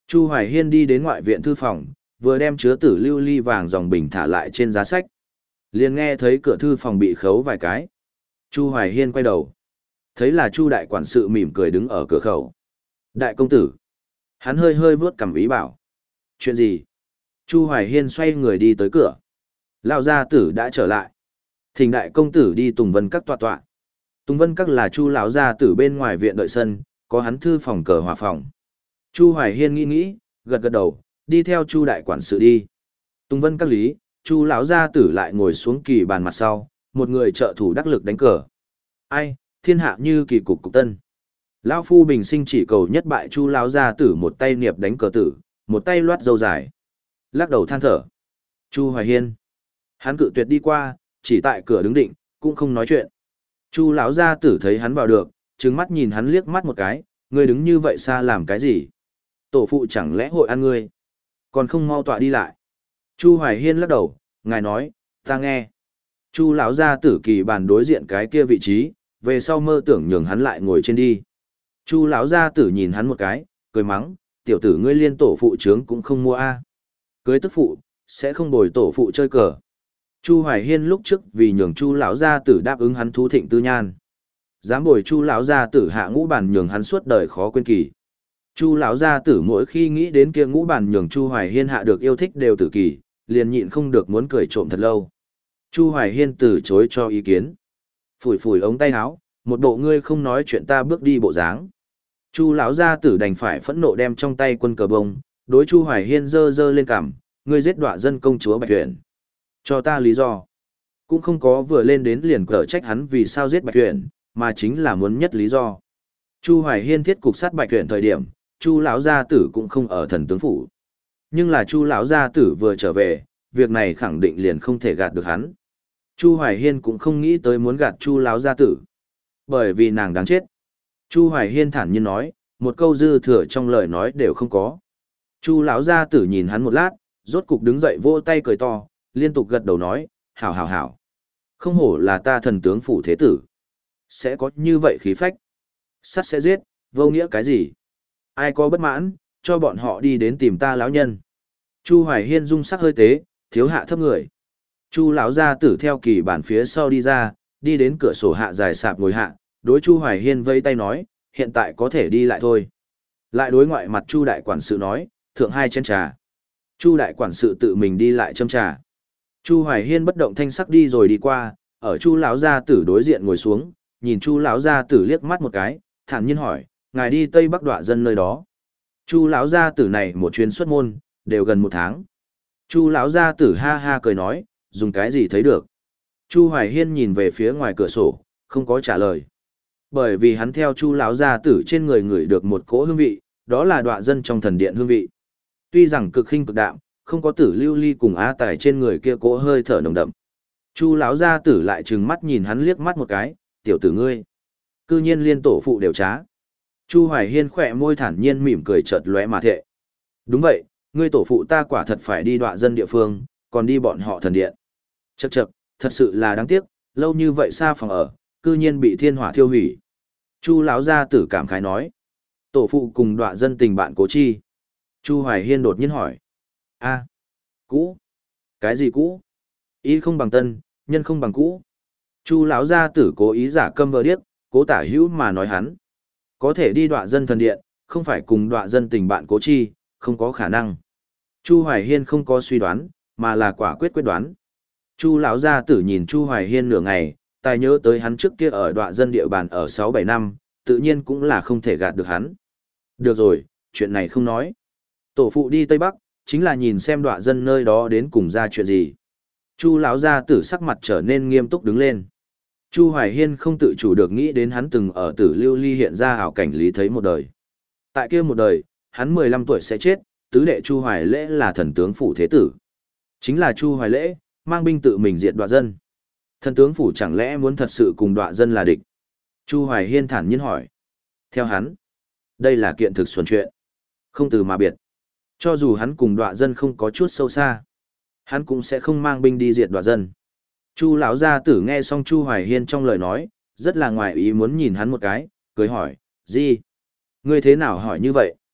Chu Hoài Hiên đi đến ngoại viện thư phòng, vừa đem chứa tử lưu ly vàng dòng bình thả lại trên giá sách. Liền nghe thấy cửa thư phòng bị khấu vài cái. Chu Hoài Hiên quay đầu. Thấy là Chu đại quản sự mỉm cười đứng ở cửa khẩu. Đại công tử. Hắn hơi hơi vướt cằm ý bảo. Chuyện gì? Chu Hoài Hiên xoay người đi tới cửa. Lão gia tử đã trở lại. Thỉnh đại công tử đi Tùng Vân Các tọa tọa. Tùng Vân Các là Chu lão gia tử bên ngoài viện đợi sân, có hắn thư phòng cờ hòa phòng. Chu Hoài Hiên nghĩ nghĩ, gật gật đầu, đi theo Chu đại quản sự đi. Tùng Vân Các lý, Chu lão gia tử lại ngồi xuống kỳ bàn mặt sau, một người trợ thủ đắc lực đánh cờ. Ai, thiên hạ như kỳ cục cục tân. Lão phu bình sinh chỉ cầu nhất bại Chu lão gia tử một tay niệp đánh cờ tử, một tay loát dâu dài. Lắc đầu than thở. Chu Hoài Hiên. Hắn cự tuyệt đi qua, chỉ tại cửa đứng định, cũng không nói chuyện. Chu lão gia tử thấy hắn vào được, trừng mắt nhìn hắn liếc mắt một cái, ngươi đứng như vậy xa làm cái gì? Tổ phụ chẳng lẽ hội ăn ngươi? Còn không mau tọa đi lại. Chu Hoài Hiên lắc đầu, ngài nói, ta nghe. Chu lão gia tử kỳ bàn đối diện cái kia vị trí, về sau mơ tưởng nhường hắn lại ngồi trên đi. Chu lão gia tử nhìn hắn một cái, cười mắng, tiểu tử ngươi liên tổ phụ trướng cũng không mua a. Cưới tức phụ, sẽ không bồi tổ phụ chơi cờ. Chu Hoài Hiên lúc trước vì nhường Chu lão gia tử đáp ứng hắn thú thịnh tư nhan, dám bồi Chu lão gia tử hạ ngũ bàn nhường hắn suốt đời khó quên kỳ. Chu lão gia tử mỗi khi nghĩ đến kia ngũ bàn nhường Chu Hoài Hiên hạ được yêu thích đều tử kỳ, liền nhịn không được muốn cười trộm thật lâu. Chu Hoài Hiên từ chối cho ý kiến. Phủi phủi ống tay áo, một bộ ngươi không nói chuyện ta bước đi bộ dáng. Chu lão gia tử đành phải phẫn nộ đem trong tay quân cờ bông, đối Chu Hoài Hiên giơ giơ lên cằm, ngươi giết đọa dân công chúa Bạch Tuyển. Cho ta lý do. Cũng không có vừa lên đến liền cở trách hắn vì sao giết Bạch Tuyển, mà chính là muốn nhất lý do. Chu Hoài Hiên thiết cục sát Bạch Tuyển thời điểm, Chu lão gia tử cũng không ở thần tướng phủ. Nhưng là Chu lão gia tử vừa trở về, việc này khẳng định liền không thể gạt được hắn. Chu Hoài Hiên cũng không nghĩ tới muốn gạt Chu lão gia tử, bởi vì nàng đáng chết. Chu Hoài Hiên thản nhiên nói, một câu dư thừa trong lời nói đều không có. Chu lão gia tử nhìn hắn một lát, rốt cục đứng dậy vỗ tay cười to, liên tục gật đầu nói, hảo hảo hảo. Không hổ là ta thần tướng phủ thế tử. Sẽ có như vậy khí phách. Sắt sẽ giết, vô nghĩa cái gì? Ai có bất mãn, cho bọn họ đi đến tìm ta lão nhân. Chu Hoài Hiên dung sắc hơi tế, thiếu hạ thấp người. Chu lão gia tử theo kỳ bản phía sau đi ra, đi đến cửa sổ hạ dài sạp ngồi hạ, đối Chu Hoài Hiên vây tay nói, hiện tại có thể đi lại thôi. Lại đối ngoại mặt Chu đại quản sự nói, thượng hai chén trà. Chu đại quản sự tự mình đi lại châm trà. Chu Hoài Hiên bất động thanh sắc đi rồi đi qua, ở Chu lão gia tử đối diện ngồi xuống, nhìn Chu lão gia tử liếc mắt một cái, thản nhiên hỏi, ngài đi Tây Bắc Đoạ dân nơi đó. Chu lão gia tử này một chuyến xuất môn, đều gần một tháng. Chu lão gia tử ha ha cười nói, dùng cái gì thấy được. Chu Hoài Hiên nhìn về phía ngoài cửa sổ, không có trả lời. Bởi vì hắn theo Chu lão gia tử trên người ngửi được một cỗ hương vị, đó là Đoạ dân trong thần điện hương vị. Tuy rằng cực khinh cực đạm, không có tử lưu ly cùng á tài trên người kia cỗ hơi thở nồng đậm. Chu lão gia tử lại trừng mắt nhìn hắn liếc mắt một cái, tiểu tử ngươi. Cư nhiên liên tổ phụ đều trá. Chu Hoài Hiên khỏe môi thản nhiên mỉm cười chợt lóe mà thệ. Đúng vậy, ngươi tổ phụ ta quả thật phải đi Đoạ dân địa phương, còn đi bọn họ thần điện. Chậc chậc, thật sự là đáng tiếc, lâu như vậy xa phòng ở, cư nhiên bị thiên hỏa thiêu hủy. Chu lão gia tử cảm khái nói. Tổ phụ cùng Đoạ dân tình bạn cố chi. Chu Hoài Hiên đột nhiên hỏi. A, cũ. Cái gì cũ? Ý không bằng tân, nhân không bằng cũ. Chu lão gia tử cố ý giả câm vờ điếc, cố tả hữu mà nói hắn. Có thể đi Đoạ dân thần điện, không phải cùng Đoạ dân tình bạn cố chi, không có khả năng. Chu Hoài Hiên không có suy đoán, mà là quả quyết quyết đoán. Chu lão gia tử nhìn Chu Hoài Hiên nửa ngày, tài nhớ tới hắn trước kia ở Đoạ dân địa bàn ở sáu bảy năm, tự nhiên cũng là không thể gạt được hắn. Được rồi, chuyện này không nói. Tổ phụ đi Tây Bắc, chính là nhìn xem Đoạ dân nơi đó đến cùng ra chuyện gì. Chu lão gia tử sắc mặt trở nên nghiêm túc đứng lên. Chu Hoài Hiên không tự chủ được nghĩ đến hắn từng ở Tử Lưu Ly hiện ra ảo cảnh lý thấy một đời. Tại kia một đời, hắn mười lăm tuổi sẽ chết, tứ đệ Chu Hoài Lễ là thần tướng phủ thế tử. Chính là Chu Hoài Lễ, mang binh tự mình diệt Đoạ dân. Thần tướng phủ chẳng lẽ muốn thật sự cùng Đoạ dân là địch? Chu Hoài Hiên thản nhiên hỏi. Theo hắn, đây là kiện thực xuẩn chuyện. Không từ mà biệt. Cho dù hắn cùng Đoạ dân không có chút sâu xa, hắn cũng sẽ không mang binh đi diệt Đoạ dân. Chu lão gia tử nghe xong Chu Hoài Hiên trong lời nói, rất là ngoài ý muốn nhìn hắn một cái, cười hỏi, gì? Ngươi thế nào hỏi như vậy?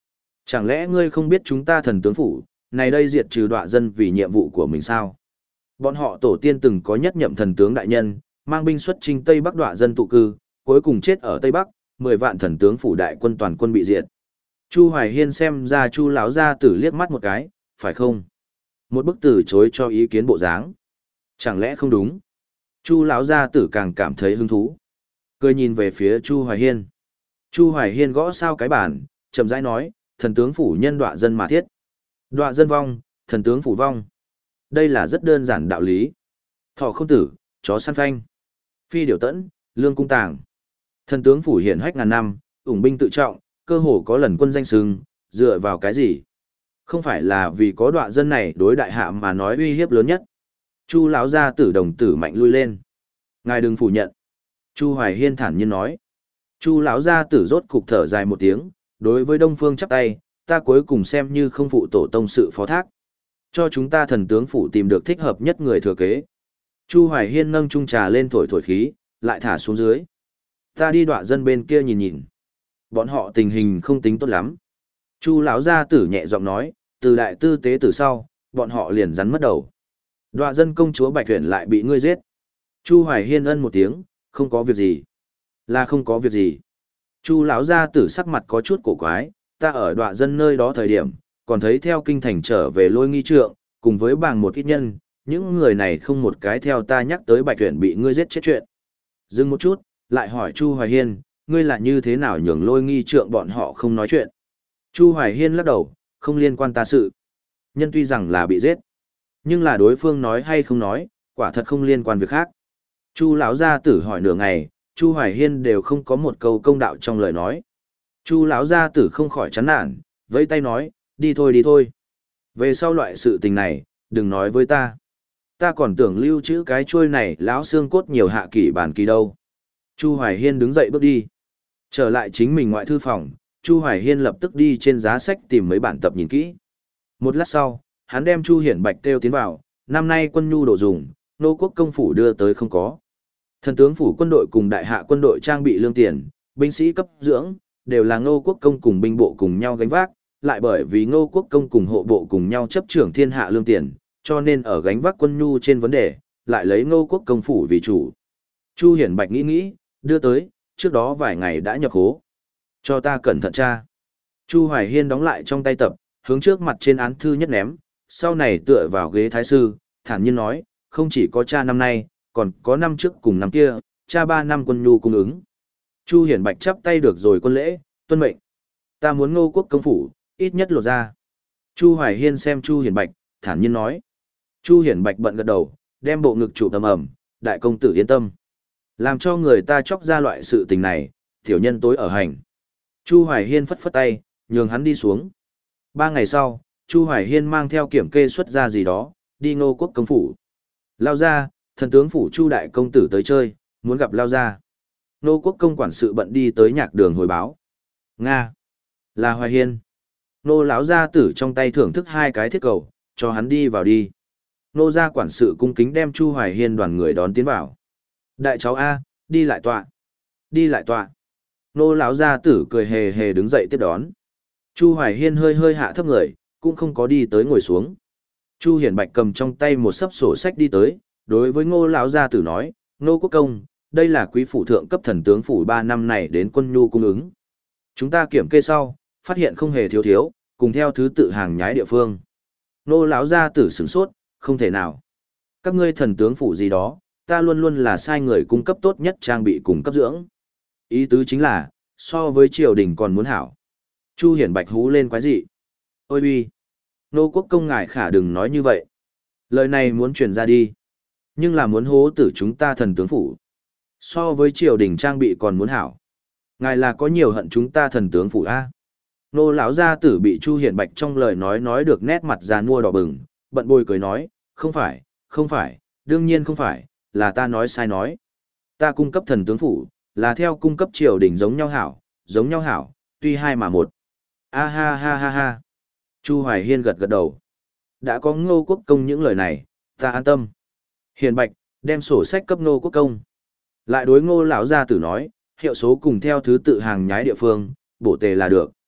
Chẳng lẽ ngươi không biết chúng ta thần tướng phủ, này đây diệt trừ đọa dân vì nhiệm vụ của mình sao? Bọn họ tổ tiên từng có nhất nhậm thần tướng đại nhân, mang binh xuất chinh Tây Bắc đọa dân tụ cư, cuối cùng chết ở Tây Bắc, mười vạn thần tướng phủ đại quân toàn quân bị diệt. Chu Hoài Hiên xem ra Chu lão gia tử liếc mắt một cái, phải không? Một bức từ chối cho ý kiến bộ dáng. Chẳng lẽ không đúng? Chu lão gia tử càng cảm thấy hứng thú. Cười nhìn về phía Chu Hoài Hiên. Chu Hoài Hiên gõ sao cái bàn, chậm rãi nói, thần tướng phủ nhân đọa dân mà thiết. Đọa dân vong, thần tướng phủ vong. Đây là rất đơn giản đạo lý. Thọ không tử, chó săn phanh. Phi điều tẫn, lương cung tàng. Thần tướng phủ hiển hách ngàn năm, ủng binh tự trọng, cơ hồ có lần quân danh sừng, dựa vào cái gì? Không phải là vì có đọa dân này đối đại hạ mà nói uy hiếp lớn nhất. Chu lão gia tử đồng tử mạnh lui lên. Ngài đừng phủ nhận. Chu Hoài Hiên thản nhiên nói. Chu lão gia tử rốt cục thở dài một tiếng, đối với Đông Phương chắp tay, ta cuối cùng xem như không phụ tổ tông sự phó thác. Cho chúng ta thần tướng phủ tìm được thích hợp nhất người thừa kế. Chu Hoài Hiên nâng chung trà lên thổi thổi khí, lại thả xuống dưới. Ta đi đọa dân bên kia nhìn nhìn. Bọn họ tình hình không tính tốt lắm. Chu lão gia tử nhẹ giọng nói, từ đại tư tế từ sau, bọn họ liền rắn mất đầu. Đọa dân công chúa Bạch Tuyển lại bị ngươi giết. Chu Hoài Hiên ân một tiếng, không có việc gì. Là không có việc gì. Chu lão gia tử sắc mặt có chút cổ quái, ta ở đọa dân nơi đó thời điểm, còn thấy theo kinh thành trở về Lôi Nghi Trượng, cùng với bảng một ít nhân, những người này không một cái theo ta nhắc tới Bạch Tuyển bị ngươi giết chết chuyện. Dừng một chút, lại hỏi Chu Hoài Hiên, ngươi là như thế nào nhường Lôi Nghi Trượng bọn họ không nói chuyện. Chu Hoài Hiên lắc đầu, không liên quan ta sự. Nhân tuy rằng là bị giết, nhưng là đối phương nói hay không nói, quả thật không liên quan việc khác. Chu lão gia tử hỏi nửa ngày, Chu Hoài Hiên đều không có một câu công đạo trong lời nói. Chu lão gia tử không khỏi chán nản, vẫy tay nói, đi thôi đi thôi. Về sau loại sự tình này, đừng nói với ta. Ta còn tưởng lưu trữ cái chuôi này lão xương cốt nhiều hạ kỷ bản kỳ đâu. Chu Hoài Hiên đứng dậy bước đi. Trở lại chính mình ngoại thư phòng, Chu Hoài Hiên lập tức đi trên giá sách tìm mấy bản tập nhìn kỹ. Một lát sau, hắn đem Chu Hiển Bạch kêu tiến vào, năm nay quân nhu đồ dùng, nô quốc công phủ đưa tới không có. Thần tướng phủ quân đội cùng đại hạ quân đội trang bị lương tiền, binh sĩ cấp dưỡng, đều là Ngô Quốc công cùng binh bộ cùng nhau gánh vác, lại bởi vì Ngô Quốc công cùng hộ bộ cùng nhau chấp trưởng thiên hạ lương tiền, cho nên ở gánh vác quân nhu trên vấn đề, lại lấy Ngô Quốc công phủ vì chủ. Chu Hiển Bạch nghĩ nghĩ, đưa tới, trước đó vài ngày đã nhập hố. Cho ta cẩn thận tra. Chu Hoài Hiên đóng lại trong tay tập, hướng trước mặt trên án thư nhất ném, sau này tựa vào ghế thái sư, thản nhiên nói, không chỉ có cha năm nay, còn có năm trước cùng năm kia, cha ba năm quân nhu cung ứng. Chu Hiển Bạch chắp tay được rồi quân lễ, tuân mệnh. Ta muốn Ngô Quốc công phủ, ít nhất lột ra. Chu Hoài Hiên xem Chu Hiển Bạch, thản nhiên nói. Chu Hiển Bạch bận gật đầu, đem bộ ngực trụ tầm ẩm, đại công tử yên tâm. Làm cho người ta chóc ra loại sự tình này, tiểu nhân tối ở hành. Chu Hoài Hiên phất phất tay, nhường hắn đi xuống. Ba ngày sau, Chu Hoài Hiên mang theo kiểm kê xuất ra gì đó, đi Ngô Quốc công phủ. Lao ra, thần tướng phủ Chu đại công tử tới chơi, muốn gặp Lao ra. Ngô Quốc công quản sự bận đi tới nhạc đường hồi báo. Nga, là Hoài Hiên. Nô lão gia tử trong tay thưởng thức hai cái thiết cầu, cho hắn đi vào đi. Nô gia quản sự cung kính đem Chu Hoài Hiên đoàn người đón tiến vào. Đại cháu A, đi lại tọa. Đi lại tọa. Nô lão gia tử cười hề hề đứng dậy tiếp đón. Chu Hoài Hiên hơi hơi hạ thấp người, cũng không có đi tới ngồi xuống. Chu Hiển Bạch cầm trong tay một sấp sổ sách đi tới, đối với Ngô lão gia tử nói, Ngô Quốc công, đây là quý phủ thượng cấp thần tướng phủ ba năm này đến quân nhu cung ứng. Chúng ta kiểm kê sau, phát hiện không hề thiếu thiếu, cùng theo thứ tự hàng nhái địa phương. Ngô lão gia tử sửng sốt, không thể nào. Các ngươi thần tướng phủ gì đó, ta luôn luôn là sai người cung cấp tốt nhất trang bị cung cấp dưỡng. Ý tứ chính là, so với triều đình còn muốn hảo. Chu Hiển Bạch hú lên quái dị. Ôi uy, Nô Quốc công ngài khả đừng nói như vậy. Lời này muốn truyền ra đi. Nhưng là muốn hố tử chúng ta thần tướng phủ. So với triều đình trang bị còn muốn hảo. Ngài là có nhiều hận chúng ta thần tướng phủ A. Nô lão gia tử bị Chu Hiển Bạch trong lời nói nói được nét mặt già nua đỏ bừng, bận bôi cười nói, không phải, không phải, đương nhiên không phải, là ta nói sai nói. Ta cung cấp thần tướng phủ, là theo cung cấp triều đình giống nhau hảo, giống nhau hảo, tuy hai mà một. A ha ha ha ha. Chu Hoài Hiên gật gật đầu. Đã có Ngô Quốc công những lời này, ta an tâm. Hiền Bạch, đem sổ sách cấp Ngô Quốc công. Lại đối Ngô lão gia tử nói, hiệu số cùng theo thứ tự hàng nhái địa phương, bổ tề là được.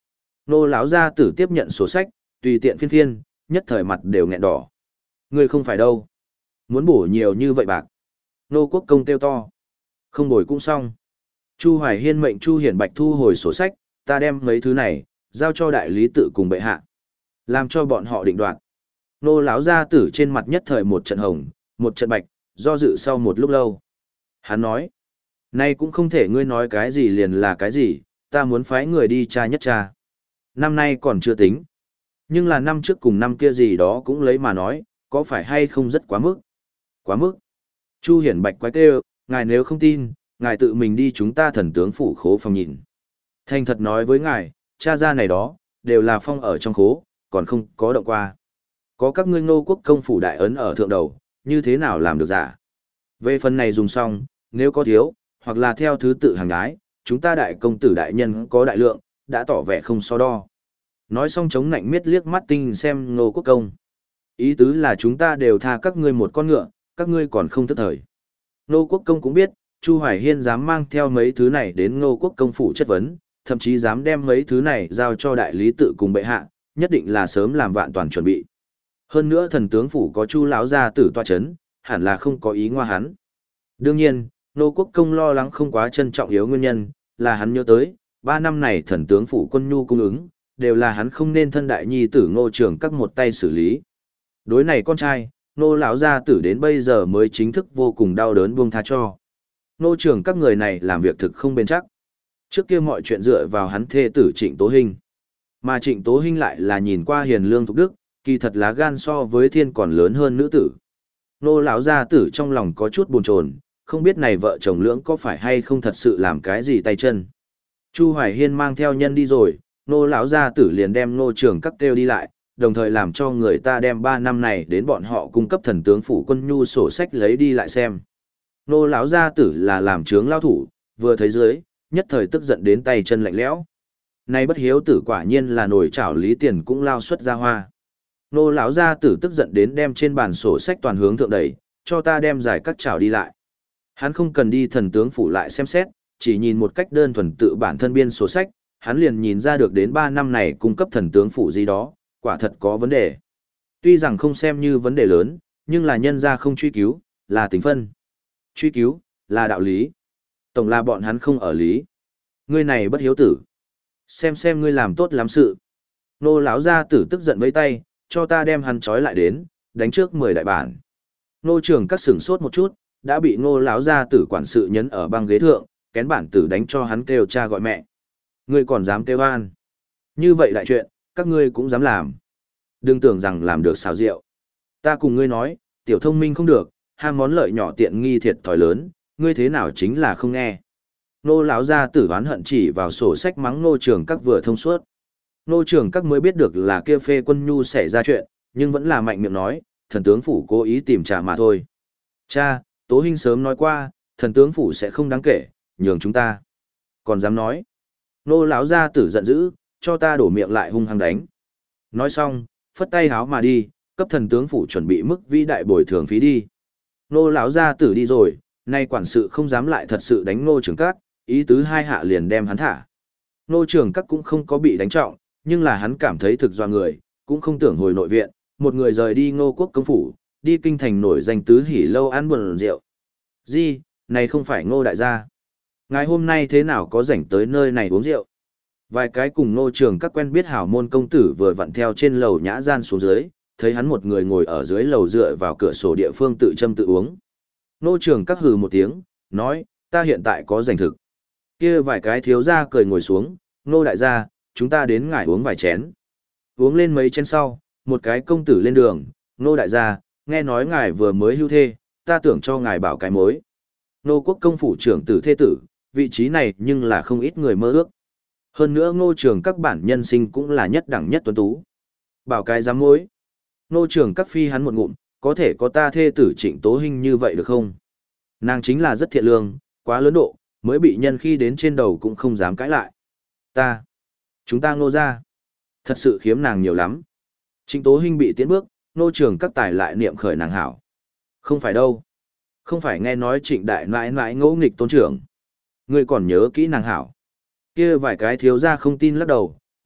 Nô lão gia tử tiếp nhận sổ sách, tùy tiện phiên phiên, nhất thời mặt đều nghẹn đỏ. Ngươi không phải đâu. Muốn bổ nhiều như vậy bạc. Nô quốc công kêu to. Không bồi cũng xong. Chu Hoài Hiên mệnh Chu Hiển Bạch thu hồi sổ sách, ta đem mấy thứ này, giao cho đại lý tự cùng bệ hạ. Làm cho bọn họ định đoạt. Nô lão gia tử trên mặt nhất thời một trận hồng, một trận bạch, do dự sau một lúc lâu. Hắn nói, nay cũng không thể ngươi nói cái gì liền là cái gì, ta muốn phái người đi tra nhất tra. Năm nay còn chưa tính. Nhưng là năm trước cùng năm kia gì đó cũng lấy mà nói, có phải hay không rất quá mức. Quá mức. Chu Hiển Bạch quái kêu, ngài nếu không tin, ngài tự mình đi chúng ta thần tướng phủ khố phòng nhìn. Thành thật nói với ngài, cha ra này đó, đều là phong ở trong khố, còn không có động qua. Có các ngươi Ngô quốc công phủ đại ấn ở thượng đầu, như thế nào làm được giả. Về phần này dùng xong, nếu có thiếu, hoặc là theo thứ tự hàng ái, chúng ta đại công tử đại nhân có đại lượng, đã tỏ vẻ không so đo. Nói xong chống nạnh miết liếc mắt tinh xem Ngô quốc công. Ý tứ là chúng ta đều tha các ngươi một con ngựa, các ngươi còn không thức thời. Ngô quốc công cũng biết, Chu Hoài Hiên dám mang theo mấy thứ này đến Ngô quốc công phủ chất vấn, thậm chí dám đem mấy thứ này giao cho đại lý tự cùng bệ hạ, nhất định là sớm làm vạn toàn chuẩn bị. Hơn nữa thần tướng phủ có Chu lão gia tử tọa chấn, hẳn là không có ý ngoa hắn. Đương nhiên, Ngô quốc công lo lắng không quá trân trọng yếu nguyên nhân, là hắn nhớ tới, ba năm này thần tướng phủ quân nhu cung ứng, đều là hắn không nên thân đại nhi tử Ngô Trường các một tay xử lý. Đối này con trai, Ngô lão gia tử đến bây giờ mới chính thức vô cùng đau đớn buông tha cho. Ngô Trường các người này làm việc thực không bền chắc. Trước kia mọi chuyện dựa vào hắn thê tử Trịnh Tố Hinh. Mà Trịnh Tố Hinh lại là nhìn qua hiền lương thục đức, kỳ thật lá gan so với thiên còn lớn hơn nữ tử. Ngô lão gia tử trong lòng có chút buồn chồn, không biết này vợ chồng lưỡng có phải hay không thật sự làm cái gì tay chân. Chu Hoài Hiên mang theo nhân đi rồi, Ngô lão gia tử liền đem Ngô Trường các kêu đi lại, đồng thời làm cho người ta đem ba năm này đến bọn họ cung cấp thần tướng phủ quân nhu sổ sách lấy đi lại xem. Ngô lão gia tử là làm trướng lao thủ, vừa thấy dưới, nhất thời tức giận đến tay chân lạnh lẽo. Nay bất hiếu tử quả nhiên là nổi chảo lý tiền cũng lao xuất ra hoa. Ngô lão gia tử tức giận đến đem trên bàn sổ sách toàn hướng thượng đẩy, cho ta đem giải các chảo đi lại. Hắn không cần đi thần tướng phủ lại xem xét, chỉ nhìn một cách đơn thuần tự bản thân biên sổ sách, hắn liền nhìn ra được đến ba năm này cung cấp thần tướng phủ gì đó, quả thật có vấn đề. Tuy rằng không xem như vấn đề lớn, nhưng là nhân ra không truy cứu, là tính phân. Truy cứu, là đạo lý. Tổng là bọn hắn không ở lý. Ngươi này bất hiếu tử. Xem xem ngươi làm tốt lắm sự. Nô lão gia tử tức giận với tay, cho ta đem hắn trói lại đến, đánh trước mười đại bản. Nô trưởng các sửng sốt một chút, đã bị nô lão gia tử quản sự nhấn ở băng ghế thượng, kén bản tử đánh cho hắn kêu cha gọi mẹ. Ngươi còn dám kêu an. Như vậy đại chuyện, các ngươi cũng dám làm. Đừng tưởng rằng làm được xào rượu. Ta cùng ngươi nói, tiểu thông minh không được, ham món lợi nhỏ tiện nghi thiệt thòi lớn, ngươi thế nào chính là không nghe. Nô lão gia tử oán hận chỉ vào sổ sách mắng nô trưởng các vừa thông suốt. Nô trưởng các mới biết được là kia phê quân nhu xảy ra chuyện, nhưng vẫn là mạnh miệng nói, thần tướng phủ cố ý tìm trả mà thôi. Cha, Tố Hinh sớm nói qua, thần tướng phủ sẽ không đáng kể, nhường chúng ta. Còn dám nói. Nô lão gia tử giận dữ, cho ta đổ miệng lại hung hăng đánh. Nói xong, phất tay háo mà đi, cấp thần tướng phủ chuẩn bị mức vĩ đại bồi thường phí đi. Nô lão gia tử đi rồi, nay quản sự không dám lại thật sự đánh nô trưởng các, ý tứ hai hạ liền đem hắn thả. Nô trưởng các cũng không có bị đánh trọng, nhưng là hắn cảm thấy thực doa người, cũng không tưởng hồi nội viện, một người rời đi Ngô quốc công phủ, đi kinh thành nổi danh tứ hỉ lâu ăn buồn rượu. Gì, này không phải Ngô đại gia. Ngài hôm nay thế nào có rảnh tới nơi này uống rượu? Vài cái cùng Ngô trường các quen biết hảo môn công tử vừa vặn theo trên lầu nhã gian xuống dưới, thấy hắn một người ngồi ở dưới lầu dựa vào cửa sổ địa phương tự châm tự uống. Ngô trường các hừ một tiếng, nói, ta hiện tại có rảnh thực. Kia vài cái thiếu gia cười ngồi xuống, Ngô đại gia, chúng ta đến ngài uống vài chén. Uống lên mấy chén sau, một cái công tử lên đường, Ngô đại gia, nghe nói ngài vừa mới hưu thê, ta tưởng cho ngài bảo cái mối. Ngô quốc công phủ trưởng tử thê tử, vị trí này nhưng là không ít người mơ ước. Hơn nữa Ngô trường các bản nhân sinh cũng là nhất đẳng nhất tuấn tú. Bảo cái dám mối. Ngô trường các phi hắn một ngụm, có thể có ta thê tử Trịnh Tố Hinh như vậy được không? Nàng chính là rất thiện lương, quá lớn độ, mới bị nhân khi đến trên đầu cũng không dám cãi lại. Ta, chúng ta Ngô ra, thật sự khiếm nàng nhiều lắm. Trịnh Tố Hinh bị tiến bước, Ngô trường các tài lại niệm khởi nàng hảo. Không phải đâu. Không phải nghe nói Trịnh đại nãi nãi ngỗ nghịch tôn trưởng. Ngươi còn nhớ kỹ nàng hảo. Kia vài cái thiếu gia không tin lắc đầu,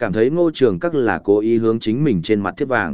cảm thấy Ngô Trường Các là cố ý hướng chính mình trên mặt thiết vàng.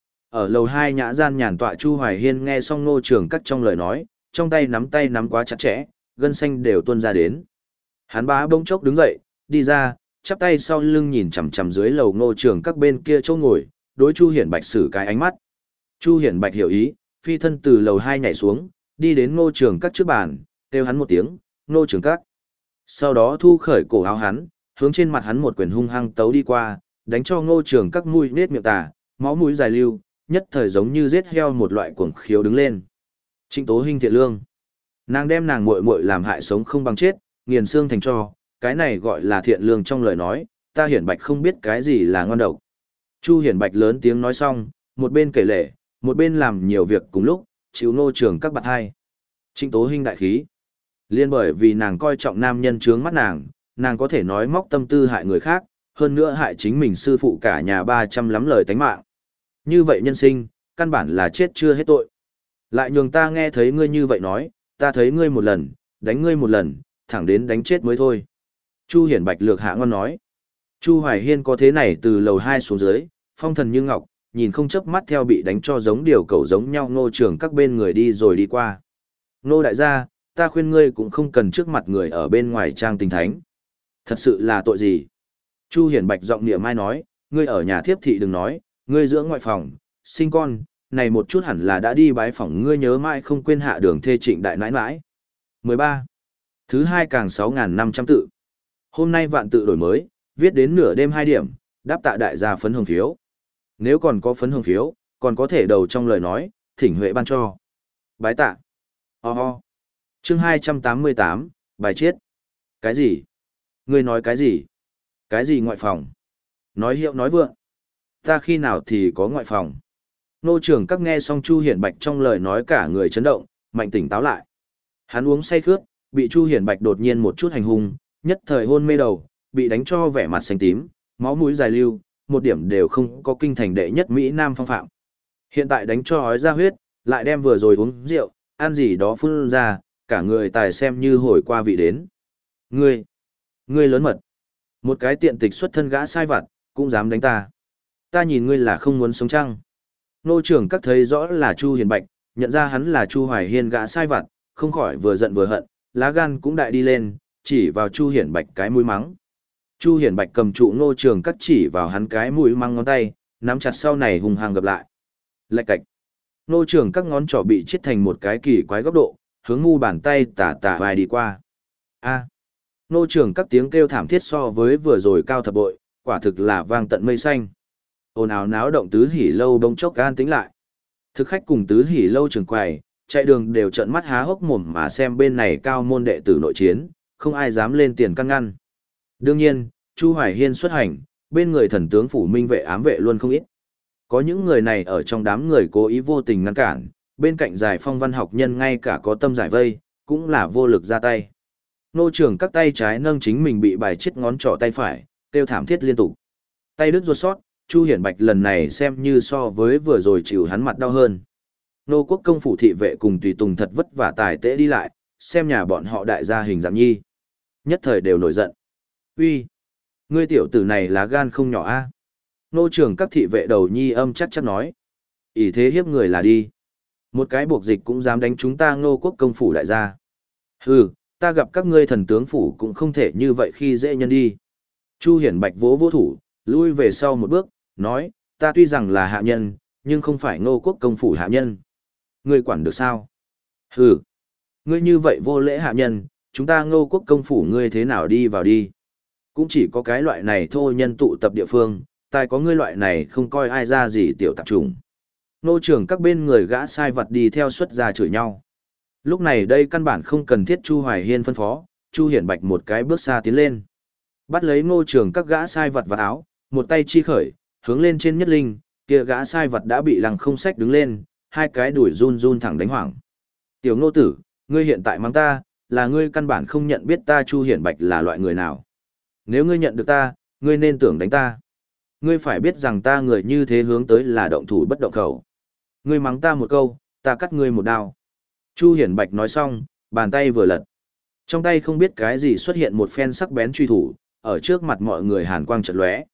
Ở lầu hai nhã gian nhàn tọa Chu Hoài Hiên nghe xong Ngô Trường Các trong lời nói, trong tay nắm tay nắm quá chặt chẽ, gân xanh đều tuôn ra đến. Hắn bá bỗng chốc đứng dậy, đi ra, chắp tay sau lưng nhìn chằm chằm dưới lầu Ngô Trường Các bên kia chỗ ngồi, đối Chu Hiển Bạch sử cái ánh mắt. Chu Hiển Bạch hiểu ý, phi thân từ lầu hai nhảy xuống, đi đến Ngô Trường Các trước bàn, kêu hắn một tiếng, Ngô Trường Các. Sau đó thu khởi cổ áo hắn, hướng trên mặt hắn một quyền hung hăng tấu đi qua, đánh cho Ngô Trường Các mũi nết miệng tà, máu mũi dài lưu, nhất thời giống như giết heo một loại cuồng khiếu đứng lên. Trịnh Tố Hinh thiện lương, nàng đem nàng muội muội làm hại sống không bằng chết, nghiền xương thành tro, cái này gọi là thiện lương trong lời nói, ta Hiển Bạch không biết cái gì là ngon độc. Chu Hiển Bạch lớn tiếng nói xong, một bên kể lể, một bên làm nhiều việc cùng lúc, chịu Ngô Trường Các bạn hai. Trịnh Tố Hinh đại khí. Liên bởi vì nàng coi trọng nam nhân trướng mắt nàng, nàng có thể nói móc tâm tư hại người khác, hơn nữa hại chính mình sư phụ cả nhà ba trăm lắm lời tánh mạng. Như vậy nhân sinh, căn bản là chết chưa hết tội. Lại nhường ta nghe thấy ngươi như vậy nói, ta thấy ngươi một lần, đánh ngươi một lần, thẳng đến đánh chết mới thôi. Chu Hiển Bạch lược hạ ngon nói. Chu Hoài Hiên có thế này từ lầu hai xuống dưới, phong thần như ngọc, nhìn không chớp mắt theo bị đánh cho giống điều cầu giống nhau Ngô Trường Các bên người đi rồi đi qua. Ngô đại gia, ta khuyên ngươi cũng không cần trước mặt người ở bên ngoài trang tình thánh. Thật sự là tội gì? Chu Hiển Bạch giọng niệm mai nói, ngươi ở nhà thiếp thị đừng nói, ngươi dưỡng ngoại phòng, sinh con, này một chút hẳn là đã đi bái phỏng ngươi nhớ mãi không quên hạ đường thê trịnh đại nãi nãi. mười ba. Thứ hai càng sáu nghìn năm trăm tự. Hôm nay vạn tự đổi mới, viết đến nửa đêm hai điểm, đáp tạ đại gia phấn hồng phiếu. Nếu còn có phấn hồng phiếu, còn có thể đầu trong lời nói, thỉnh huệ ban cho. Bái tạ. Ho ho. Chương hai trăm tám mươi tám, bài chết. Cái gì? Ngươi nói cái gì? Cái gì ngoại phòng? Nói hiệu nói vượng. Ta khi nào thì có ngoại phòng? Nô Trường Các nghe xong Chu Hiển Bạch trong lời nói cả người chấn động, mạnh tỉnh táo lại. Hắn uống say khướt, bị Chu Hiển Bạch đột nhiên một chút hành hung, nhất thời hôn mê đầu, bị đánh cho vẻ mặt xanh tím, máu mũi dài lưu, một điểm đều không có kinh thành đệ nhất Mỹ Nam phong phạm. Hiện tại đánh cho hói ra huyết, lại đem vừa rồi uống rượu, ăn gì đó phun ra, cả người tài xem như hồi qua vị đến. Ngươi, ngươi lớn mật. Một cái tiện tịch xuất thân gã sai vặt, cũng dám đánh ta. Ta nhìn ngươi là không muốn sống chăng? Nô Trường Các thấy rõ là Chu Hiển Bạch, nhận ra hắn là Chu Hoài Hiên gã sai vặt, không khỏi vừa giận vừa hận, lá gan cũng đại đi lên, chỉ vào Chu Hiển Bạch cái mũi mắng. Chu Hiển Bạch cầm trụ Nô Trường Các chỉ vào hắn cái mũi mắng ngón tay, nắm chặt sau này hùng hăng gặp lại. Lạch cạch. Nô Trường Các ngón trỏ bị chiết thành một cái kỳ quái góc độ, hướng ngu bàn tay tả tả vai đi qua. A. Nô Trường Các tiếng kêu thảm thiết so với vừa rồi cao thập bội, quả thực là vang tận mây xanh. Ồn ào náo động tứ hỉ lâu bỗng chốc an tĩnh lại. Thực khách cùng tứ hỉ lâu trường quầy, chạy đường đều trợn mắt há hốc mồm mà xem bên này cao môn đệ tử nội chiến, không ai dám lên tiền căn ngăn. Đương nhiên, Chu Hoài Hiên xuất hành, bên người thần tướng phủ minh vệ ám vệ luôn không ít. Có những người này ở trong đám người cố ý vô tình ngăn cản, bên cạnh giải phong văn học nhân ngay cả có tâm giải vây, cũng là vô lực ra tay. Nô Trường Các tay trái nâng chính mình bị bài chết ngón trỏ tay phải, kêu thảm thiết liên tục. Tay đứt ruột sót, Chu Hiển Bạch lần này xem như so với vừa rồi chịu hắn mặt đau hơn. Nô quốc công phủ thị vệ cùng tùy tùng thật vất vả tài tễ đi lại, xem nhà bọn họ đại gia hình dạng nhi. Nhất thời đều nổi giận. Uy, ngươi tiểu tử này lá gan không nhỏ a. Nô Trường Các thị vệ đầu nhi âm chắc chắc nói. ỷ thế hiếp người là đi. Một cái buộc dịch cũng dám đánh chúng ta Nô quốc công phủ đại gia. Hừ, ta gặp các ngươi thần tướng phủ cũng không thể như vậy khi dễ nhân đi. Chu Hiển Bạch vỗ vỗ thủ, lui về sau một bước, nói, ta tuy rằng là hạ nhân, nhưng không phải Ngô quốc công phủ hạ nhân. Ngươi quản được sao? Hừ, ngươi như vậy vô lễ hạ nhân, chúng ta Ngô quốc công phủ ngươi thế nào đi vào đi? Cũng chỉ có cái loại này thôi nhân tụ tập địa phương, tài có ngươi loại này không coi ai ra gì tiểu tạp trùng. Nô Trường Các bên người gã sai vật đi theo xuất ra chửi nhau. Lúc này đây căn bản không cần thiết Chu Hoài Hiên phân phó, Chu Hiển Bạch một cái bước xa tiến lên. Bắt lấy Ngô Trường Các gã sai vật vào áo, một tay chi khởi, hướng lên trên nhất linh, kia gã sai vật đã bị lăng không sách đứng lên, hai cái đuổi run run thẳng đánh hoảng. Tiểu Ngô tử, ngươi hiện tại mắng ta, là ngươi căn bản không nhận biết ta Chu Hiển Bạch là loại người nào. Nếu ngươi nhận được ta, ngươi nên tưởng đánh ta. Ngươi phải biết rằng ta người như thế hướng tới là động thủ bất động khẩu. Ngươi mắng ta một câu, ta cắt ngươi một đao. Chu Hiển Bạch nói xong, bàn tay vừa lật. Trong tay không biết cái gì xuất hiện một phen sắc bén truy thủ, ở trước mặt mọi người hàn quang chợt lóe.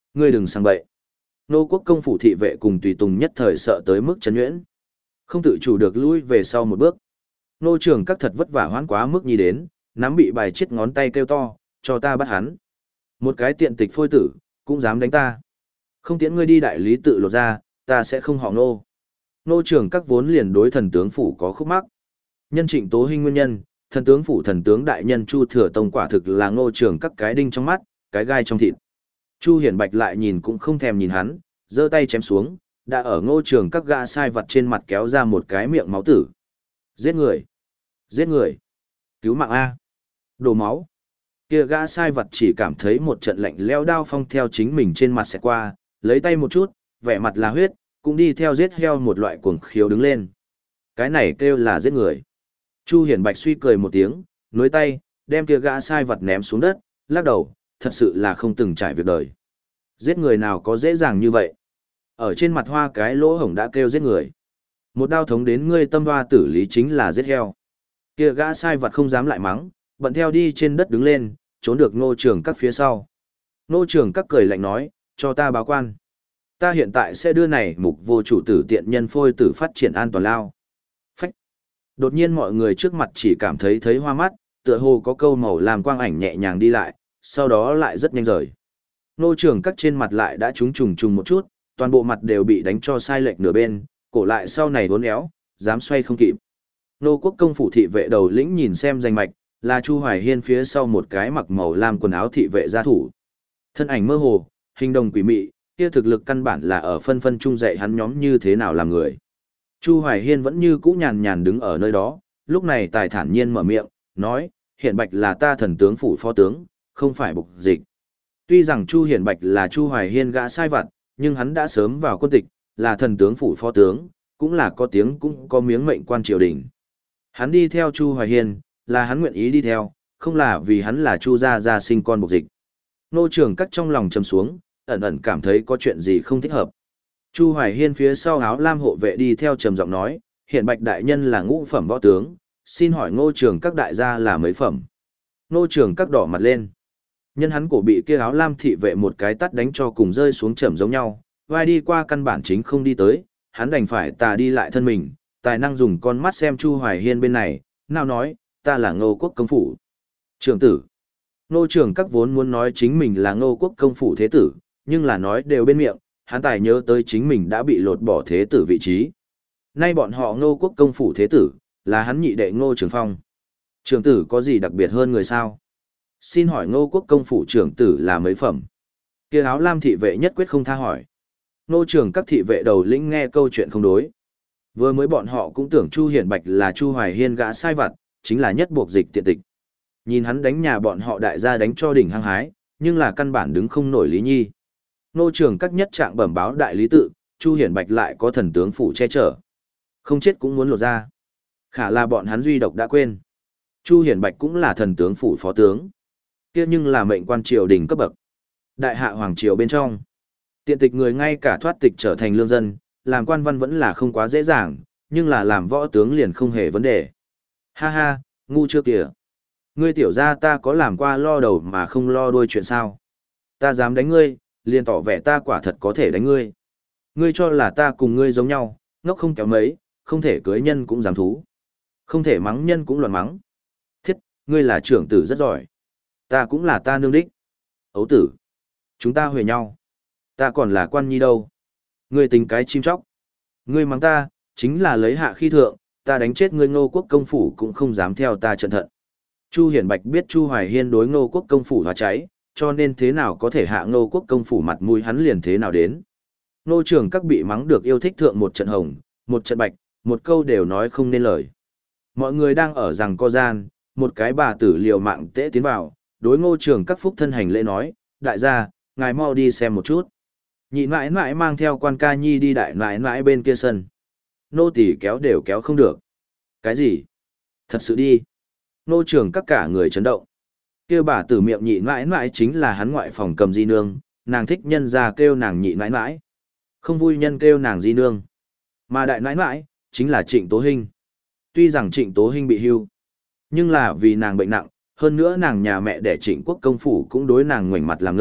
Ngươi đừng sang bậy. Nô quốc công phủ thị vệ cùng tùy tùng nhất thời sợ tới mức chấn nhuyễn. Không tự chủ được lui về sau một bước. Nô trưởng các thật vất vả hoãn quá mức nhi đến, nắm bị bài chết ngón tay kêu to, cho ta bắt hắn. Một cái tiện tịch phôi tử, cũng dám đánh ta. Không tiễn ngươi đi đại lý tự lột ra, ta sẽ không họ nô. Nô trưởng các vốn liền đối thần tướng phủ có khúc mắc. Nhân Trịnh Tố Hinh nguyên nhân, thần tướng phủ thần tướng đại nhân Chu Thừa Tông quả thực là ngô trưởng các cái đinh trong mắt, cái gai trong thịt. Chu Hiển Bạch lại nhìn cũng không thèm nhìn hắn, giơ tay chém xuống, đã ở ngô trưởng các gã sai vật trên mặt kéo ra một cái miệng máu tử. Giết người! Giết người! Cứu mạng A! Đổ máu! Kia gã sai vật chỉ cảm thấy một trận lạnh leo đao phong theo chính mình trên mặt sẽ qua, lấy tay một chút, vẻ mặt là huyết, cũng đi theo giết heo một loại cuồng khiếu đứng lên. Cái này kêu là giết người. Chu Hiển Bạch suy cười một tiếng, nối tay, đem kia gã sai vật ném xuống đất, lắc đầu, thật sự là không từng trải việc đời. Giết người nào có dễ dàng như vậy. Ở trên mặt hoa cái lỗ hổng đã kêu giết người. Một đao thống đến ngươi tâm hoa tử lý chính là giết heo. Kia gã sai vật không dám lại mắng, bận theo đi trên đất đứng lên, trốn được Ngô Trường Các phía sau. Ngô Trường Các cười lạnh nói, cho ta báo quan. Ta hiện tại sẽ đưa này mục vô chủ tử tiện nhân phôi tử phát triển an toàn lao. Phách. Đột nhiên mọi người trước mặt chỉ cảm thấy thấy hoa mắt, tựa hồ có câu màu làm quang ảnh nhẹ nhàng đi lại, sau đó lại rất nhanh rời. Ngô Trường Các trên mặt lại đã trúng trùng trùng một chút, toàn bộ mặt đều bị đánh cho sai lệch nửa bên, cổ lại sau này uốn éo, dám xoay không kịp. Nô quốc công phủ thị vệ đầu lĩnh nhìn xem danh mạch, là Chu Hoài Hiên phía sau một cái mặc màu lam quần áo thị vệ gia thủ. Thân ảnh mơ hồ, hình đồng quỷ mị, kia thực lực căn bản là ở phân phân trung dạy hắn nhóm như thế nào làm người. Chu Hoài Hiên vẫn như cũ nhàn nhàn đứng ở nơi đó, lúc này tài thản nhiên mở miệng, nói, Hiển Bạch là ta thần tướng phủ phó tướng, không phải bục dịch. Tuy rằng Chu Hiển Bạch là Chu Hoài Hiên gã sai vặt, nhưng hắn đã sớm vào quân tịch, là thần tướng phủ phó tướng, cũng là có tiếng cũng có miếng mệnh quan triều đình. Hắn đi theo Chu Hoài Hiên, là hắn nguyện ý đi theo, không là vì hắn là Chu gia gia sinh con bộc dịch. Nô Trường Các trong lòng trầm xuống, ẩn ẩn cảm thấy có chuyện gì không thích hợp. Chu Hoài Hiên phía sau áo lam hộ vệ đi theo trầm giọng nói, hiện Bạch đại nhân là ngũ phẩm võ tướng, xin hỏi Ngô Trường Các đại gia là mấy phẩm? Nô Trường Các đỏ mặt lên. Nhân hắn cổ bị kia áo lam thị vệ một cái tát đánh cho cùng rơi xuống trầm giống nhau, vai đi qua căn bản chính không đi tới, hắn đành phải tà đi lại thân mình, tài năng dùng con mắt xem Chu Hoài Hiên bên này, nào nói, ta là Ngô quốc công phủ. Trưởng tử. Ngô Trường Các vốn muốn nói chính mình là Ngô quốc công phủ thế tử, nhưng là nói đều bên miệng, hắn tài nhớ tới chính mình đã bị lột bỏ thế tử vị trí. Nay bọn họ Ngô quốc công phủ thế tử, là hắn nhị đệ Ngô Trường Phong. Trưởng tử có gì đặc biệt hơn người sao? Xin hỏi Ngô quốc công phủ trưởng tử là mấy phẩm? Kia áo lam thị vệ nhất quyết không tha hỏi. Ngô Trường Các thị vệ đầu lĩnh nghe câu chuyện không đối. Vừa mới bọn họ cũng tưởng Chu Hiển Bạch là Chu Hoài Hiên gã sai vặt, chính là nhất buộc dịch tiện tịch. Nhìn hắn đánh nhà bọn họ đại gia đánh cho đỉnh hăng hái, nhưng là căn bản đứng không nổi Lý Nhi. Ngô Trường Các nhất trạng bẩm báo đại lý tự, Chu Hiển Bạch lại có thần tướng phủ che chở. Không chết cũng muốn lột ra. Khả là bọn hắn duy độc đã quên. Chu Hiển Bạch cũng là thần tướng phủ phó tướng. Kia nhưng là mệnh quan triều đình cấp bậc. Đại hạ hoàng triều bên trong. Tiện tịch người ngay cả thoát tịch trở thành lương dân, làm quan văn vẫn là không quá dễ dàng, nhưng là làm võ tướng liền không hề vấn đề. Ha ha, ngu chưa kìa. Ngươi tiểu gia ta có làm qua lo đầu mà không lo đuôi chuyện sao? Ta dám đánh ngươi, liền tỏ vẻ ta quả thật có thể đánh ngươi. Ngươi cho là ta cùng ngươi giống nhau, ngốc không kéo mấy, không thể cưới nhân cũng dám thú. Không thể mắng nhân cũng loạn mắng. Thiết, ngươi là trưởng tử rất giỏi. Ta cũng là ta nương đích. Ấu tử. Chúng ta huề nhau. Ta còn là quan nhi đâu. Ngươi tính cái chim chóc. Ngươi mắng ta, chính là lấy hạ khi thượng, ta đánh chết ngươi Ngô quốc công phủ cũng không dám theo ta trận thận. Chu Hiển Bạch biết Chu Hoài Hiên đối Ngô quốc công phủ hóa cháy, cho nên thế nào có thể hạ Ngô quốc công phủ mặt mũi hắn liền thế nào đến. Ngô Trường Các bị mắng được yêu thích thượng một trận hồng, một trận bạch, một câu đều nói không nên lời. Mọi người đang ở rằng co gian, một cái bà tử liều mạng tễ tiến vào, đối Ngô Trường Các phúc thân hành lễ nói, đại gia, ngài mau đi xem một chút. Nhị mãi mãi mang theo quan ca nhi đi đại mãi mãi bên kia sân. Nô tỳ kéo đều kéo không được. Cái gì? Thật sự đi. Ngô Trường Các cả người chấn động. Kêu bà tử miệng nhị mãi mãi chính là hắn ngoại phòng cầm di nương, nàng thích nhân ra kêu nàng nhị mãi mãi. Không vui nhân kêu nàng di nương. Mà đại mãi mãi, chính là Trịnh Tố Hinh. Tuy rằng Trịnh Tố Hinh bị hưu, nhưng là vì nàng bệnh nặng, hơn nữa nàng nhà mẹ đẻ Trịnh Quốc công phủ cũng đối nàng ngoảnh mặt làm ngơ,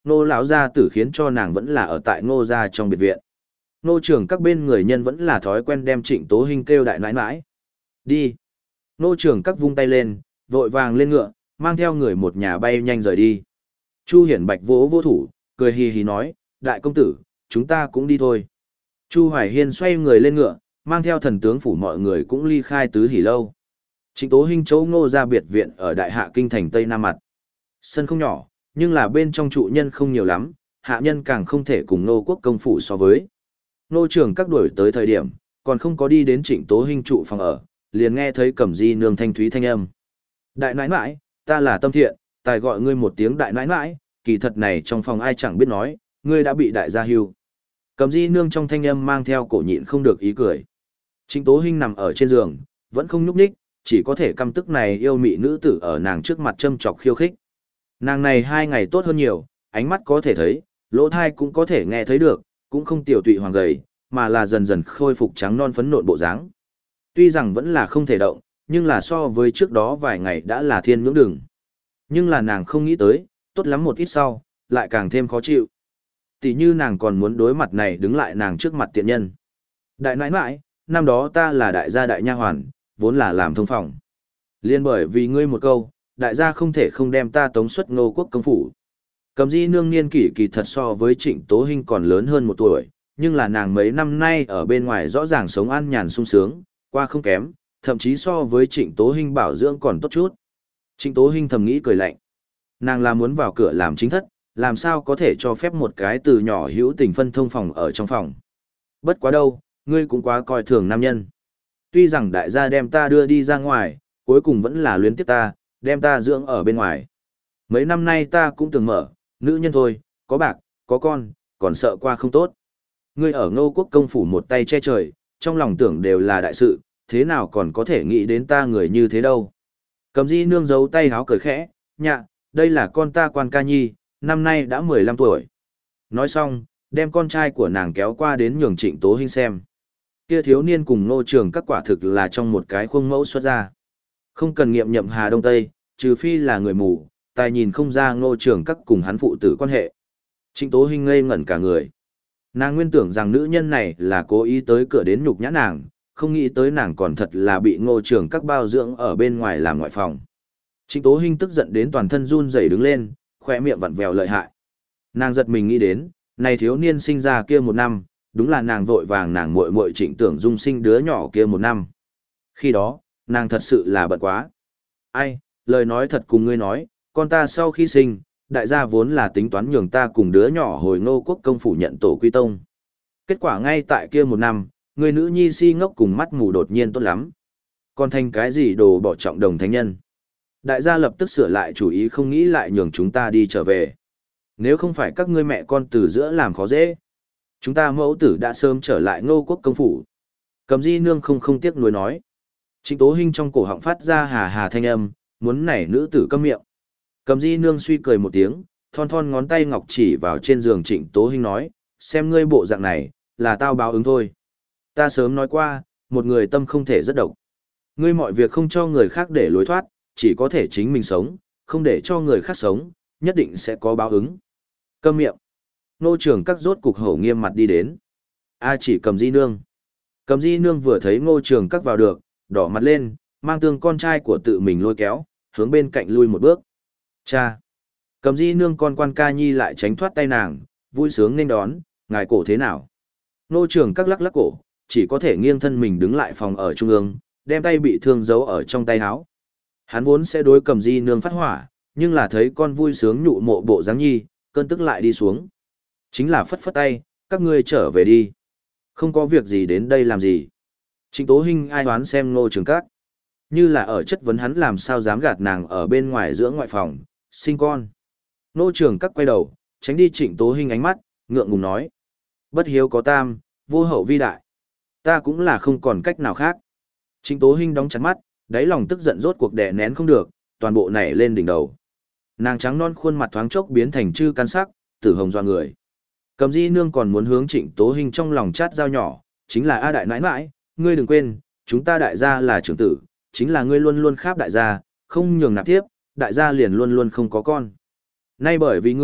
Ngô lão gia tử khiến cho nàng vẫn là ở tại Ngô gia trong biệt viện. Ngô trưởng các bên người nhân vẫn là thói quen đem Trịnh Tố Hinh kêu đại nãi nãi. Đi. Ngô trưởng các vung tay lên, vội vàng lên ngựa, mang theo người một nhà bay nhanh rời đi. Chu Hiển Bạch vỗ vỗ thủ, cười hì hì nói, đại công tử, chúng ta cũng đi thôi. Chu Hoài Hiên xoay người lên ngựa, mang theo thần tướng phủ mọi người cũng ly khai tứ hỉ lâu. Trịnh Tố Hinh chỗ Ngô gia biệt viện ở Đại Hạ kinh thành Tây Nam mặt. Sân không nhỏ, nhưng là bên trong trụ nhân không nhiều lắm, hạ nhân càng không thể cùng Ngô quốc công phủ so với. Ngô trưởng các đuổi tới thời điểm, còn không có đi đến Trịnh Tố Hinh trụ phòng ở, liền nghe thấy Cẩm Di nương thanh thúy thanh âm. Đại nãi nãi, ta là Tâm Thiện, tài gọi ngươi một tiếng đại nãi nãi, kỳ thật này trong phòng ai chẳng biết nói, ngươi đã bị đại gia hưu. Cẩm Di nương trong thanh âm mang theo cổ nhịn không được ý cười. Trịnh Tố Hinh nằm ở trên giường, vẫn không nhúc nhích, chỉ có thể căm tức này yêu mị nữ tử ở nàng trước mặt châm chọc khiêu khích. Nàng này hai ngày tốt hơn nhiều, ánh mắt có thể thấy, lỗ tai cũng có thể nghe thấy được, cũng không tiểu tụy hoàng gầy, mà là dần dần khôi phục trắng non phấn nộn bộ dáng. Tuy rằng vẫn là không thể động, nhưng là so với trước đó vài ngày đã là thiên ngưỡng đường. Nhưng là nàng không nghĩ tới, tốt lắm một ít sau, lại càng thêm khó chịu. Tỷ như nàng còn muốn đối mặt này đứng lại nàng trước mặt tiện nhân. Đại nãi nãi, năm đó ta là đại gia đại nha hoàn, vốn là làm thông phòng. Liên bởi vì ngươi một câu, đại gia không thể không đem ta tống xuất Ngô quốc công phủ. Cẩm Di nương niên kỷ kỳ thật so với Trịnh Tố Hinh còn lớn hơn một tuổi, nhưng là nàng mấy năm nay ở bên ngoài rõ ràng sống an nhàn sung sướng, qua không kém, thậm chí so với Trịnh Tố Hinh bảo dưỡng còn tốt chút. Trịnh Tố Hinh thầm nghĩ cười lạnh. Nàng là muốn vào cửa làm chính thất, làm sao có thể cho phép một cái từ nhỏ hữu tình phân thông phòng ở trong phòng. Bất quá đâu, ngươi cũng quá coi thường nam nhân. Tuy rằng đại gia đem ta đưa đi ra ngoài, cuối cùng vẫn là luyến tiếc ta, đem ta dưỡng ở bên ngoài. Mấy năm nay ta cũng từng mở, nữ nhân thôi, có bạc, có con, còn sợ qua không tốt. Ngươi ở Ngô quốc công phủ một tay che trời, trong lòng tưởng đều là đại sự, thế nào còn có thể nghĩ đến ta người như thế đâu. Cẩm Di nương giấu tay háo cười khẽ, nhạ, đây là con ta Quan Ca Nhi, năm nay đã mười lăm tuổi. Nói xong, đem con trai của nàng kéo qua đến nhường Trịnh Tố Hinh xem. Kia thiếu niên cùng Ngô Trường các quả thực là trong một cái khuôn mẫu xuất ra. Không cần nghiệm nhậm Hà Đông Tây, trừ phi là người mù, tài nhìn không ra Ngô Trường các cùng hắn phụ tử quan hệ. Trịnh Tố Hinh ngây ngẩn cả người. Nàng nguyên tưởng rằng nữ nhân này là cố ý tới cửa đến nhục nhã nàng, không nghĩ tới nàng còn thật là bị Ngô Trường các bao dưỡng ở bên ngoài làm ngoại phòng. Trịnh Tố Hinh tức giận đến toàn thân run rẩy đứng lên, khóe miệng vặn vẹo lợi hại. Nàng giật mình nghĩ đến, này thiếu niên sinh ra kia một năm, đúng là nàng vội vàng nàng muội muội Trịnh Tưởng Dung sinh đứa nhỏ kia một năm. Khi đó, nàng thật sự là bận quá. Ai, lời nói thật cùng ngươi nói, con ta sau khi sinh, đại gia vốn là tính toán nhường ta cùng đứa nhỏ hồi Ngô quốc công phủ nhận tổ quy tông. Kết quả ngay tại kia một năm, người nữ nhi si ngốc cùng mắt mù đột nhiên tốt lắm. Còn thành cái gì đồ bỏ trọng đồng thánh nhân. Đại gia lập tức sửa lại chủ ý không nghĩ lại nhường chúng ta đi trở về. Nếu không phải các ngươi mẹ con từ giữa làm khó dễ, chúng ta mẫu tử đã sớm trở lại Ngô quốc công phủ. Cẩm Di nương không không tiếc nuối nói. Trịnh Tố Hinh trong cổ họng phát ra hà hà thanh âm, muốn nảy nữ tử câm miệng. Cẩm Di nương suy cười một tiếng, thon thon ngón tay ngọc chỉ vào trên giường Trịnh Tố Hinh nói, xem ngươi bộ dạng này, là tao báo ứng thôi. Ta sớm nói qua, một người tâm không thể rất độc. Ngươi mọi việc không cho người khác để lối thoát, chỉ có thể chính mình sống, không để cho người khác sống, nhất định sẽ có báo ứng. Câm miệng. Nô trưởng các rốt cục hổ nghiêm mặt đi đến. A chỉ Cẩm Di nương. Cẩm Di nương vừa thấy Ngô Trường các vào được, đỏ mặt lên, mang tương con trai của tự mình lôi kéo, hướng bên cạnh lui một bước. Cha. Cẩm Di nương con Quan Ca Nhi lại tránh thoát tay nàng, vui sướng nên đón, ngài cổ thế nào? Ngô Trường các lắc lắc cổ, chỉ có thể nghiêng thân mình đứng lại phòng ở trung ương, đem tay bị thương giấu ở trong tay áo. Hắn vốn sẽ đối Cẩm Di nương phát hỏa, nhưng là thấy con vui sướng nhụ mộ bộ dáng nhi, cơn tức lại đi xuống. Chính là phất phất tay, các ngươi trở về đi. Không có việc gì đến đây làm gì. Trịnh Tố Hinh ai đoán xem Ngô Trường các. Như là ở chất vấn hắn làm sao dám gạt nàng ở bên ngoài giữa ngoại phòng, sinh con. Ngô Trường các quay đầu, tránh đi Trịnh Tố Hinh ánh mắt, ngượng ngùng nói. Bất hiếu có tam, vô hậu vi đại. Ta cũng là không còn cách nào khác. Trịnh Tố Hinh đóng chặt mắt, đáy lòng tức giận rốt cuộc đè nén không được, toàn bộ nảy lên đỉnh đầu. Nàng trắng non khuôn mặt thoáng chốc biến thành chư căn sắc, tử hồng doa người. Cẩm Di nương còn muốn hướng Trịnh Tố Hinh trong lòng chát dao nhỏ, chính là A đại nãi nãi, ngươi đừng quên, chúng ta đại gia là trưởng tử, chính là ngươi luôn luôn kháp đại gia, không nhường nạp tiếp, đại gia liền luôn luôn không có con. Nay bởi vì ngươi,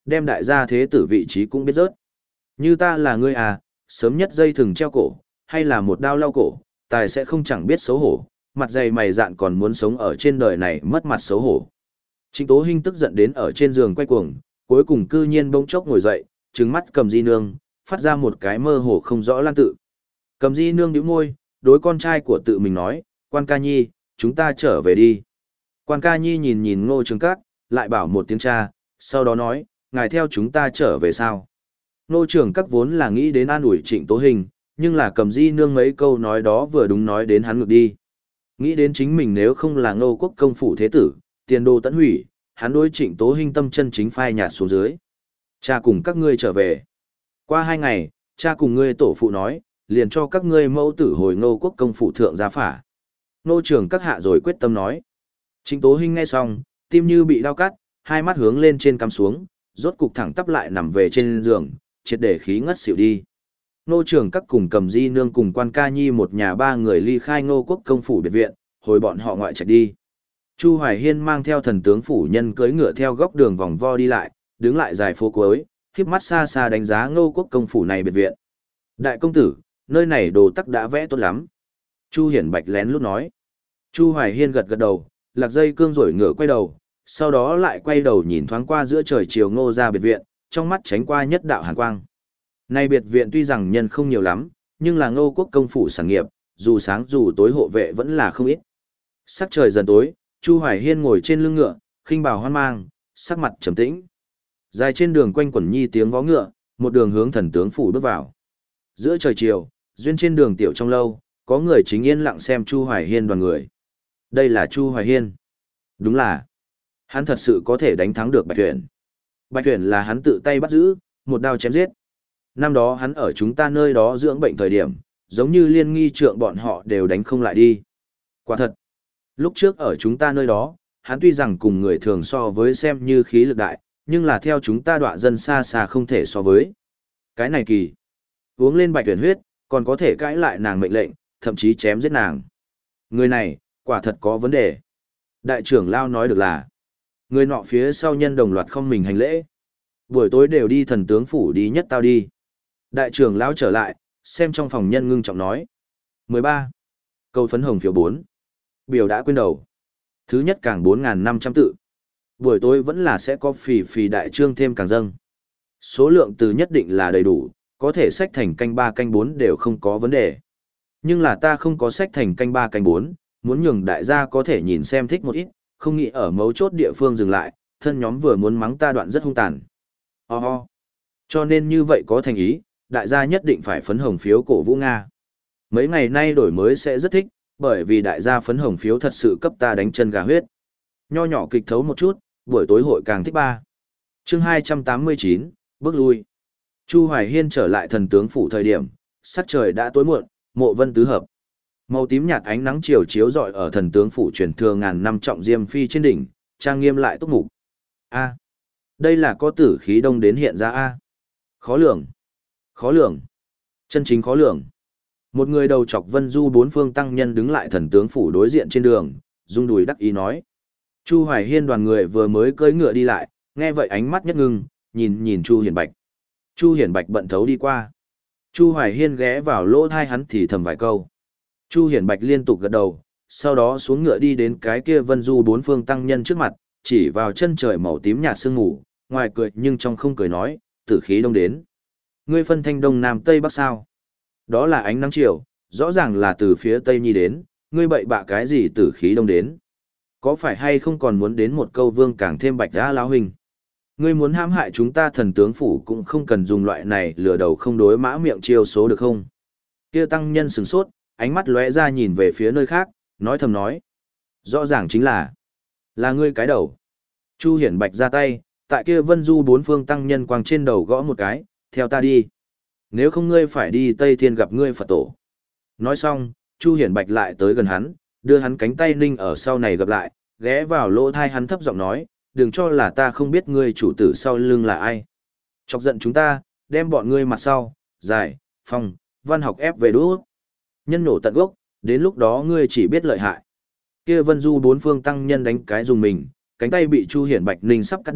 đem đại gia thế tử vị trí cũng biết rớt. Như ta là ngươi à, sớm nhất dây thừng treo cổ, hay là một đao lau cổ, tài sẽ không chẳng biết xấu hổ, mặt dày mày dạn còn muốn sống ở trên đời này mất mặt xấu hổ. Trịnh Tố Hinh tức giận đến ở trên giường quay cuồng, cuối cùng cư nhiên bỗng chốc ngồi dậy, trừng mắt Cầm Di Nương, phát ra một cái mơ hồ không rõ lan tự. Cầm Di Nương nhíu môi, đối con trai của tự mình nói, Quan Ca Nhi, chúng ta trở về đi. Quan Ca Nhi nhìn nhìn Ngô Trường Các, lại bảo một tiếng cha, sau đó nói, ngài theo chúng ta trở về sao? Ngô Trường Các vốn là nghĩ đến an ủi Trịnh Tố Hinh, nhưng là Cầm Di Nương mấy câu nói đó vừa đúng nói đến hắn ngược đi. Nghĩ đến chính mình nếu không là Ngô Quốc công phủ thế tử, tiền đồ tận hủy, hắn đối Trịnh Tố Hinh tâm chân chính phai nhạt xuống dưới. Cha cùng các ngươi trở về. Qua hai ngày, cha cùng ngươi tổ phụ nói, liền cho các ngươi mẫu tử hồi Ngô Quốc công phủ thượng gia phả. Ngô Trường Các hạ rồi quyết tâm nói. Trịnh Tố Hinh nghe xong, tim như bị đau cắt, hai mắt hướng lên trên cắm xuống, rốt cục thẳng tắp lại nằm về trên giường, triệt để khí ngất xỉu đi. Ngô Trường Các cùng Cầm Di Nương cùng Quan Ca Nhi một nhà ba người ly khai Ngô Quốc công phủ biệt viện, hồi bọn họ ngoại trạch đi. Chu Hoài Hiên mang theo thần tướng phủ nhân cưỡi ngựa theo góc đường vòng vo đi lại, đứng lại dài phố cuối, khép mắt xa xa đánh giá Ngô Quốc công phủ này biệt viện. Đại công tử, nơi này đồ tắc đã vẽ tốt lắm. Chu Hiển Bạch lén lút nói. Chu Hoài Hiên gật gật đầu, lạc dây cương rổi ngựa quay đầu, sau đó lại quay đầu nhìn thoáng qua giữa trời chiều Ngô ra biệt viện, trong mắt tránh qua nhất đạo hàn quang. Này biệt viện tuy rằng nhân không nhiều lắm, nhưng là Ngô Quốc công phủ sản nghiệp, dù sáng dù tối hộ vệ vẫn là không ít. Sắc trời dần tối, Chu Hoài Hiên ngồi trên lưng ngựa, khinh bào hoan mang, sắc mặt trầm tĩnh. Dài trên đường quanh quẩn nhi tiếng vó ngựa, một đường hướng thần tướng phủ bước vào. Giữa trời chiều, duyên trên đường tiểu trong lâu, có người chính yên lặng xem Chu Hoài Hiên đoàn người. Đây là Chu Hoài Hiên. Đúng là, hắn thật sự có thể đánh thắng được Bạch Tuyển. Bạch Tuyển là hắn tự tay bắt giữ, một đao chém giết. Năm đó hắn ở chúng ta nơi đó dưỡng bệnh thời điểm, giống như liên nghi trượng bọn họ đều đánh không lại đi. Quả thật, lúc trước ở chúng ta nơi đó, hắn tuy rằng cùng người thường so với xem như khí lực đại, nhưng là theo chúng ta đọa dân xa xa không thể so với. Cái này kỳ. Uống lên Bạch Tuyển huyết, còn có thể cãi lại nàng mệnh lệnh, thậm chí chém giết nàng. Người này, quả thật có vấn đề. Đại trưởng Lao nói được là, người nọ phía sau nhân đồng loạt không mình hành lễ. Buổi tối đều đi thần tướng phủ đi nhất tao đi. Đại trưởng Lão trở lại, xem trong phòng nhân ngưng trọng nói. mười ba. Câu phấn hồng phiếu bốn. Biểu đã quên đầu. Thứ nhất càng bốn nghìn năm trăm tự. Buổi tối vẫn là sẽ có phì phì đại trương thêm càng dâng. Số lượng từ nhất định là đầy đủ, có thể sách thành canh ba canh bốn đều không có vấn đề. Nhưng là ta không có sách thành canh ba canh bốn, muốn nhường đại gia có thể nhìn xem thích một ít, không nghĩ ở mấu chốt địa phương dừng lại, thân nhóm vừa muốn mắng ta đoạn rất hung tàn. Ho oh ho. Cho nên như vậy có thành ý, đại gia nhất định phải phấn hồng phiếu cổ vũ Nga. Mấy ngày nay đổi mới sẽ rất thích, bởi vì đại gia phấn hồng phiếu thật sự cấp ta đánh chân gà huyết. Nho nhỏ kịch thấu một chút, buổi tối hội càng thích ba. Chương hai trăm tám mươi chín, bước lui. Chu Hoài Hiên trở lại thần tướng phủ thời điểm, sắc trời đã tối muộn, mộ vân tứ hợp. Màu tím nhạt ánh nắng chiều chiếu rọi ở thần tướng phủ truyền thừa ngàn năm trọng diêm phi trên đỉnh, trang nghiêm lại túc mục. A, đây là có tử khí đông đến hiện ra a. Khó lường. Khó lường. Chân chính khó lường. Một người đầu chọc vân du bốn phương tăng nhân đứng lại thần tướng phủ đối diện trên đường, rung đùi đắc ý nói. Chu Hoài Hiên đoàn người vừa mới cưỡi ngựa đi lại, nghe vậy ánh mắt nhất ngưng, nhìn nhìn Chu Hiển Bạch. Chu Hiển Bạch bận thấu đi qua. Chu Hoài Hiên ghé vào lỗ thai hắn thì thầm vài câu. Chu Hiển Bạch liên tục gật đầu, sau đó xuống ngựa đi đến cái kia vân du bốn phương tăng nhân trước mặt, chỉ vào chân trời màu tím nhạt sương mù, ngoài cười nhưng trong không cười nói, tử khí đông đến. Ngươi phân thanh đông nam tây bắc sao? Đó là ánh nắng chiều, rõ ràng là từ phía tây nhi đến, ngươi bậy bạ cái gì tử khí đông đến? Có phải hay không còn muốn đến một câu vương càng thêm bạch đã lão huynh? Ngươi muốn hãm hại chúng ta thần tướng phủ cũng không cần dùng loại này lừa đầu không đối mã miệng chiêu số được không? Kia tăng nhân sửng sốt, ánh mắt lóe ra nhìn về phía nơi khác, nói thầm nói. Rõ ràng chính là, là ngươi cái đầu. Chu Hiển Bạch ra tay, tại kia vân du bốn phương tăng nhân quang trên đầu gõ một cái, theo ta đi. Nếu không ngươi phải đi Tây Thiên gặp ngươi Phật tổ. Nói xong, Chu Hiển Bạch lại tới gần hắn, đưa hắn cánh tay ninh ở sau này gặp lại, ghé vào lỗ thai hắn thấp giọng nói, đừng cho là ta không biết ngươi chủ tử sau lưng là ai. Chọc giận chúng ta, đem bọn ngươi mặt sau, dài, phong, văn học ép về đũa. Nhân nổ tận gốc, đến lúc đó ngươi chỉ biết lợi hại. Kia vân du bốn phương tăng nhân đánh cái dùng mình, cánh tay bị Chu Hiển Bạch ninh sắp cắt đứt,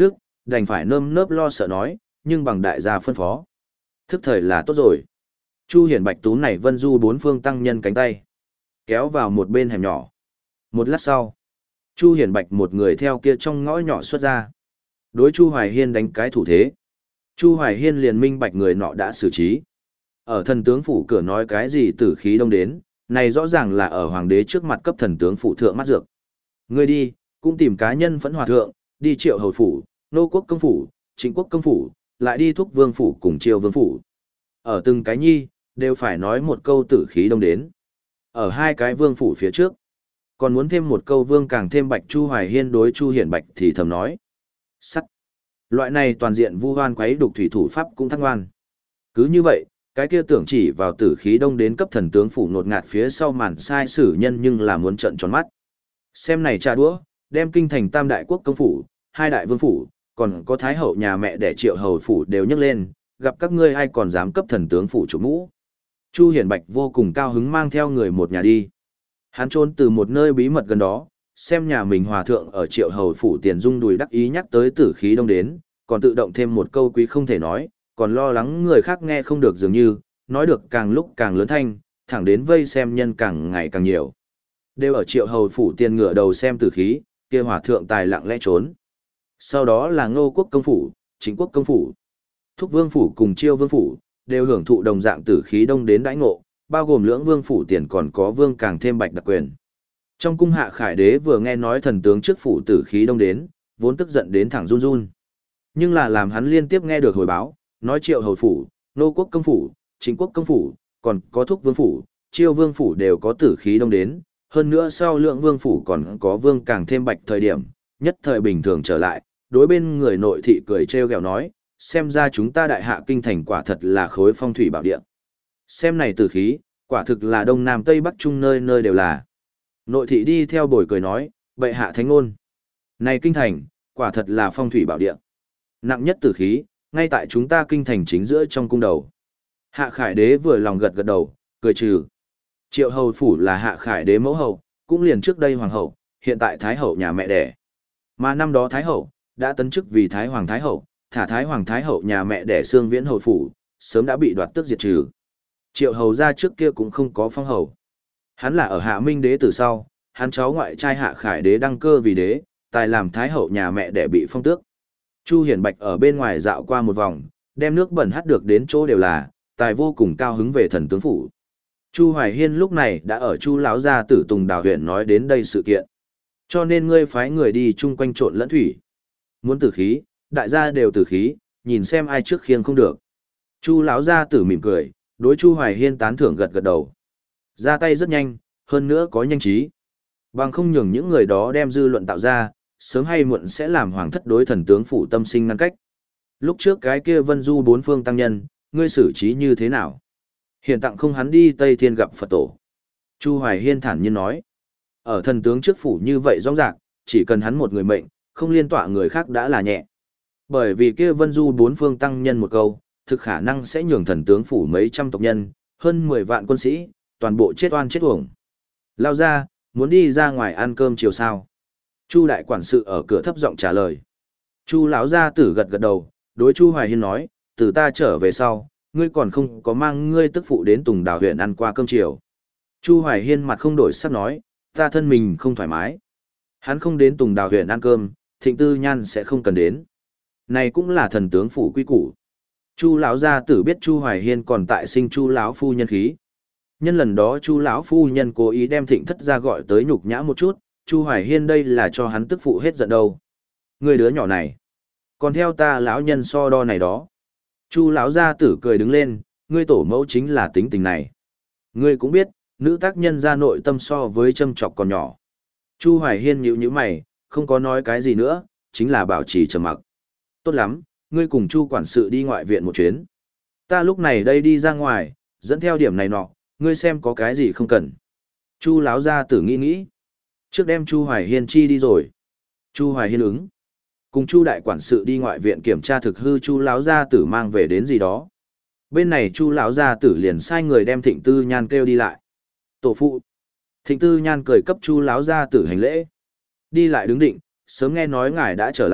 đành phải nơm nớp lo sợ nói, nhưng bằng đại gia phân phó. Thức thời là tốt rồi. Chu Hiển Bạch tú này vân du bốn phương tăng nhân cánh tay, kéo vào một bên hẻm nhỏ. Một lát sau, Chu Hiển Bạch một người theo kia trong ngõ nhỏ xuất ra. Đối Chu Hoài Hiên đánh cái thủ thế. Chu Hoài Hiên liền minh bạch người nọ đã xử trí. Ở thần tướng phủ cửa nói cái gì tử khí đông đến, này rõ ràng là ở hoàng đế trước mặt cấp thần tướng phủ thượng mắt dược. Ngươi đi, cũng tìm cá nhân phẫn hòa thượng, đi Triệu Hầu phủ, Nô Quốc công phủ, Trịnh Quốc công phủ, lại đi Thúc Vương phủ cùng Triều Vương phủ. Ở từng cái nhi, đều phải nói một câu tử khí đông đến. Ở hai cái vương phủ phía trước, còn muốn thêm một câu vương càng thêm bạch. Chu Hoài Hiên đối Chu Hiển Bạch thì thầm nói. Sắt. Loại này toàn diện vu hoan quấy đục thủy thủ pháp cũng thăng ngoan. Cứ như vậy, cái kia tưởng chỉ vào tử khí đông đến cấp thần tướng phủ nột ngạt phía sau màn sai sử nhân nhưng là muốn trận tròn mắt. Xem này trà đũa, đem kinh thành tam đại quốc công phủ, hai đại vương phủ, còn có thái hậu nhà mẹ để Triệu Hầu phủ đều nhấc lên, gặp các ngươi ai còn dám cấp thần tướng phủ chủ mũ. Chu Hiển Bạch vô cùng cao hứng mang theo người một nhà đi. Hắn trốn từ một nơi bí mật gần đó, xem nhà mình hòa thượng ở Triệu Hầu phủ tiền dung đùi đắc ý nhắc tới tử khí đông đến, còn tự động thêm một câu quý không thể nói, còn lo lắng người khác nghe không được dường như, nói được càng lúc càng lớn thanh, thẳng đến vây xem nhân càng ngày càng nhiều. Đều ở Triệu Hầu phủ tiền ngựa đầu xem tử khí, kia hòa thượng tài lặng lẽ trốn. Sau đó là Ngô Quốc công phủ, Trịnh Quốc công phủ, Thúc Vương phủ cùng Chiêu Vương phủ, đều hưởng thụ đồng dạng tử khí đông đến đãi ngộ, bao gồm lưỡng vương phủ tiền còn có vương càng thêm bạch đặc quyền. Trong cung Hạ Khải đế vừa nghe nói thần tướng trước phủ tử khí đông đến, vốn tức giận đến thẳng run run. Nhưng là làm hắn liên tiếp nghe được hồi báo, nói Triệu Hầu phủ, Nô Quốc công phủ, Trịnh Quốc công phủ, còn có Thúc Vương phủ, Chiêu Vương phủ đều có tử khí đông đến, hơn nữa sau lượng vương phủ còn có vương càng thêm bạch thời điểm, nhất thời bình thường trở lại, đối bên người nội thị cười trêu ghẹo nói, xem ra chúng ta đại hạ kinh thành quả thật là khối phong thủy bảo địa. Xem này tử khí, quả thực là đông nam tây bắc trung nơi nơi đều là. Nội thị đi theo bồi cười nói, bệ hạ thánh ngôn. Này kinh thành, quả thật là phong thủy bảo địa. Nặng nhất tử khí, ngay tại chúng ta kinh thành chính giữa trong cung đầu. Hạ Khải đế vừa lòng gật gật đầu, cười trừ. Triệu Hầu phủ là Hạ Khải đế mẫu hậu, cũng liền trước đây hoàng hậu, hiện tại thái hậu nhà mẹ đẻ. Mà năm đó thái hậu đã tấn chức vì thái hoàng thái hậu, thả thái hoàng thái hậu nhà mẹ đẻ Xương Viễn hầu phủ, sớm đã bị đoạt tước diệt trừ. Triệu Hầu gia trước kia cũng không có phong hầu. Hắn là ở Hạ Minh đế từ sau, hắn cháu ngoại trai Hạ Khải đế đăng cơ vì đế, tài làm thái hậu nhà mẹ đẻ bị phong tước. Chu Hiển Bạch ở bên ngoài dạo qua một vòng, đem nước bẩn hắt được đến chỗ đều là, tài vô cùng cao hứng về thần tướng phủ. Chu Hoài Hiên lúc này đã ở Chu lão gia tử Tùng Đào huyện nói đến đây sự kiện. Cho nên ngươi phái người đi chung quanh trộn lẫn thủy. Muốn tử khí, đại gia đều tử khí, nhìn xem ai trước khiêng không được. Chu lão gia tử mỉm cười, đối Chu Hoài Hiên tán thưởng gật gật đầu. Ra tay rất nhanh, hơn nữa có nhanh trí. Bằng không nhường những người đó đem dư luận tạo ra, sớm hay muộn sẽ làm hoàng thất đối thần tướng phủ tâm sinh ngăn cách. Lúc trước cái kia Vân Du bốn phương tăng nhân, ngươi xử trí như thế nào? Hiện tặng không hắn đi Tây Thiên gặp Phật tổ. Chu Hoài Hiên thản nhiên nói. Ở thần tướng trước phủ như vậy rõ ràng, chỉ cần hắn một người mệnh, không liên tọa người khác đã là nhẹ. Bởi vì kia Vân Du bốn phương tăng nhân một câu, thực khả năng sẽ nhường thần tướng phủ mấy trăm tộc nhân, hơn mười vạn quân sĩ, toàn bộ chết oan chết uổng. Lao ra, muốn đi ra ngoài ăn cơm chiều sao? Chu đại quản sự ở cửa thấp giọng trả lời. Chu lão gia tử gật gật đầu, đối Chu Hoài Hiên nói, từ ta trở về sau, ngươi còn không có mang ngươi tức phụ đến Tùng Đào huyện ăn qua cơm chiều. Chu Hoài Hiên mặt không đổi sắc nói, ta thân mình không thoải mái. Hắn không đến Tùng Đào huyện ăn cơm, Thịnh Tư Nhan sẽ không cần đến. Này cũng là thần tướng phủ quy củ. Chu lão gia tử biết Chu Hoài Hiên còn tại sinh Chu lão phu nhân khí. Nhân lần đó Chu lão phu nhân cố ý đem Thịnh thất ra gọi tới nhục nhã một chút, Chu Hoài Hiên đây là cho hắn tức phụ hết giận đâu. Người đứa nhỏ này, còn theo ta lão nhân so đo này đó. Chu lão gia tử cười đứng lên, ngươi tổ mẫu chính là tính tình này. Ngươi cũng biết, nữ tác nhân ra nội tâm so với châm chọc còn nhỏ. Chu Hoài Hiên nhíu nhíu mày, không có nói cái gì nữa, chính là bảo trì trầm mặc. Tốt lắm, ngươi cùng Chu quản sự đi ngoại viện một chuyến. Ta lúc này đây đi ra ngoài, dẫn theo điểm này nọ, ngươi xem có cái gì không cần. Chu lão gia tử nghĩ nghĩ. Trước đem Chu Hoài Hiên chi đi rồi. Chu Hoài Hiên ứng. Cùng Chu đại quản sự đi ngoại viện kiểm tra thực hư Chu lão gia tử mang về đến gì đó. Bên này Chu lão gia tử liền sai người đem Thịnh Tư Nhan kêu đi lại. Tổ phụ. Thịnh Tư Nhan cười cấp Chu lão gia tử hành lễ. Đi lại đứng định, sớm nghe nói ngài đã trở lại,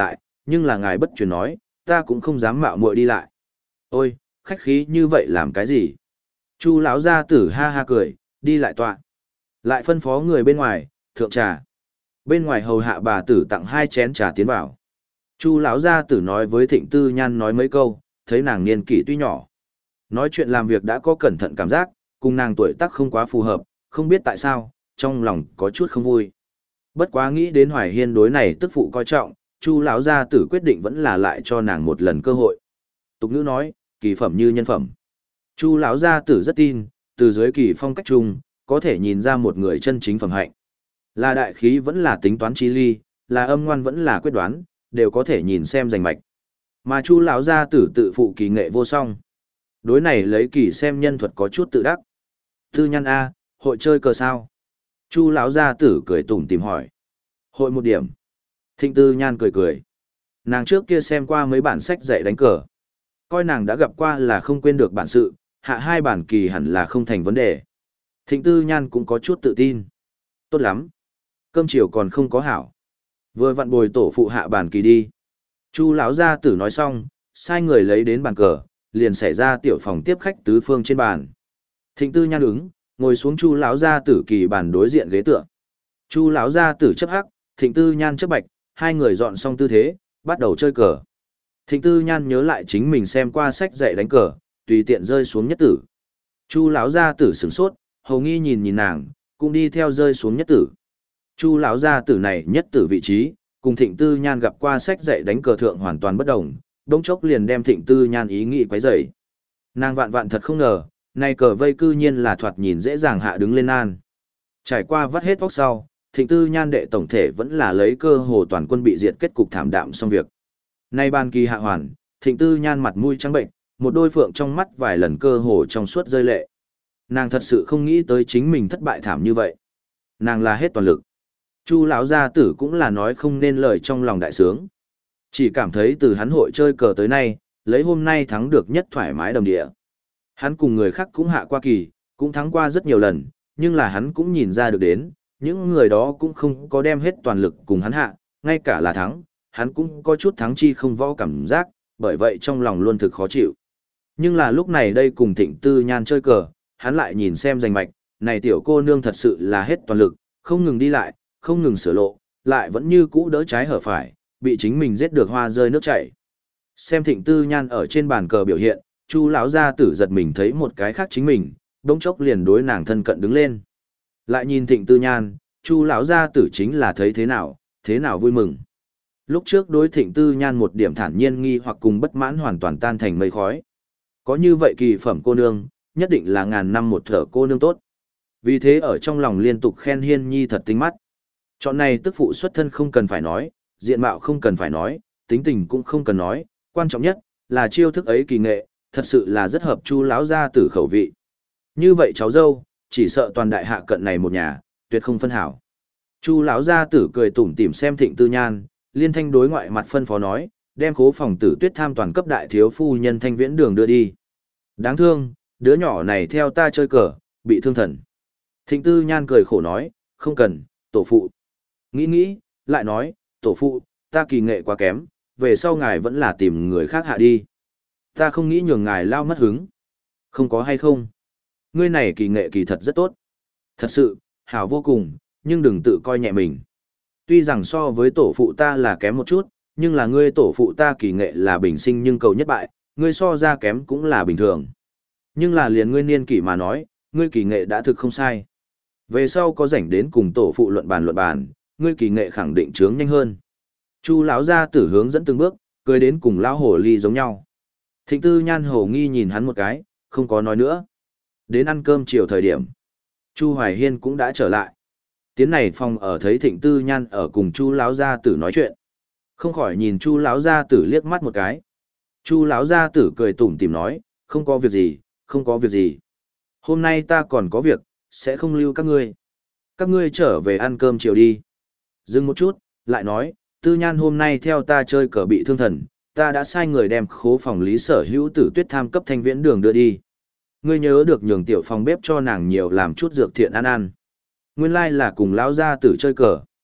nhưng là ngài bất truyền nói, ta cũng không dám mạo muội đi lại. Ôi, khách khí như vậy làm cái gì? Chu lão gia tử ha ha cười, đi lại tọa. Lại phân phó người bên ngoài, thượng trà. Bên ngoài hầu hạ bà tử tặng hai chén trà tiến vào. Chu lão gia tử nói với Thịnh Tư Nhan nói mấy câu, thấy nàng niên kỷ tuy nhỏ. Nói chuyện làm việc đã có cẩn thận cảm giác, cùng nàng tuổi tác không quá phù hợp, không biết tại sao, trong lòng có chút không vui. Bất quá nghĩ đến Hoài Hiên đối này tức phụ coi trọng, Chu lão gia tử quyết định vẫn là lại cho nàng một lần cơ hội. Tục ngữ nói, kỳ phẩm như nhân phẩm. Chu lão gia tử rất tin, từ dưới kỳ phong cách chung, có thể nhìn ra một người chân chính phẩm hạnh. Là đại khí vẫn là tính toán trí ly, là âm ngoan vẫn là quyết đoán, đều có thể nhìn xem rành mạch. Mà Chu lão gia tử tự phụ kỳ nghệ vô song. Đối này lấy kỳ xem nhân thuật có chút tự đắc. Tư Nhan a, hội chơi cờ sao? Chu lão gia tử cười tủm tỉm hỏi. Hội một điểm. Thịnh Tư Nhan cười cười. Nàng trước kia xem qua mấy bản sách dạy đánh cờ. Coi nàng đã gặp qua là không quên được bản sự, hạ hai bản kỳ hẳn là không thành vấn đề. Thịnh Tư Nhan cũng có chút tự tin. Tốt lắm. Cơm chiều còn không có hảo. Vừa vặn bồi tổ phụ hạ bản kỳ đi. Chu lão gia tử nói xong, sai người lấy đến bàn cờ, liền xảy ra tiểu phòng tiếp khách tứ phương trên bàn. Thịnh Tư Nhan ứng, ngồi xuống Chu lão gia tử kỳ bàn đối diện ghế tựa. Chu lão gia tử chấp hắc, Thịnh Tư Nhan chấp bạch, hai người dọn xong tư thế, bắt đầu chơi cờ. Thịnh Tư Nhan nhớ lại chính mình xem qua sách dạy đánh cờ, tùy tiện rơi xuống nhất tử. Chu lão gia tử sửng sốt, hầu nghi nhìn nhìn nàng, cũng đi theo rơi xuống nhất tử. Chu lão gia tử này nhất tử vị trí, cùng Thịnh Tư Nhan gặp qua sách dạy đánh cờ thượng hoàn toàn bất đồng, đống chốc liền đem Thịnh Tư Nhan ý nghĩ quấy rầy. Nàng vạn vạn thật không ngờ, này cờ vây cư nhiên là thoạt nhìn dễ dàng hạ đứng lên nan. Trải qua vắt hết vóc sau, Thịnh Tư Nhan đệ tổng thể vẫn là lấy cơ hồ toàn quân bị diệt kết cục thảm đạm xong việc. Nay ban kỳ hạ hoàn, Thịnh Tư Nhan mặt mũi trắng bệnh, một đôi phượng trong mắt vài lần cơ hồ trong suốt rơi lệ. Nàng thật sự không nghĩ tới chính mình thất bại thảm như vậy. Nàng là hết toàn lực. Chu lão gia tử cũng là nói không nên lời trong lòng đại sướng. Chỉ cảm thấy từ hắn hội chơi cờ tới nay, lấy hôm nay thắng được nhất thoải mái đồng địa. Hắn cùng người khác cũng hạ qua kỳ, cũng thắng qua rất nhiều lần, nhưng là hắn cũng nhìn ra được đến, những người đó cũng không có đem hết toàn lực cùng hắn hạ, ngay cả là thắng, hắn cũng có chút thắng chi không võ cảm giác, bởi vậy trong lòng luôn thực khó chịu. Nhưng là lúc này đây cùng Thịnh Tư Nhan chơi cờ, hắn lại nhìn xem rành mạch, này tiểu cô nương thật sự là hết toàn lực, không ngừng đi lại, không ngừng sửa lộ, lại vẫn như cũ đỡ trái hở phải, bị chính mình giết được hoa rơi nước chảy. Xem Thịnh Tư Nhan ở trên bàn cờ biểu hiện, Chu lão gia tử giật mình thấy một cái khác chính mình, đống chốc liền đối nàng thân cận đứng lên. Lại nhìn Thịnh Tư Nhan, Chu lão gia tử chính là thấy thế nào, thế nào vui mừng. Lúc trước đối Thịnh Tư Nhan một điểm thản nhiên nghi hoặc cùng bất mãn hoàn toàn tan thành mây khói. Có như vậy kỳ phẩm cô nương, nhất định là ngàn năm một thở cô nương tốt. Vì thế ở trong lòng liên tục khen Hiên Nhi thật tinh mắt. Chọn này tức phụ xuất thân không cần phải nói, diện mạo không cần phải nói, tính tình cũng không cần nói, quan trọng nhất là chiêu thức ấy kỳ nghệ, thật sự là rất hợp Chu lão gia tử khẩu vị. Như vậy cháu dâu, chỉ sợ toàn đại hạ cận này một nhà, tuyệt không phân hảo. Chu lão gia tử cười tủm tỉm xem Thịnh Tư Nhan, liên thanh đối ngoại mặt phân phó nói, đem khố phòng tử tuyết tham toàn cấp đại thiếu phu nhân Thanh Viễn Đường đưa đi. Đáng thương, đứa nhỏ này theo ta chơi cờ, bị thương thần. Thịnh Tư Nhan cười khổ nói, không cần, tổ phụ. Nghĩ nghĩ, lại nói, tổ phụ, ta kỳ nghệ quá kém, về sau ngài vẫn là tìm người khác hạ đi. Ta không nghĩ nhường ngài lao mất hứng. Không có hay không? Ngươi này kỳ nghệ kỳ thật rất tốt. Thật sự, hảo vô cùng, nhưng đừng tự coi nhẹ mình. Tuy rằng so với tổ phụ ta là kém một chút, nhưng là ngươi tổ phụ ta kỳ nghệ là bình sinh nhưng cầu nhất bại, ngươi so ra kém cũng là bình thường. Nhưng là liền ngươi niên kỷ mà nói, ngươi kỳ nghệ đã thực không sai. Về sau có rảnh đến cùng tổ phụ luận bàn luận bàn, ngươi kỳ nghệ khẳng định trướng nhanh hơn. Chu lão gia tử hướng dẫn từng bước, cười đến cùng lão hồ ly giống nhau. Thịnh Tư Nhan hồ nghi nhìn hắn một cái, không có nói nữa. Đến ăn cơm chiều thời điểm, Chu Hoài Hiên cũng đã trở lại. Tiến này phòng ở thấy Thịnh Tư Nhan ở cùng Chu lão gia tử nói chuyện, không khỏi nhìn Chu lão gia tử liếc mắt một cái. Chu lão gia tử cười tủm tỉm nói, không có việc gì, không có việc gì. Hôm nay ta còn có việc, sẽ không lưu các ngươi. Các ngươi trở về ăn cơm chiều đi. Dừng một chút, lại nói, Tư Nhan hôm nay theo ta chơi cờ bị thương thần, ta đã sai người đem khố phòng lý sở hữu tử tuyết tham cấp Thanh Viễn Đường đưa đi. Ngươi nhớ được nhường tiểu phòng bếp cho nàng nhiều làm chút dược thiện ăn ăn. Nguyên lai là cùng lão gia tử chơi cờ.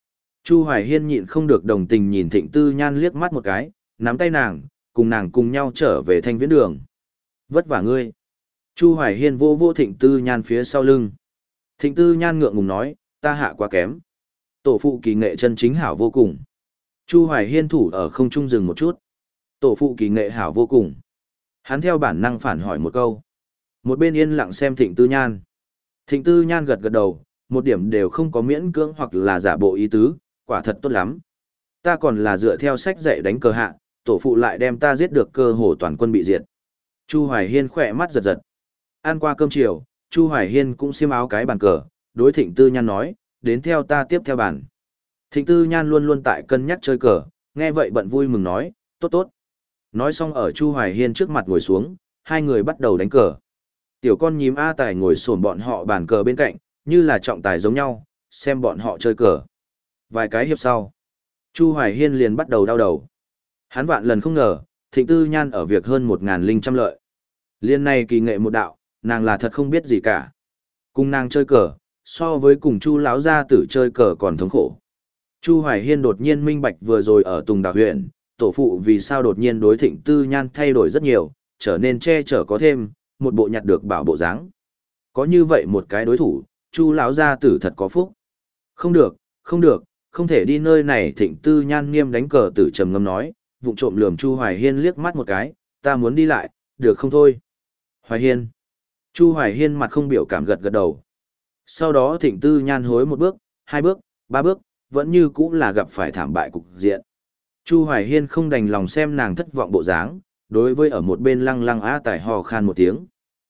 Chu Hoài Hiên nhịn không được đồng tình nhìn Thịnh Tư Nhan liếc mắt một cái, nắm tay nàng, cùng nàng cùng nhau trở về thanh viễn đường. Vất vả ngươi. Chu Hoài Hiên vô vô Thịnh Tư Nhan phía sau lưng. Thịnh Tư Nhan ngượng ngùng nói, ta hạ quá kém. Tổ phụ kỳ nghệ chân chính hảo vô cùng. Chu Hoài Hiên thủ ở không trung dừng một chút. Tổ phụ kỳ nghệ hảo vô cùng. Hắn theo bản năng phản hỏi một câu. Một bên yên lặng xem Thịnh Tư Nhan. Thịnh Tư Nhan gật gật đầu, một điểm đều không có miễn cưỡng hoặc là giả bộ ý tứ, quả thật tốt lắm. Ta còn là dựa theo sách dạy đánh cờ hạ, tổ phụ lại đem ta giết được cơ hồ toàn quân bị diệt. Chu Hoài Hiên khỏe mắt giật giật. Ăn qua cơm chiều, Chu Hoài Hiên cũng xiêm áo cái bàn cờ, đối Thịnh Tư Nhan nói, đến theo ta tiếp theo bàn. Thịnh Tư Nhan luôn luôn tại cân nhắc chơi cờ, nghe vậy bận vui mừng nói, tốt tốt. Nói xong ở Chu Hoài Hiên trước mặt ngồi xuống, hai người bắt đầu đánh cờ. Tiểu con nhím A Tài ngồi xổm bọn họ bàn cờ bên cạnh, như là trọng tài giống nhau, xem bọn họ chơi cờ. Vài cái hiệp sau, Chu Hoài Hiên liền bắt đầu đau đầu. Hắn vạn lần không ngờ, Thịnh Tư Nhan ở việc hơn một ngàn linh trăm lợi. Liên này kỳ nghệ một đạo, nàng là thật không biết gì cả. Cùng nàng chơi cờ, so với cùng Chu lão gia tử chơi cờ còn thống khổ. Chu Hoài Hiên đột nhiên minh bạch vừa rồi ở Tùng Đào huyện, tổ phụ vì sao đột nhiên đối Thịnh Tư Nhan thay đổi rất nhiều, trở nên che chở có thêm, một bộ nhặt được bảo bộ dáng. Có như vậy một cái đối thủ, Chu lão gia tử thật có phúc. Không được, không được, không thể đi nơi này. Thịnh Tư Nhan nghiêm đánh cờ tử trầm ngâm nói, vụng trộm lườm Chu Hoài Hiên liếc mắt một cái, ta muốn đi lại, được không thôi? Hoài Hiên. Chu Hoài Hiên mặt không biểu cảm gật gật đầu. Sau đó Thịnh Tư Nhan hối một bước, hai bước, ba bước, vẫn như cũ là gặp phải thảm bại cục diện. Chu Hoài Hiên không đành lòng xem nàng thất vọng bộ dáng, đối với ở một bên lăng lăng A Tài hò khan một tiếng.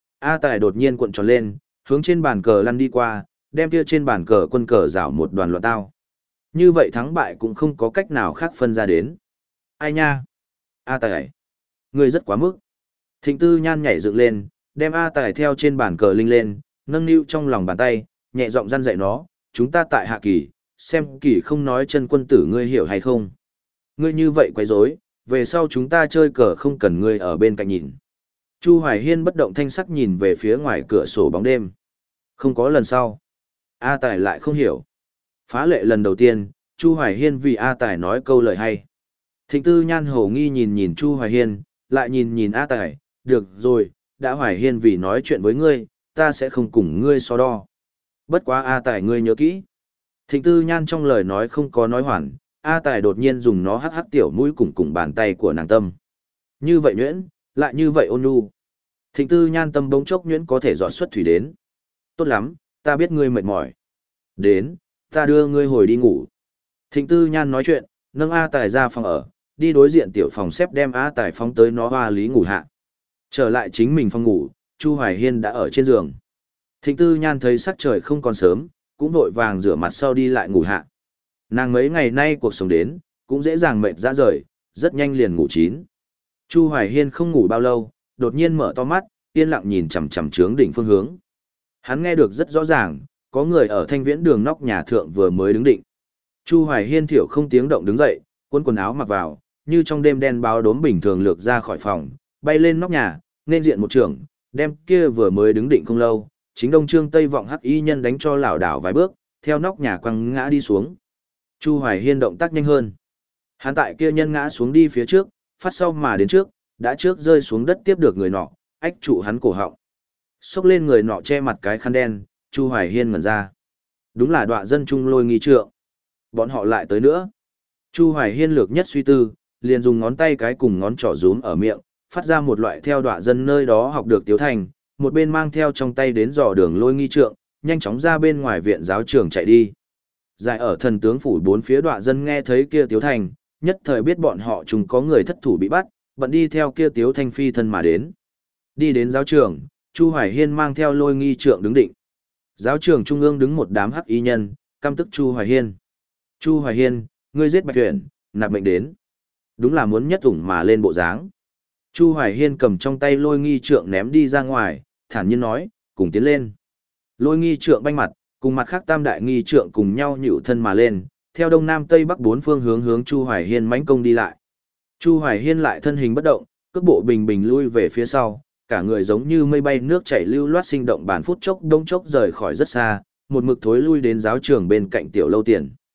A Tài đột nhiên cuộn tròn lên, hướng trên bàn cờ lăn đi qua, đem kia trên bàn cờ quân cờ rảo một đoàn loạn tao. Như vậy thắng bại cũng không có cách nào khác phân ra đến. Ai nha? A Tài. Ngươi rất quá mức. Thịnh Tư Nhan nhảy dựng lên, đem A Tài theo trên bàn cờ linh lên, nâng niu trong lòng bàn tay, nhẹ giọng răn dạy nó, chúng ta tại hạ kỳ, xem kỳ không nói chân quân tử ngươi hiểu hay không. Ngươi như vậy quấy rối, về sau chúng ta chơi cờ không cần ngươi ở bên cạnh nhìn. Chu Hoài Hiên bất động thanh sắc nhìn về phía ngoài cửa sổ bóng đêm. Không có lần sau. A Tài lại không hiểu. Phá lệ lần đầu tiên, Chu Hoài Hiên vì A Tài nói câu lời hay. Thịnh Tư Nhan hồ nghi nhìn nhìn Chu Hoài Hiên, lại nhìn nhìn A Tài, được rồi, đã Hoài Hiên vì nói chuyện với ngươi, ta sẽ không cùng ngươi so đo. Bất quá A Tài ngươi nhớ kỹ. Thịnh Tư Nhan trong lời nói không có nói hoàn, A Tài đột nhiên dùng nó hắc hắc tiểu mũi cùng cùng bàn tay của nàng tâm. Như vậy nhuyễn, lại như vậy ôn nhu. Thịnh Tư Nhan tâm bỗng chốc nhuyễn có thể dọn xuất thủy đến. Tốt lắm, ta biết ngươi mệt mỏi. Đến, ta đưa ngươi hồi đi ngủ. Thịnh Tư Nhan nói chuyện, nâng A Tài ra phòng ở, đi đối diện tiểu phòng xếp đem A Tài phóng tới nó hoa lý ngủ hạ. Trở lại chính mình phòng ngủ, Chu Hoài Hiên đã ở trên giường. Thịnh Tư Nhan thấy sắc trời không còn sớm, cũng vội vàng rửa mặt sau đi lại ngủ hạ. Nàng mấy ngày nay cuộc sống đến, cũng dễ dàng mệt ra rời, rất nhanh liền ngủ chín. Chu Hoài Hiên không ngủ bao lâu, đột nhiên mở to mắt, yên lặng nhìn chằm chằm trướng đỉnh phương hướng. Hắn nghe được rất rõ ràng, có người ở thanh viễn đường nóc nhà thượng vừa mới đứng định. Chu Hoài Hiên thiểu không tiếng động đứng dậy, cuốn quần áo mặc vào, như trong đêm đen báo đốm bình thường lược ra khỏi phòng, bay lên nóc nhà, nên diện một trường, đem kia vừa mới đứng định không lâu, chính đông trương tây vọng hắc y nhân đánh cho lảo đảo vài bước, theo nóc nhà quăng ngã đi xuống. Chu Hoài Hiên động tác nhanh hơn. Hắn tại kia nhân ngã xuống đi phía trước, phát sau mà đến trước, đã trước rơi xuống đất tiếp được người nọ, ách trụ hắn cổ họng. Xốc lên người nọ che mặt cái khăn đen, Chu Hoài Hiên ngẩn ra. Đúng là đọa dân trung lôi nghi trượng. Bọn họ lại tới nữa. Chu Hoài Hiên lược nhất suy tư, liền dùng ngón tay cái cùng ngón trỏ rúm ở miệng, phát ra một loại theo đọa dân nơi đó học được tiếu thành, một bên mang theo trong tay đến dò đường lôi nghi trượng, nhanh chóng ra bên ngoài viện giáo trường chạy đi. Dài ở thần tướng phủ bốn phía đọa dân nghe thấy kia tiếu thành, nhất thời biết bọn họ chúng có người thất thủ bị bắt, bận đi theo kia tiếu thanh phi thân mà đến. Đi đến giáo trường, Chu Hoài Hiên mang theo lôi nghi trượng đứng định. Giáo trường trung ương đứng một đám hắc y nhân, căm tức Chu Hoài Hiên. Chu Hoài Hiên, ngươi giết Bạch Tuyển, nạp mệnh đến. Đúng là muốn nhất ủng mà lên bộ dáng. Chu Hoài Hiên cầm trong tay lôi nghi trượng ném đi ra ngoài, thản nhiên nói, cùng tiến lên. Lôi nghi trượng banh mặt, cùng mặt khác tam đại nghi trượng cùng nhau nhựu thân mà lên, theo đông nam tây bắc bốn phương hướng hướng Chu Hoài Hiên mãnh công đi lại. Chu Hoài Hiên lại thân hình bất động, cước bộ bình bình lui về phía sau, cả người giống như mây bay nước chảy lưu loát sinh động bản phút chốc đông chốc rời khỏi rất xa, một mực thối lui đến giáo trường bên cạnh tiểu lâu tiền.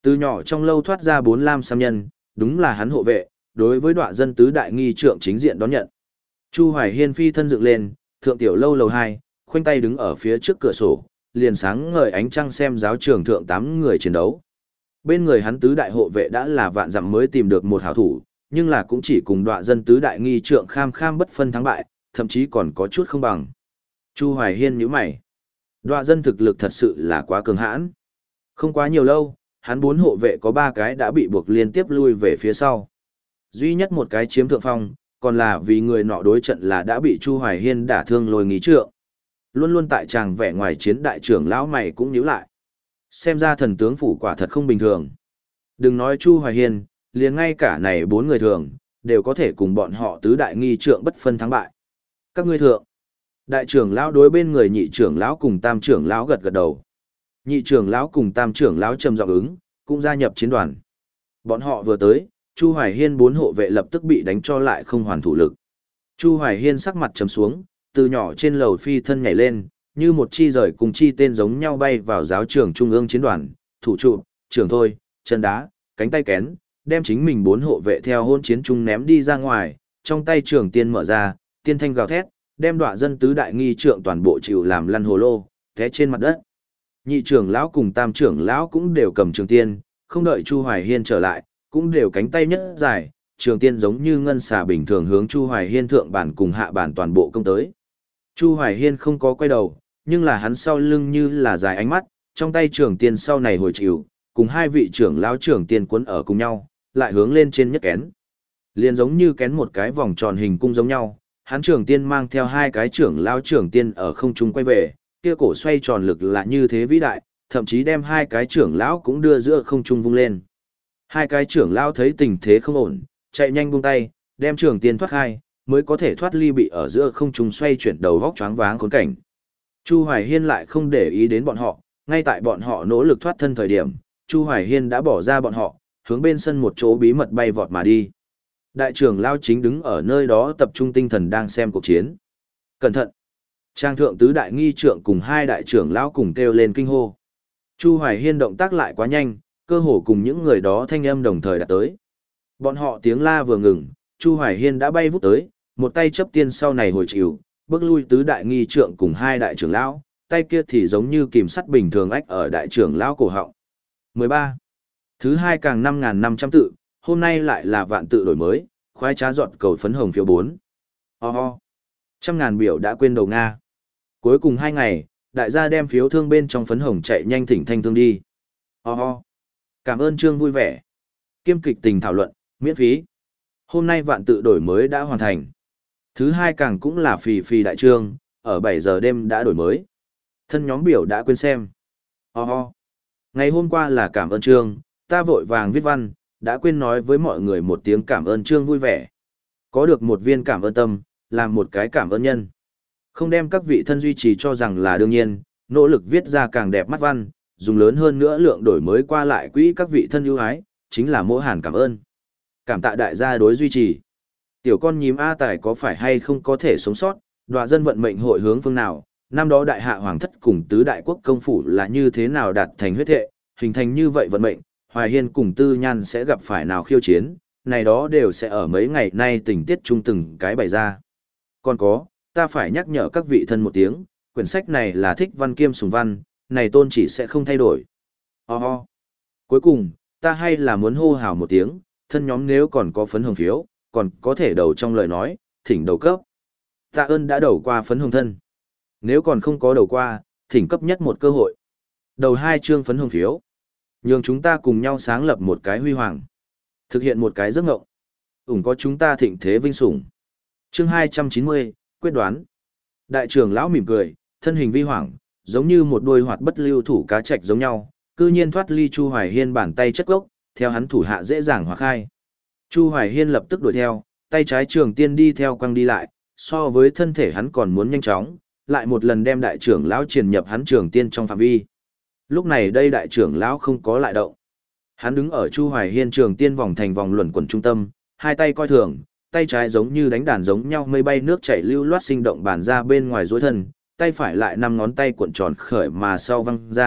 Từ nhỏ trong lâu thoát ra bốn lam sam nhân, đúng là hắn hộ vệ, đối với đọa dân tứ đại nghi trượng chính diện đón nhận. Chu Hoài Hiên phi thân dựng lên, thượng tiểu lâu lầu hai, khoanh tay đứng ở phía trước cửa sổ, liền sáng ngời ánh trăng xem giáo trường thượng tám người chiến đấu. Bên người hắn tứ đại hộ vệ đã là vạn dặm mới tìm được một hảo thủ, nhưng là cũng chỉ cùng đọa dân tứ đại nghi trượng kham kham bất phân thắng bại, thậm chí còn có chút không bằng. Chu Hoài Hiên nhíu mày. Đọa dân thực lực thật sự là quá cường hãn. Không quá nhiều lâu, hắn bốn hộ vệ có ba cái đã bị buộc liên tiếp lui về phía sau. Duy nhất một cái chiếm thượng phong, còn là vì người nọ đối trận là đã bị Chu Hoài Hiên đả thương lôi nghi trượng. Luôn luôn tại tràng vẻ ngoài chiến đại trưởng lão mày cũng nhíu lại. Xem ra thần tướng phủ quả thật không bình thường. Đừng nói Chu Hoài Hiên, liền ngay cả này bốn người thường, đều có thể cùng bọn họ tứ đại nghi trượng bất phân thắng bại. Các ngươi thượng. Đại trưởng lão đối bên người nhị trưởng lão cùng tam trưởng lão gật gật đầu. Nhị trưởng lão cùng tam trưởng lão trầm giọng ứng, cũng gia nhập chiến đoàn. Bọn họ vừa tới, Chu Hoài Hiên bốn hộ vệ lập tức bị đánh cho lại không hoàn thủ lực. Chu Hoài Hiên sắc mặt trầm xuống, từ nhỏ trên lầu phi thân nhảy lên, như một chi rời cùng chi tên giống nhau bay vào giáo trường trung ương chiến đoàn, thủ trụ, trưởng thôi, chân đá, cánh tay kén, đem chính mình bốn hộ vệ theo hôn chiến trung ném đi ra ngoài, trong tay trường tiên mở ra, tiên thanh gào thét, đem đọa dân tứ đại nghi trượng toàn bộ chịu làm lăn hồ lô, té trên mặt đất. Nhị trưởng lão cùng tam trưởng lão cũng đều cầm trường tiên, không đợi Chu Hoài Hiên trở lại, cũng đều cánh tay nhất dài, trường tiên giống như ngân xà bình thường hướng Chu Hoài Hiên thượng bản cùng hạ bản toàn bộ công tới. Chu Hoài Hiên không có quay đầu, nhưng là hắn sau lưng như là dài ánh mắt, trong tay trường tiên sau này hồi chịu, cùng hai vị trưởng lão trưởng tiên cuốn ở cùng nhau, lại hướng lên trên nhất kén. Liền giống như kén một cái vòng tròn hình cung giống nhau, hắn trưởng tiên mang theo hai cái trưởng lão trưởng tiên ở không trung quay về, kia cổ xoay tròn lực là như thế vĩ đại, thậm chí đem hai cái trưởng lão cũng đưa giữa không trung vung lên. Hai cái trưởng lão thấy tình thế không ổn, chạy nhanh buông tay, đem trưởng tiên thoát khai, mới có thể thoát ly bị ở giữa không trung xoay chuyển đầu vóc choáng váng khốn cảnh. Chu Hoài Hiên lại không để ý đến bọn họ, ngay tại bọn họ nỗ lực thoát thân thời điểm, Chu Hoài Hiên đã bỏ ra bọn họ, hướng bên sân một chỗ bí mật bay vọt mà đi. Đại trưởng lão chính đứng ở nơi đó tập trung tinh thần đang xem cuộc chiến. Cẩn thận! Trang thượng tứ đại nghi trượng cùng hai đại trưởng lão cùng kêu lên kinh hô. Chu Hoài Hiên động tác lại quá nhanh, cơ hồ cùng những người đó thanh âm đồng thời đạt tới. Bọn họ tiếng la vừa ngừng, Chu Hoài Hiên đã bay vút tới, một tay chấp tiên sau này hồi chịu, bước lui tứ đại nghi trượng cùng hai đại trưởng lão, tay kia thì giống như kìm sắt bình thường ách ở đại trưởng lão cổ họng. mười ba. Thứ hai càng năm nghìn năm trăm tự, hôm nay lại là vạn tự đổi mới, khoái trá dọn cầu phấn hồng phiếu bốn. Ho oh ho. Oh. Trăm ngàn biểu đã quên đầu Nga. Cuối cùng hai ngày, đại gia đem phiếu thương bên trong phấn hồng chạy nhanh thỉnh thanh thương đi. Ho oh ho. Oh. Cảm ơn Trương vui vẻ. Kiêm kịch tình thảo luận, miễn phí. Hôm nay vạn tự đổi mới đã hoàn thành. Thứ hai càng cũng là phì phì đại trương, ở bảy giờ đêm đã đổi mới. Thân nhóm biểu đã quên xem. Ho oh ho. Oh. Ngày hôm qua là cảm ơn Trương, ta vội vàng viết văn, đã quên nói với mọi người một tiếng cảm ơn Trương vui vẻ. Có được một viên cảm ơn tâm, làm một cái cảm ơn nhân. Không đem các vị thân duy trì cho rằng là đương nhiên, nỗ lực viết ra càng đẹp mắt văn, dùng lớn hơn nữa lượng đổi mới qua lại quỹ các vị thân ưu ái, chính là mỗi hàn cảm ơn. Cảm tạ đại gia đối duy trì. Tiểu con nhím A Tài có phải hay không có thể sống sót, đọa dân vận mệnh hội hướng phương nào, năm đó đại hạ hoàng thất cùng tứ đại quốc công phủ là như thế nào đạt thành huyết hệ, hình thành như vậy vận mệnh, Hoài Hiên cùng Tư Nhan sẽ gặp phải nào khiêu chiến, này đó đều sẽ ở mấy ngày nay tình tiết chung từng cái bày ra. Còn có, ta phải nhắc nhở các vị thân một tiếng, quyển sách này là thích văn kiêm sùng văn, này tôn chỉ sẽ không thay đổi. Ho oh ho. Cuối cùng, ta hay là muốn hô hào một tiếng, thân nhóm nếu còn có phấn hồng phiếu, còn có thể đầu trong lời nói, thỉnh đầu cấp. Tạ ơn đã đầu qua phấn hồng thân. Nếu còn không có đầu qua, thỉnh cấp nhất một cơ hội. Đầu hai chương phấn hồng phiếu. Nhường chúng ta cùng nhau sáng lập một cái huy hoàng. Thực hiện một cái giấc ngộng. Ủng có chúng ta thịnh thế vinh sủng. Chương hai trăm chín mươi, quyết đoán. Đại trưởng lão mỉm cười, thân hình vi hoàng, giống như một đôi hoạt bất lưu thủ cá trạch giống nhau, cư nhiên thoát ly Chu Hoài Hiên bàn tay chất gốc, theo hắn thủ hạ dễ dàng hóa khai. Chu Hoài Hiên lập tức đuổi theo, tay trái trường tiên đi theo quăng đi lại, so với thân thể hắn còn muốn nhanh chóng, lại một lần đem đại trưởng lão truyền nhập hắn trường tiên trong phạm vi. Lúc này đây đại trưởng lão không có lại động. Hắn đứng ở Chu Hoài Hiên trường tiên vòng thành vòng luẩn quẩn trung tâm, hai tay coi thường, tay trái giống như đánh đàn giống nhau mây bay nước chảy lưu loát sinh động bàn ra bên ngoài duỗi thân, tay phải lại năm ngón tay cuộn tròn khởi mà sau văng ra,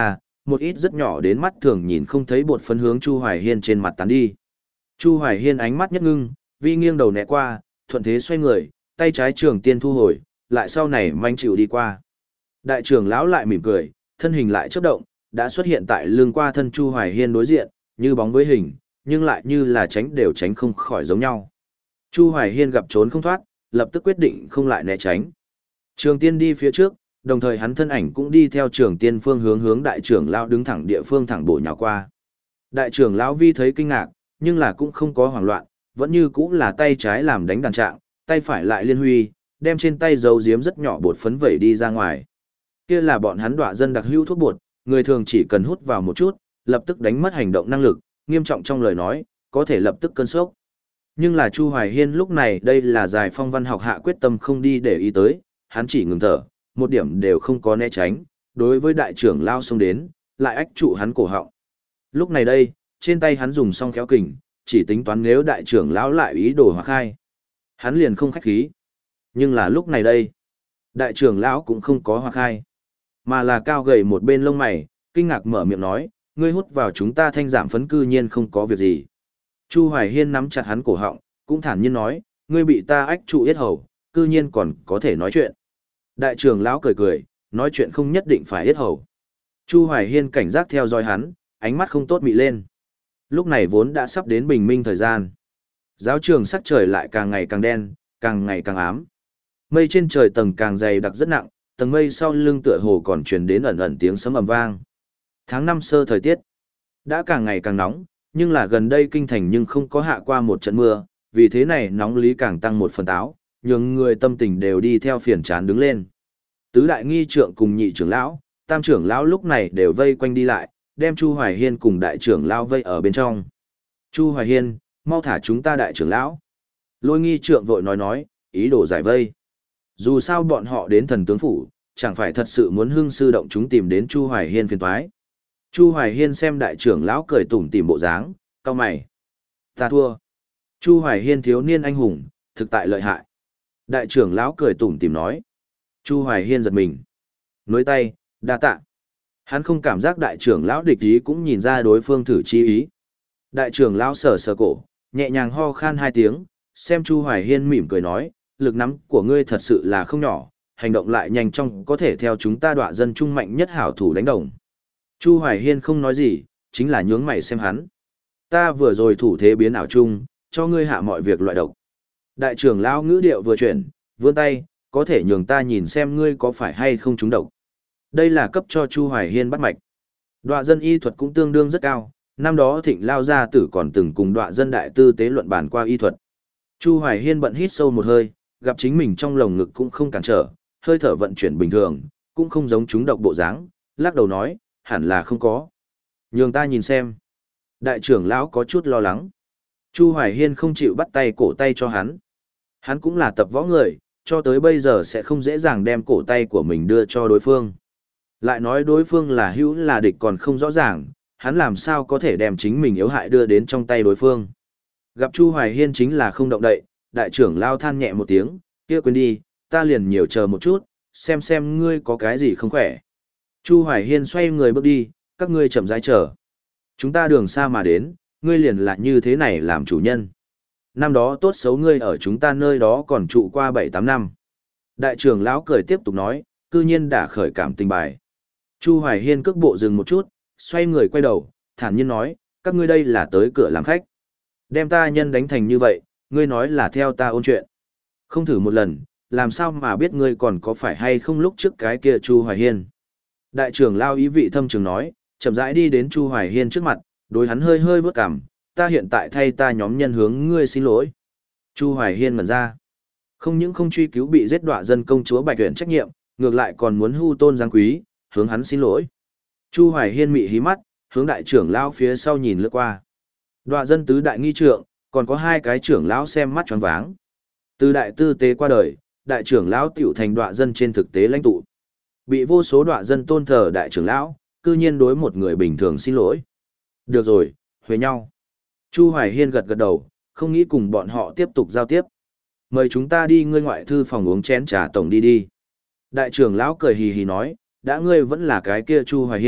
một ít rất nhỏ đến mắt thường nhìn không thấy bột phấn hướng Chu Hoài Hiên trên mặt tán đi. Chu Hoài Hiên ánh mắt nhất ngưng, vi nghiêng đầu né qua, thuận thế xoay người, tay trái trường tiên thu hồi, lại sau này manh chịu đi qua. Đại trưởng lão lại mỉm cười, thân hình lại chớp động, đã xuất hiện tại lưng qua thân Chu Hoài Hiên đối diện, như bóng với hình, nhưng lại như là tránh đều tránh không khỏi giống nhau. Chu Hoài Hiên gặp trốn không thoát, lập tức quyết định không lại né tránh. Trường tiên đi phía trước, đồng thời hắn thân ảnh cũng đi theo trường tiên phương hướng hướng đại trưởng lão đứng thẳng địa phương thẳng bổ nhào qua. Đại trưởng lão vi thấy kinh ngạc, nhưng là cũng không có hoảng loạn, vẫn như cũng là tay trái làm đánh đàn trạng, tay phải lại liên huy, đem trên tay dấu diếm rất nhỏ bột phấn vẩy đi ra ngoài. Kia là bọn hắn đọa dân đặc hữu thuốc bột, người thường chỉ cần hút vào một chút, lập tức đánh mất hành động năng lực, nghiêm trọng trong lời nói, có thể lập tức cơn sốc. Nhưng là Chu Hoài Hiên lúc này đây là giải phong văn học hạ quyết tâm không đi để ý tới, hắn chỉ ngừng thở, một điểm đều không có né tránh, đối với đại trưởng lao xông đến, lại ách trụ hắn cổ họng. Lúc này đây, trên tay hắn dùng song khéo kình, chỉ tính toán nếu đại trưởng lão lại ý đồ hoặc khai. Hắn liền không khách khí. Nhưng là lúc này đây, đại trưởng lão cũng không có hoặc khai, mà là cao gầy một bên lông mày, kinh ngạc mở miệng nói, ngươi hút vào chúng ta thanh giảm phấn cư nhiên không có việc gì. Chu Hoài Hiên nắm chặt hắn cổ họng, cũng thản nhiên nói, ngươi bị ta ách trụ yết hầu, cư nhiên còn có thể nói chuyện. Đại trưởng lão cười cười, nói chuyện không nhất định phải yết hầu. Chu Hoài Hiên cảnh giác theo dõi hắn, ánh mắt không tốt mị lên. Lúc này vốn đã sắp đến bình minh thời gian. Giáo trường sắc trời lại càng ngày càng đen, càng ngày càng ám. Mây trên trời tầng càng dày đặc rất nặng, tầng mây sau lưng tựa hồ còn truyền đến ẩn ẩn tiếng sấm ầm vang. Tháng năm sơ thời tiết đã càng ngày càng nóng, nhưng là gần đây kinh thành nhưng không có hạ qua một trận mưa, vì thế này nóng lý càng tăng một phần táo, nhường người tâm tình đều đi theo phiền chán đứng lên. Tứ đại nghi trượng cùng nhị trưởng lão, tam trưởng lão lúc này đều vây quanh đi lại, đem Chu Hoài Hiên cùng đại trưởng lão vây ở bên trong. Chu Hoài Hiên, mau thả chúng ta đại trưởng lão. Lôi nghi trượng vội nói nói, ý đồ giải vây. Dù sao bọn họ đến thần tướng phủ, chẳng phải thật sự muốn hưng sư động chúng tìm đến Chu Hoài Hiên phiền toái. Chu Hoài Hiên xem đại trưởng lão cười tủm tỉm bộ dáng, cau mày. Ta thua. Chu Hoài Hiên thiếu niên anh hùng, thực tại lợi hại. Đại trưởng lão cười tủm tỉm nói. Chu Hoài Hiên giật mình. Nối tay, đa tạ. Hắn không cảm giác đại trưởng lão địch ý cũng nhìn ra đối phương thử chi ý. Đại trưởng lão sờ sờ cổ, nhẹ nhàng ho khan hai tiếng, xem Chu Hoài Hiên mỉm cười nói, lực nắm của ngươi thật sự là không nhỏ, hành động lại nhanh chóng có thể theo chúng ta đọa dân trung mạnh nhất hảo thủ đánh đồng. Chu Hoài Hiên không nói gì, chính là nhướng mày xem hắn. Ta vừa rồi thủ thế biến ảo chung, cho ngươi hạ mọi việc loại độc. Đại trưởng lão ngữ điệu vừa chuyển, vươn tay, có thể nhường ta nhìn xem ngươi có phải hay không trúng độc. Đây là cấp cho Chu Hoài Hiên bắt mạch. Đọa dân y thuật cũng tương đương rất cao, năm đó Thịnh Lao gia tử còn từng cùng đọa dân đại tư tế luận bàn qua y thuật. Chu Hoài Hiên bận hít sâu một hơi, gặp chính mình trong lồng ngực cũng không cản trở, hơi thở vận chuyển bình thường, cũng không giống trúng độc bộ dáng, lắc đầu nói, hẳn là không có. Nhường ta nhìn xem. Đại trưởng lão có chút lo lắng. Chu Hoài Hiên không chịu bắt tay cổ tay cho hắn. Hắn cũng là tập võ người, cho tới bây giờ sẽ không dễ dàng đem cổ tay của mình đưa cho đối phương. Lại nói đối phương là hữu là địch còn không rõ ràng, hắn làm sao có thể đem chính mình yếu hại đưa đến trong tay đối phương. Gặp Chu Hoài Hiên chính là không động đậy, đại trưởng lao than nhẹ một tiếng, kia quên đi, ta liền nhiều chờ một chút, xem xem ngươi có cái gì không khỏe. Chu Hoài Hiên xoay người bước đi, các ngươi chậm rãi chờ. Chúng ta đường xa mà đến, ngươi liền là như thế này làm chủ nhân. Năm đó tốt xấu ngươi ở chúng ta nơi đó còn trụ qua bảy tám năm. Đại trưởng lão cười tiếp tục nói, cư nhiên đã khởi cảm tình bài. Chu Hoài Hiên cước bộ dừng một chút, xoay người quay đầu, thản nhiên nói, các ngươi đây là tới cửa làm khách. Đem ta nhân đánh thành như vậy, ngươi nói là theo ta ôn chuyện. Không thử một lần, làm sao mà biết ngươi còn có phải hay không lúc trước cái kia Chu Hoài Hiên. Đại trưởng lao ý vị thâm trường nói, chậm rãi đi đến Chu Hoài Hiên trước mặt, đối hắn hơi hơi vớt cằm, ta hiện tại thay ta nhóm nhân hướng ngươi xin lỗi. Chu Hoài Hiên ngẩn ra. Không những không truy cứu bị giết đọa dân công chúa Bạch Tuyển trách nhiệm, ngược lại còn muốn hưu tôn giáng quý, hướng hắn xin lỗi. Chu Hoài Hiên mị hí mắt, hướng đại trưởng lão phía sau nhìn lướt qua. Đọa dân tứ đại nghi trượng, còn có hai cái trưởng lão xem mắt choáng váng. Từ đại tư tế qua đời, đại trưởng lão tiểu thành đọa dân trên thực tế lãnh tụ. Bị vô số đọa dân tôn thờ đại trưởng lão, cư nhiên đối một người bình thường xin lỗi. Được rồi, huề nhau. Chu Hoài Hiên gật gật đầu, không nghĩ cùng bọn họ tiếp tục giao tiếp. Mời chúng ta đi ngươi ngoại thư phòng uống chén trà tổng đi đi. Đại trưởng lão cười hì hì nói, đã ngươi vẫn là cái kia Chu Hoài Hiên,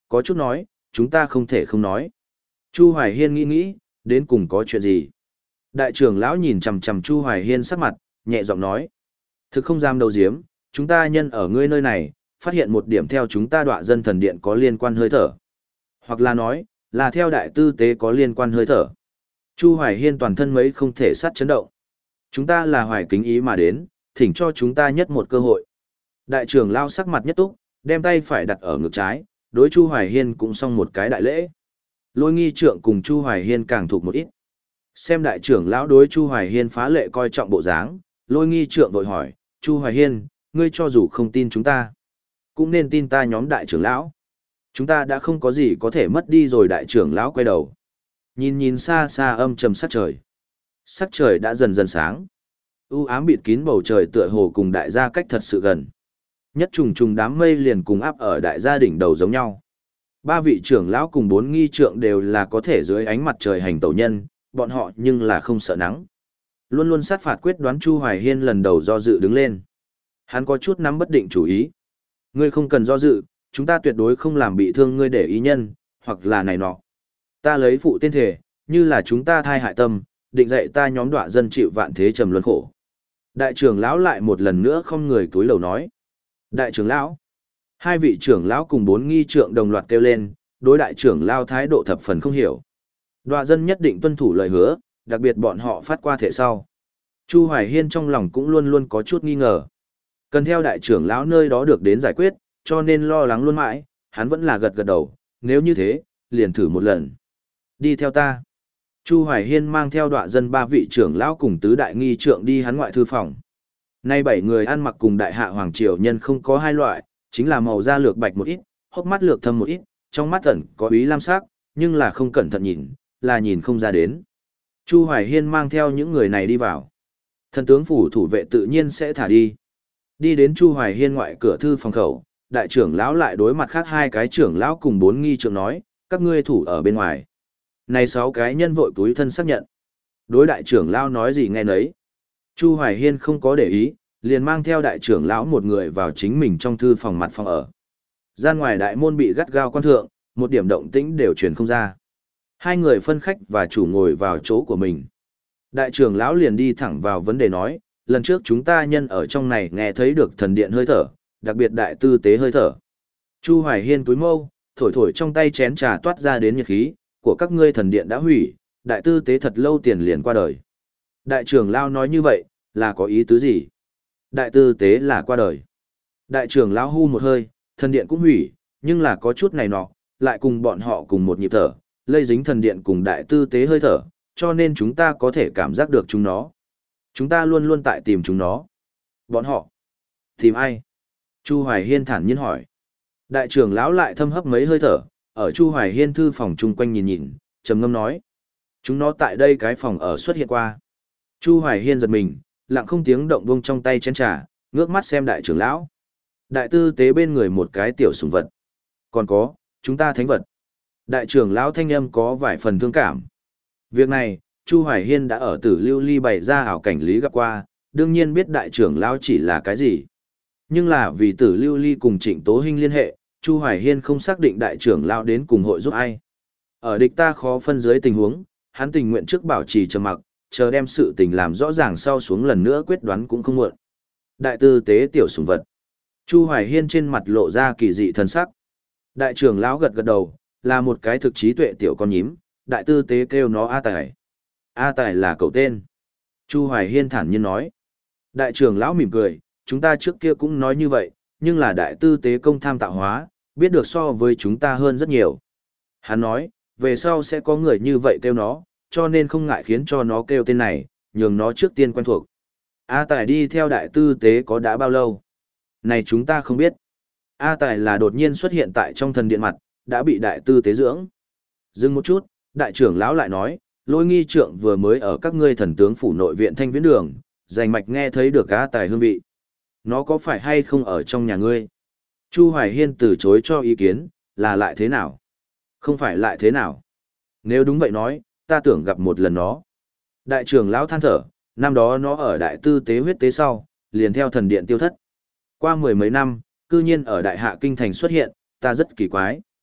có chút nói, chúng ta không thể không nói. Chu Hoài Hiên nghĩ nghĩ, đến cùng có chuyện gì? Đại trưởng lão nhìn chằm chằm Chu Hoài Hiên sắc mặt, nhẹ giọng nói. Thực không dám đầu diếm, chúng ta nhân ở ngươi nơi này, phát hiện một điểm theo chúng ta đọa dân thần điện có liên quan hơi thở. Hoặc là nói, là theo đại tư tế có liên quan hơi thở. Chu Hoài Hiên toàn thân mấy không thể sát chấn động. Chúng ta là hoài kính ý mà đến, thỉnh cho chúng ta nhất một cơ hội. Đại trưởng lao sắc mặt nhất túc, đem tay phải đặt ở ngực trái, đối Chu Hoài Hiên cũng xong một cái đại lễ. Lôi nghi trượng cùng Chu Hoài Hiên càng thuộc một ít. Xem đại trưởng lão đối Chu Hoài Hiên phá lệ coi trọng bộ dáng, lôi nghi trượng vội hỏi, Chu Hoài Hiên, ngươi cho dù không tin chúng ta, cũng nên tin ta nhóm đại trưởng lão. Chúng ta đã không có gì có thể mất đi rồi. Đại trưởng lão quay đầu. Nhìn nhìn xa xa âm trầm sắc trời. Sắc trời đã dần dần sáng. U ám bịt kín bầu trời tựa hồ cùng đại gia cách thật sự gần. Nhất trùng trùng đám mây liền cùng áp ở đại gia đỉnh đầu giống nhau. Ba vị trưởng lão cùng bốn nghi trượng đều là có thể dưới ánh mặt trời hành tẩu nhân, bọn họ nhưng là không sợ nắng. Luôn luôn sát phạt quyết đoán Chu Hoài Hiên lần đầu do dự đứng lên. Hắn có chút nắm bất định chủ ý. Ngươi không cần do dự, chúng ta tuyệt đối không làm bị thương ngươi để ý nhân, hoặc là này nọ. Ta lấy phụ tên thể, như là chúng ta thai hại tâm, định dạy ta nhóm đọa dân chịu vạn thế trầm luân khổ. Đại trưởng lão lại một lần nữa không người túi lầu nói. Đại trưởng lão. Hai vị trưởng lão cùng bốn nghi trượng đồng loạt kêu lên, đối đại trưởng lão thái độ thập phần không hiểu. Đọa dân nhất định tuân thủ lời hứa, đặc biệt bọn họ phát qua thể sau. Chu Hoài Hiên trong lòng cũng luôn luôn có chút nghi ngờ. Cần theo đại trưởng lão nơi đó được đến giải quyết, cho nên lo lắng luôn mãi, hắn vẫn là gật gật đầu, nếu như thế, liền thử một lần. Đi theo ta. Chu Hoài Hiên mang theo đọa dân ba vị trưởng lão cùng tứ đại nghi trượng đi hắn ngoại thư phòng. Nay bảy người ăn mặc cùng đại hạ hoàng triều nhân không có hai loại, chính là màu da lược bạch một ít, hốc mắt lược thâm một ít, trong mắt ẩn có ý lam sắc, nhưng là không cẩn thận nhìn, là nhìn không ra đến. Chu Hoài Hiên mang theo những người này đi vào. Thần tướng phủ thủ vệ tự nhiên sẽ thả đi. Đi đến Chu Hoài Hiên ngoại cửa thư phòng khẩu, đại trưởng lão lại đối mặt khác hai cái trưởng lão cùng bốn nghi trượng nói, các ngươi thủ ở bên ngoài. Này sáu cái nhân vội túi thân xác nhận. Đối đại trưởng lão nói gì nghe nấy. Chu Hoài Hiên không có để ý, liền mang theo đại trưởng lão một người vào chính mình trong thư phòng mặt phòng ở. Gian ngoài đại môn bị gắt gao quan thượng, một điểm động tĩnh đều truyền không ra. Hai người phân khách và chủ ngồi vào chỗ của mình. Đại trưởng lão liền đi thẳng vào vấn đề nói, lần trước chúng ta nhân ở trong này nghe thấy được thần điện hơi thở, đặc biệt đại tư tế hơi thở. Chu Hoài Hiên túi mâu, thổi thổi trong tay chén trà toát ra đến nhiệt khí, của các ngươi thần điện đã hủy, đại tư tế thật lâu tiền liền qua đời. Đại trưởng lão nói như vậy, là có ý tứ gì? Đại tư tế là qua đời. Đại trưởng lão hu một hơi, thần điện cũng hủy, nhưng là có chút này nọ, lại cùng bọn họ cùng một nhịp thở, lây dính thần điện cùng đại tư tế hơi thở, cho nên chúng ta có thể cảm giác được chúng nó. Chúng ta luôn luôn tại tìm chúng nó. Bọn họ. Tìm ai? Chu Hoài Hiên thản nhiên hỏi. Đại trưởng lão lại thâm hấp mấy hơi thở, ở Chu Hoài Hiên thư phòng chung quanh nhìn nhìn, trầm ngâm nói. Chúng nó tại đây cái phòng ở xuất hiện qua. Chu Hoài Hiên giật mình, lặng không tiếng động buông trong tay chén trà, ngước mắt xem đại trưởng lão. Đại tư tế bên người một cái tiểu sủng vật. Còn có, chúng ta thánh vật. Đại trưởng lão thanh âm có vài phần thương cảm. Việc này, Chu Hoài Hiên đã ở Tử Lưu Ly bày ra ảo cảnh lý gặp qua, đương nhiên biết đại trưởng lão chỉ là cái gì. Nhưng là vì Tử Lưu Ly cùng Trịnh Tố Hinh liên hệ, Chu Hoài Hiên không xác định đại trưởng lão đến cùng hội giúp ai. Ở địch ta khó phân dưới tình huống, hắn tình nguyện trước bảo trì trầm mặc, chờ đem sự tình làm rõ ràng sau xuống lần nữa quyết đoán cũng không muộn. Đại tư tế tiểu sủng vật. Chu Hoài Hiên trên mặt lộ ra kỳ dị thần sắc. Đại trưởng lão gật gật đầu, là một cái thực trí tuệ tiểu con nhím, đại tư tế kêu nó A Tài. A Tài là cậu tên. Chu Hoài Hiên thản nhiên nói. Đại trưởng lão mỉm cười, chúng ta trước kia cũng nói như vậy, nhưng là đại tư tế công tham tạo hóa, biết được so với chúng ta hơn rất nhiều. Hắn nói, về sau sẽ có người như vậy kêu nó, cho nên không ngại khiến cho nó kêu tên này, nhường nó trước tiên quen thuộc. A Tài đi theo đại tư tế có đã bao lâu? Này chúng ta không biết. A Tài là đột nhiên xuất hiện tại trong thần điện mặt, đã bị đại tư tế dưỡng. Dừng một chút, đại trưởng lão lại nói, Lôi nghi trượng vừa mới ở các ngươi thần tướng phủ nội viện thanh viễn đường, rành mạch nghe thấy được A Tài hương vị. Nó có phải hay không ở trong nhà ngươi? Chu Hoài Hiên từ chối cho ý kiến, là lại thế nào? Không phải lại thế nào? Nếu đúng vậy nói, ta tưởng gặp một lần nó. Đại trưởng lão than thở, năm đó nó ở đại tư tế huyết tế sau, liền theo thần điện tiêu thất. Qua mười mấy năm, cư nhiên ở đại hạ kinh thành xuất hiện, ta rất kỳ quái.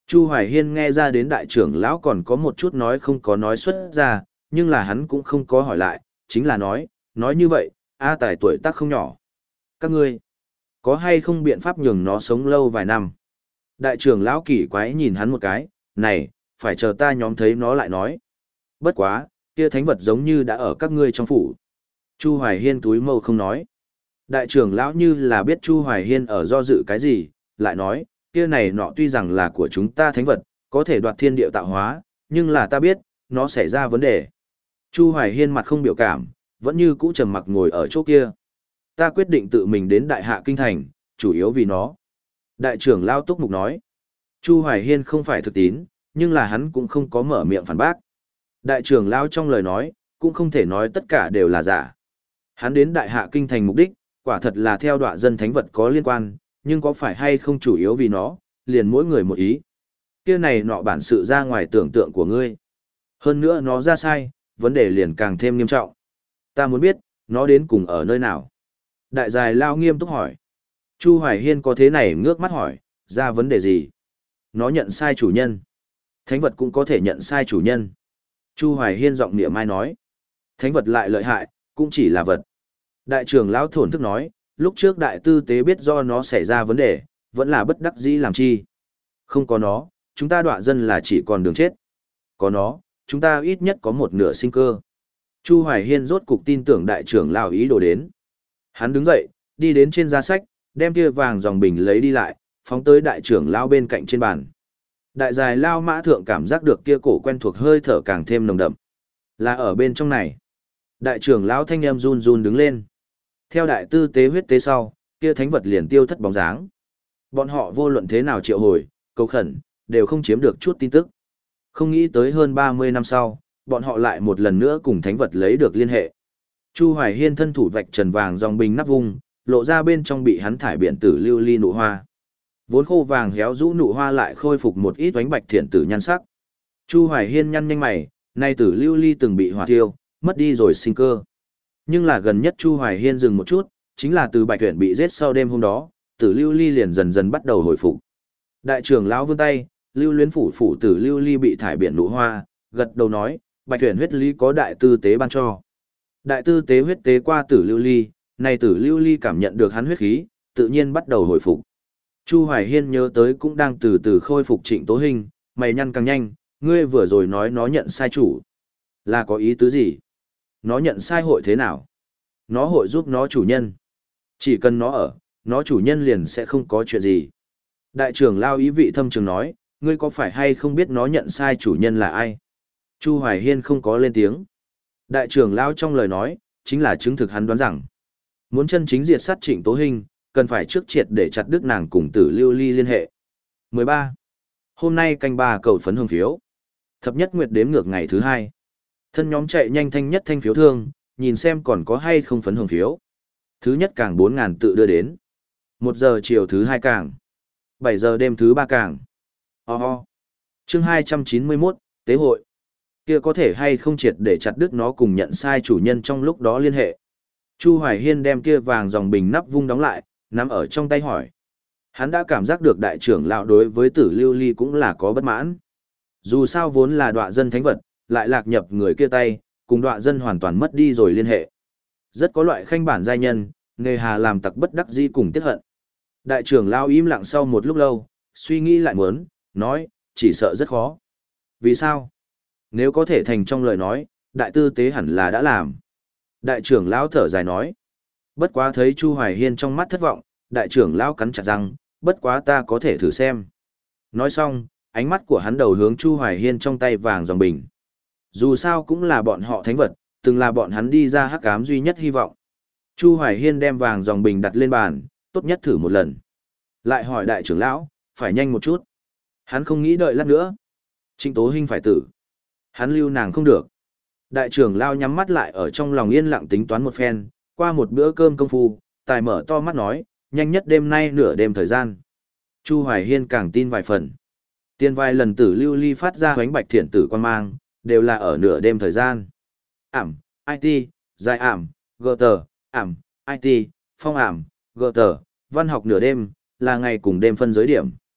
Chu Hoài Hiên nghe ra đến đại trưởng lão còn có một chút nói không có nói xuất ra, nhưng là hắn cũng không có hỏi lại, chính là nói, nói như vậy, A Tài tuổi tác không nhỏ. Các ngươi, có hay không biện pháp nhường nó sống lâu vài năm? Đại trưởng lão kỳ quái nhìn hắn một cái, này, phải chờ ta nhóm thấy nó lại nói. Bất quá, kia thánh vật giống như đã ở các ngươi trong phủ. Chu Hoài Hiên túi mâu không nói. Đại trưởng lão như là biết Chu Hoài Hiên ở do dự cái gì, lại nói, kia này nọ tuy rằng là của chúng ta thánh vật, có thể đoạt thiên địa tạo hóa, nhưng là ta biết, nó xảy ra vấn đề. Chu Hoài Hiên mặt không biểu cảm, vẫn như cũ trầm mặc ngồi ở chỗ kia. Ta quyết định tự mình đến Đại Hạ Kinh Thành, chủ yếu vì nó. Đại trưởng lão túc mục nói. Chu Hoài Hiên không phải thực tín, nhưng là hắn cũng không có mở miệng phản bác. Đại trưởng lão trong lời nói, cũng không thể nói tất cả đều là giả. Hắn đến Đại Hạ Kinh Thành mục đích, quả thật là theo đọa dân thánh vật có liên quan, nhưng có phải hay không chủ yếu vì nó, liền mỗi người một ý. Kia này nọ bản sự ra ngoài tưởng tượng của ngươi. Hơn nữa nó ra sai, vấn đề liền càng thêm nghiêm trọng. Ta muốn biết, nó đến cùng ở nơi nào. Đại dài lao nghiêm túc hỏi. Chu Hoài Hiên có thế này ngước mắt hỏi, ra vấn đề gì? Nó nhận sai chủ nhân. Thánh vật cũng có thể nhận sai chủ nhân. Chu Hoài Hiên giọng niệm mai nói. Thánh vật lại lợi hại, cũng chỉ là vật. Đại trưởng lão thổn thức nói, lúc trước đại tư tế biết do nó xảy ra vấn đề, vẫn là bất đắc dĩ làm chi. Không có nó, chúng ta đọa dân là chỉ còn đường chết. Có nó, chúng ta ít nhất có một nửa sinh cơ. Chu Hoài Hiên rốt cục tin tưởng đại trưởng lão ý đồ đến. Hắn đứng dậy, đi đến trên giá sách, đem kia vàng dòng bình lấy đi lại, phóng tới đại trưởng lão bên cạnh trên bàn. Đại dài lao mã thượng cảm giác được kia cổ quen thuộc hơi thở càng thêm nồng đậm. Là ở bên trong này. Đại trưởng lão thanh em run run đứng lên. Theo đại tư tế huyết tế sau, kia thánh vật liền tiêu thất bóng dáng. Bọn họ vô luận thế nào triệu hồi, cầu khẩn, đều không chiếm được chút tin tức. Không nghĩ tới hơn ba mươi năm sau, bọn họ lại một lần nữa cùng thánh vật lấy được liên hệ. Chu Hoài Hiên thân thủ vạch trần vàng dòng bình nắp vung, lộ ra bên trong bị hắn thải biện tử lưu ly nụ hoa. Vốn khô vàng héo rũ nụ hoa lại khôi phục một ít oánh bạch thiện tử nhan sắc. Chu Hoài Hiên nhăn nhanh mày, nay tử lưu ly từng bị hỏa thiêu, mất đi rồi sinh cơ. Nhưng là gần nhất Chu Hoài Hiên dừng một chút, chính là từ bạch tuyển bị giết sau đêm hôm đó, tử lưu ly liền dần dần bắt đầu hồi phục. Đại trưởng lão vươn tay, lưu luyến phủ phủ tử lưu ly bị thải biển nụ hoa, gật đầu nói, bạch tuyển huyết lý có đại tư tế ban cho. Đại tư tế huyết tế qua tử lưu ly, này tử lưu ly cảm nhận được hắn huyết khí, tự nhiên bắt đầu hồi phục. Chu Hoài Hiên nhớ tới cũng đang từ từ khôi phục Trịnh Tố Hình, mày nhăn càng nhanh, ngươi vừa rồi nói nó nhận sai chủ. Là có ý tứ gì? Nó nhận sai hội thế nào? Nó hội giúp nó chủ nhân. Chỉ cần nó ở, nó chủ nhân liền sẽ không có chuyện gì. Đại trưởng lao ý vị thâm trường nói, ngươi có phải hay không biết nó nhận sai chủ nhân là ai? Chu Hoài Hiên không có lên tiếng. Đại trưởng lao trong lời nói, chính là chứng thực hắn đoán rằng, muốn chân chính diệt sát Trịnh Tố Hình, cần phải trước triệt để chặt đứt nàng cùng tử lưu ly liên hệ. mười ba. Hôm nay canh ba cầu phấn hương phiếu. Thập nhất nguyệt đếm ngược ngày thứ hai. Thân nhóm chạy nhanh thanh nhất thanh phiếu thương, nhìn xem còn có hay không phấn hương phiếu. Thứ nhất càng bốn ngàn tự đưa đến. Một giờ chiều thứ hai càng. Bảy giờ đêm thứ ba càng. Ho ho. Chương hai trăm chín mươi mốt, Tế hội. Kia có thể hay không triệt để chặt đứt nó cùng nhận sai chủ nhân trong lúc đó liên hệ. Chu Hoài Hiên đem kia vàng dòng bình nắp vung đóng lại, nắm ở trong tay hỏi. Hắn đã cảm giác được đại trưởng lão đối với tử lưu ly cũng là có bất mãn. Dù sao vốn là đọa dân thánh vật, lại lạc nhập người kia tay, cùng đọa dân hoàn toàn mất đi rồi liên hệ. Rất có loại khanh bản giai nhân, nghề hà làm tặc bất đắc dĩ cùng tiếc hận. Đại trưởng lão im lặng sau một lúc lâu, suy nghĩ lại muốn, nói, chỉ sợ rất khó. Vì sao? Nếu có thể thành trong lời nói, đại tư tế hẳn là đã làm. Đại trưởng lão thở dài nói. Bất quá thấy Chu Hoài Hiên trong mắt thất vọng, đại trưởng lão cắn chặt răng, bất quá ta có thể thử xem. Nói xong, ánh mắt của hắn đầu hướng Chu Hoài Hiên trong tay vàng dòng bình. Dù sao cũng là bọn họ thánh vật, từng là bọn hắn đi ra hắc ám duy nhất hy vọng. Chu Hoài Hiên đem vàng dòng bình đặt lên bàn, tốt nhất thử một lần. Lại hỏi đại trưởng lão, phải nhanh một chút. Hắn không nghĩ đợi lát nữa. Trịnh Tố Hinh phải tử. Hắn lưu nàng không được. Đại trưởng lão nhắm mắt lại ở trong lòng yên lặng tính toán một phen, qua một bữa cơm công phu, tài mở to mắt nói, nhanh nhất đêm nay nửa đêm thời gian. Chu Hoài Hiên càng tin vài phần. Tiên vài lần tử lưu ly phát ra hoánh bạch thiện tử quan mang, đều là ở nửa đêm thời gian. Ảm, i tê, dài ảm, gờ tờ, ảm, i tê, phong ảm, gờ tờ, văn học nửa đêm, là ngày cùng đêm phân giới điểm.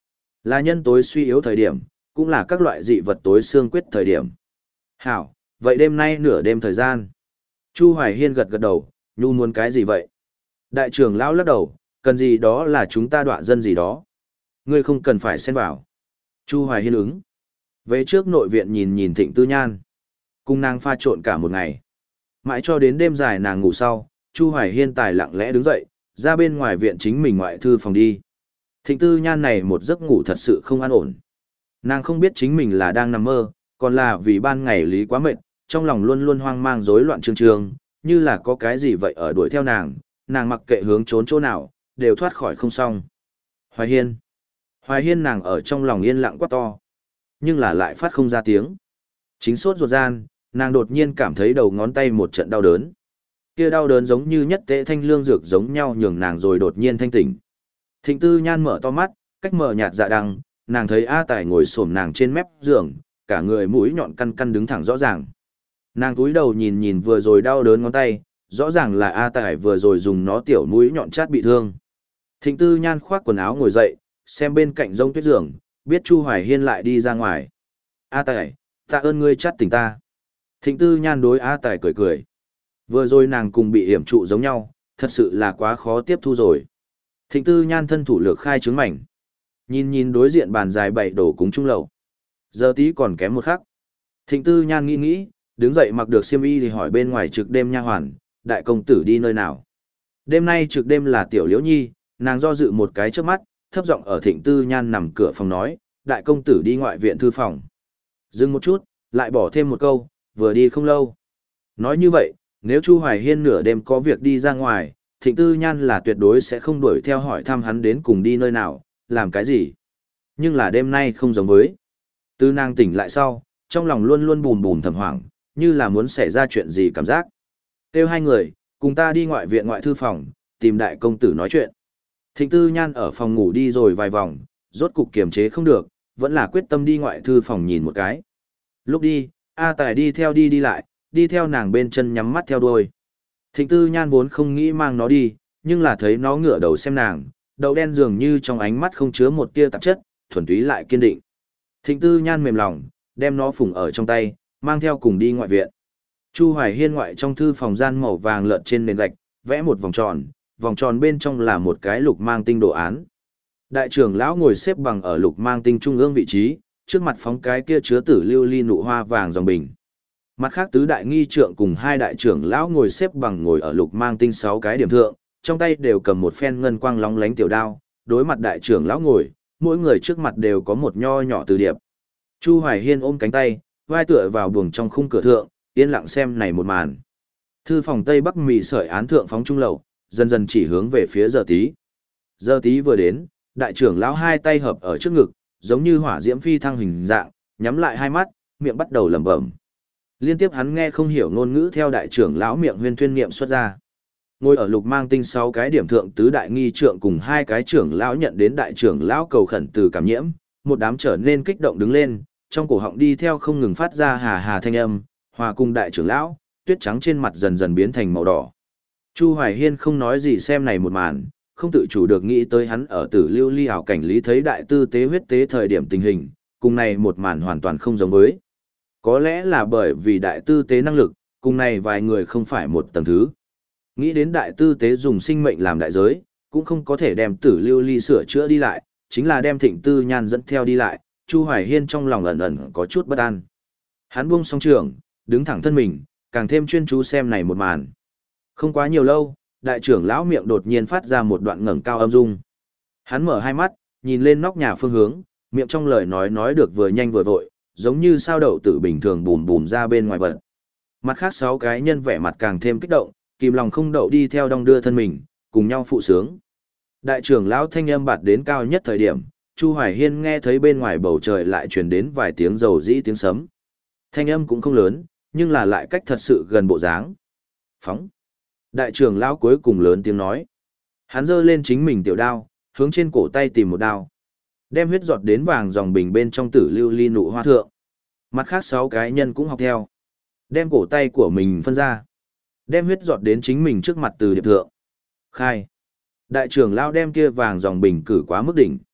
Là nhân tối suy yếu thời điểm, cũng là các loại dị vật tối xương quyết thời điểm. Hảo, vậy đêm nay nửa đêm thời gian. Chu Hoài Hiên gật gật đầu, nhu muốn cái gì vậy? Đại trưởng lão lắc đầu, cần gì đó là chúng ta đọa dân gì đó. Ngươi không cần phải xen vào. Chu Hoài Hiên ứng. Về trước nội viện nhìn nhìn Thịnh Tư Nhan. Cùng nàng pha trộn cả một ngày. Mãi cho đến đêm dài nàng ngủ sau, Chu Hoài Hiên tài lặng lẽ đứng dậy, ra bên ngoài viện chính mình ngoại thư phòng đi. Thịnh Tư Nhan này một giấc ngủ thật sự không an ổn. Nàng không biết chính mình là đang nằm mơ, còn là vì ban ngày lý quá mệt, trong lòng luôn luôn hoang mang rối loạn trương trương, như là có cái gì vậy ở đuổi theo nàng, nàng mặc kệ hướng trốn chỗ nào, đều thoát khỏi không xong. Hoài Hiên. Hoài Hiên nàng ở trong lòng yên lặng quá to, nhưng là lại phát không ra tiếng. Chính sốt ruột gian, nàng đột nhiên cảm thấy đầu ngón tay một trận đau đớn. Kia đau đớn giống như nhất tệ thanh lương dược giống nhau nhường nàng rồi đột nhiên thanh tỉnh. Thịnh Tư Nhan mở to mắt, cách mở nhạt dạ đằng, nàng thấy A Tài ngồi xổm nàng trên mép giường, cả người mũi nhọn căn căn đứng thẳng rõ ràng. Nàng cúi đầu nhìn nhìn vừa rồi đau đớn ngón tay, rõ ràng là A Tài vừa rồi dùng nó tiểu mũi nhọn chát bị thương. Thịnh Tư Nhan khoác quần áo ngồi dậy, xem bên cạnh rông tuyết giường, biết Chu Hoài Hiên lại đi ra ngoài. A Tài, tạ ơn ngươi chát tỉnh ta. Thịnh Tư Nhan đối A Tài cười cười. Vừa rồi nàng cùng bị hiểm trụ giống nhau, thật sự là quá khó tiếp thu rồi. Thịnh Tư Nhan thân thủ lược khai trứng mảnh. Nhìn nhìn đối diện bàn dài bảy đổ cúng trung lầu. Giờ tí còn kém một khắc. Thịnh Tư Nhan nghĩ nghĩ, đứng dậy mặc được xiêm y thì hỏi bên ngoài trực đêm nha hoàn, đại công tử đi nơi nào. Đêm nay trực đêm là Tiểu Liễu Nhi, nàng do dự một cái trước mắt, thấp giọng ở Thịnh Tư Nhan nằm cửa phòng nói, đại công tử đi ngoại viện thư phòng. Dừng một chút, lại bỏ thêm một câu, vừa đi không lâu. Nói như vậy, nếu Chu Hoài Hiên nửa đêm có việc đi ra ngoài, Thịnh Tư Nhan là tuyệt đối sẽ không đuổi theo hỏi thăm hắn đến cùng đi nơi nào, làm cái gì. Nhưng là đêm nay không giống với. Tư nàng tỉnh lại sau, trong lòng luôn luôn bùm bùm thầm hoảng, như là muốn xảy ra chuyện gì cảm giác. Kêu hai người, cùng ta đi ngoại viện ngoại thư phòng, tìm đại công tử nói chuyện. Thịnh Tư Nhan ở phòng ngủ đi rồi vài vòng, rốt cục kiềm chế không được, vẫn là quyết tâm đi ngoại thư phòng nhìn một cái. Lúc đi, A Tài đi theo đi đi lại, đi theo nàng bên chân nhắm mắt theo đuôi. Thịnh Tư Nhan vốn không nghĩ mang nó đi, nhưng là thấy nó ngửa đầu xem nàng, đầu đen dường như trong ánh mắt không chứa một tia tạp chất, thuần túy lại kiên định. Thịnh Tư Nhan mềm lòng, đem nó phủng ở trong tay, mang theo cùng đi ngoại viện. Chu Hoài Hiên ngoại trong thư phòng gian màu vàng lợn trên nền gạch, vẽ một vòng tròn, vòng tròn bên trong là một cái lục mang tinh đồ án. Đại trưởng lão ngồi xếp bằng ở lục mang tinh trung ương vị trí, trước mặt phóng cái kia chứa tử lưu ly nụ hoa vàng dòng bình. Mặt khác tứ đại nghi trượng cùng hai đại trưởng lão ngồi xếp bằng ngồi ở lục mang tinh sáu cái điểm thượng, trong tay đều cầm một phen ngân quang lóng lánh tiểu đao, đối mặt đại trưởng lão ngồi, mỗi người trước mặt đều có một nho nhỏ từ điệp. Chu Hoài Hiên ôm cánh tay, vai tựa vào buồng trong khung cửa thượng, yên lặng xem này một màn. Thư phòng Tây Bắc mì sợi án thượng phóng trung lầu, dần dần chỉ hướng về phía giờ tí. Giờ tí vừa đến, đại trưởng lão hai tay hợp ở trước ngực, giống như hỏa diễm phi thăng hình dạng, nhắm lại hai mắt, miệng bắt đầu lẩm bẩm. Liên tiếp hắn nghe không hiểu ngôn ngữ theo đại trưởng lão miệng huyên thuyên niệm xuất ra. Ngồi ở lục mang tinh sáu cái điểm thượng tứ đại nghi trượng cùng hai cái trưởng lão nhận đến đại trưởng lão cầu khẩn từ cảm nhiễm, một đám trở nên kích động đứng lên, trong cổ họng đi theo không ngừng phát ra hà hà thanh âm, hòa cùng đại trưởng lão, tuyết trắng trên mặt dần dần biến thành màu đỏ. Chu Hoài Hiên không nói gì xem này một màn, không tự chủ được nghĩ tới hắn ở Tử Lưu Ly ảo cảnh lý thấy đại tư tế huyết tế thời điểm tình hình, cùng này một màn hoàn toàn không giống với. Có lẽ là bởi vì đại tư tế năng lực, cùng này vài người không phải một tầng thứ. Nghĩ đến đại tư tế dùng sinh mệnh làm đại giới, cũng không có thể đem Tử Lưu Ly sửa chữa đi lại, chính là đem Thịnh Tư Nhan dẫn theo đi lại, Chu Hoài Hiên trong lòng ẩn ẩn có chút bất an. Hắn buông song trường, đứng thẳng thân mình, càng thêm chuyên chú xem này một màn. Không quá nhiều lâu, đại trưởng lão miệng đột nhiên phát ra một đoạn ngẩng cao âm dung. Hắn mở hai mắt, nhìn lên nóc nhà phương hướng, miệng trong lời nói nói được vừa nhanh vừa vội, giống như sao đậu tử bình thường bùm bùm ra bên ngoài bật. Mặt khác sáu cái nhân vẻ mặt càng thêm kích động, kìm lòng không đậu đi theo đong đưa thân mình, cùng nhau phụ sướng. Đại trưởng lão thanh âm bạt đến cao nhất thời điểm, Chu Hoài Hiên nghe thấy bên ngoài bầu trời lại truyền đến vài tiếng rầu rĩ tiếng sấm. Thanh âm cũng không lớn, nhưng là lại cách thật sự gần bộ dáng. Phóng. Đại trưởng lão cuối cùng lớn tiếng nói. Hắn giơ lên chính mình tiểu đao, hướng trên cổ tay tìm một đao. Đem huyết giọt đến vàng dòng bình bên trong tử lưu ly nụ hoa thượng. Mặt khác sáu cái nhân cũng học theo. Đem cổ tay của mình phân ra. Đem huyết giọt đến chính mình trước mặt từ điệp thượng. Khai. Đại trưởng lão đem kia vàng dòng bình cử quá mức đỉnh.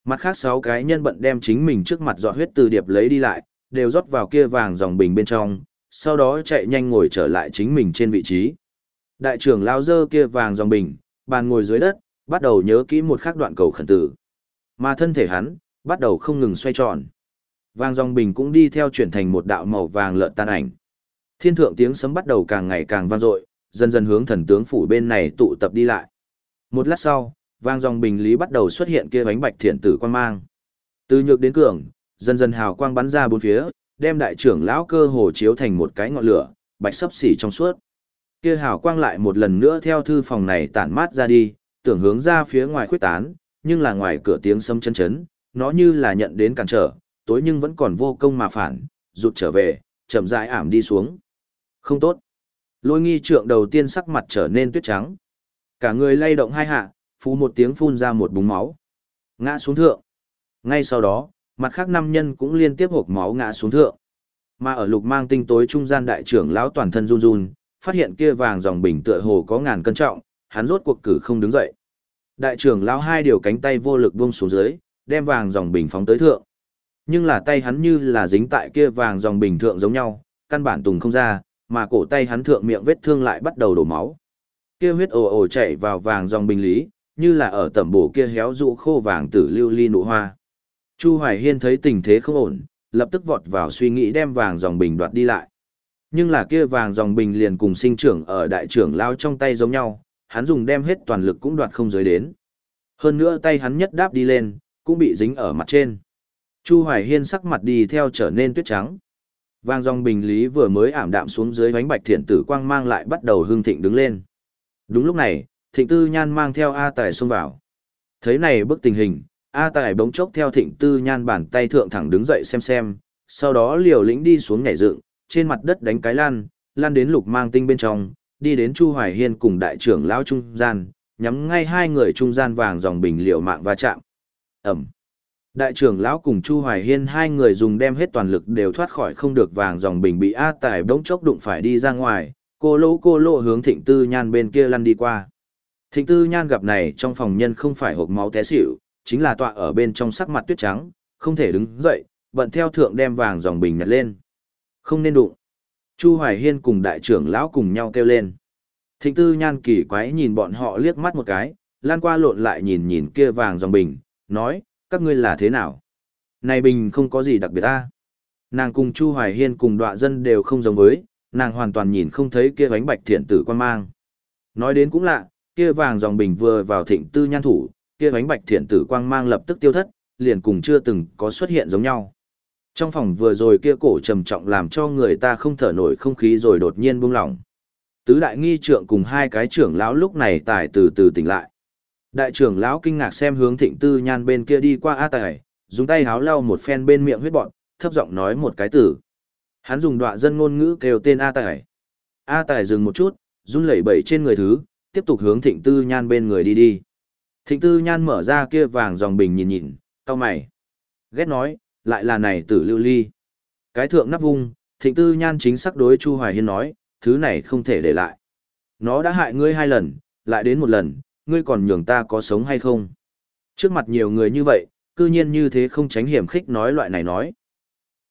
Mặt khác sáu cái nhân bận đem chính mình trước mặt giọt huyết từ điệp lấy đi lại, đều rót vào kia vàng dòng bình bên trong, sau đó chạy nhanh ngồi trở lại chính mình trên vị trí. Đại trưởng lao dơ kia vàng dòng bình, bàn ngồi dưới đất, bắt đầu nhớ kỹ một khắc đoạn cầu khẩn tử. Mà thân thể hắn, bắt đầu không ngừng xoay tròn. Vàng dòng bình cũng đi theo chuyển thành một đạo màu vàng lợn tan ảnh. Thiên thượng tiếng sấm bắt đầu càng ngày càng vang dội, dần dần hướng thần tướng phủ bên này tụ tập đi lại. Một lát sau, vàng dòng bình lý bắt đầu xuất hiện kia bánh bạch thiện tử quang mang. Từ nhược đến cường, dần dần hào quang bắn ra bốn phía, đem đại trưởng lão cơ hồ chiếu thành một cái ngọn lửa, bạch sấp xỉ trong suốt. Kia hào quang lại một lần nữa theo thư phòng này tản mát ra đi, tưởng hướng ra phía ngoài khuyết tán, nhưng là ngoài cửa tiếng sấm chấn chấn, nó như là nhận đến cản trở, tối nhưng vẫn còn vô công mà phản, rụt trở về, chậm rãi ảm đi xuống. Không tốt. Lôi nghi trượng đầu tiên sắc mặt trở nên tuyết trắng. Cả người lay động hai hạ, phù một tiếng phun ra một búng máu. Ngã xuống thượng. Ngay sau đó, mặt khác năm nhân cũng liên tiếp hộc máu ngã xuống thượng. Mà ở lục mang tinh tối trung gian đại trưởng lão toàn thân run run, phát hiện kia vàng dòng bình tựa hồ có ngàn cân trọng, hắn rốt cuộc cử không đứng dậy. Đại trưởng lão hai điều cánh tay vô lực buông xuống dưới, đem vàng dòng bình phóng tới thượng. Nhưng là tay hắn như là dính tại kia vàng dòng bình thượng giống nhau, căn bản tùng không ra, mà cổ tay hắn thượng miệng vết thương lại bắt đầu đổ máu. Kia huyết ồ ồ chảy vào vàng dòng bình lý, như là ở tẩm bổ kia héo rụ khô vàng tử lưu ly nụ hoa. Chu Hoài Hiên thấy tình thế không ổn, lập tức vọt vào suy nghĩ đem vàng dòng bình đoạt đi lại. Nhưng là kia vàng dòng bình liền cùng sinh trưởng ở đại trưởng lao trong tay giống nhau, hắn dùng đem hết toàn lực cũng đoạt không giới đến. Hơn nữa tay hắn nhất đáp đi lên, cũng bị dính ở mặt trên. Chu Hoài Hiên sắc mặt đi theo trở nên tuyết trắng. Vàng dòng bình lý vừa mới ảm đạm xuống dưới bánh bạch thiện tử quang mang lại bắt đầu hưng thịnh đứng lên. Đúng lúc này, Thịnh Tư Nhan mang theo A Tài xông vào. Thấy này bức tình hình, A Tài bỗng chốc theo Thịnh Tư Nhan bàn tay thượng thẳng đứng dậy xem xem, sau đó liều lĩnh đi xuống nhảy dựng, trên mặt đất đánh cái lan, lan đến lục mang tinh bên trong, đi đến Chu Hoài Hiên cùng đại trưởng lão trung gian, nhắm ngay hai người trung gian vàng dòng bình liều mạng va chạm. Ẩm. Đại trưởng lão cùng Chu Hoài Hiên hai người dùng đem hết toàn lực đều thoát khỏi không được vàng dòng bình bị A Tài bỗng chốc đụng phải đi ra ngoài, cô lỗ cô lỗ hướng Thịnh Tư Nhan bên kia lăn đi qua. Thịnh Tư Nhan gặp này trong phòng nhân không phải hộc máu té xỉu, chính là tọa ở bên trong sắc mặt tuyết trắng, không thể đứng dậy, bận theo thượng đem vàng dòng bình nhặt lên. Không nên đụng. Chu Hoài Hiên cùng đại trưởng lão cùng nhau kêu lên. Thịnh Tư Nhan kỳ quái nhìn bọn họ liếc mắt một cái, lan qua lộn lại nhìn nhìn kia vàng dòng bình, nói, các ngươi là thế nào? Này bình không có gì đặc biệt ta. Nàng cùng Chu Hoài Hiên cùng đọa dân đều không giống với, nàng hoàn toàn nhìn không thấy kia bánh bạch thiện tử quan mang. Nói đến cũng lạ, kia vàng dòng bình vừa vào Thịnh Tư Nhan thủ, kia bánh bạch thiện tử quang mang lập tức tiêu thất, liền cùng chưa từng có xuất hiện giống nhau. Trong phòng vừa rồi kia cổ trầm trọng làm cho người ta không thở nổi không khí rồi đột nhiên buông lỏng. Tứ đại nghi trượng cùng hai cái trưởng lão lúc này tài từ từ tỉnh lại. Đại trưởng lão kinh ngạc xem hướng Thịnh Tư Nhan bên kia đi qua A Tài, dùng tay háo lau một phen bên miệng huyết bọn, thấp giọng nói một cái từ. Hắn dùng đọa dân ngôn ngữ kêu tên A Tài. A Tài dừng một chút, run lẩy bẩy trên người thứ, tiếp tục hướng Thịnh Tư Nhan bên người đi đi. Thịnh Tư Nhan mở ra kia vàng dòng bình nhìn nhìn, cau mày. Ghét nói, lại là này tử lưu ly. Cái thượng nắp vung, Thịnh Tư Nhan chính xác đối Chu Hoài Hiên nói, thứ này không thể để lại. Nó đã hại ngươi hai lần, lại đến một lần, ngươi còn nhường ta có sống hay không? Trước mặt nhiều người như vậy, cư nhiên như thế không tránh hiểm khích nói loại này nói.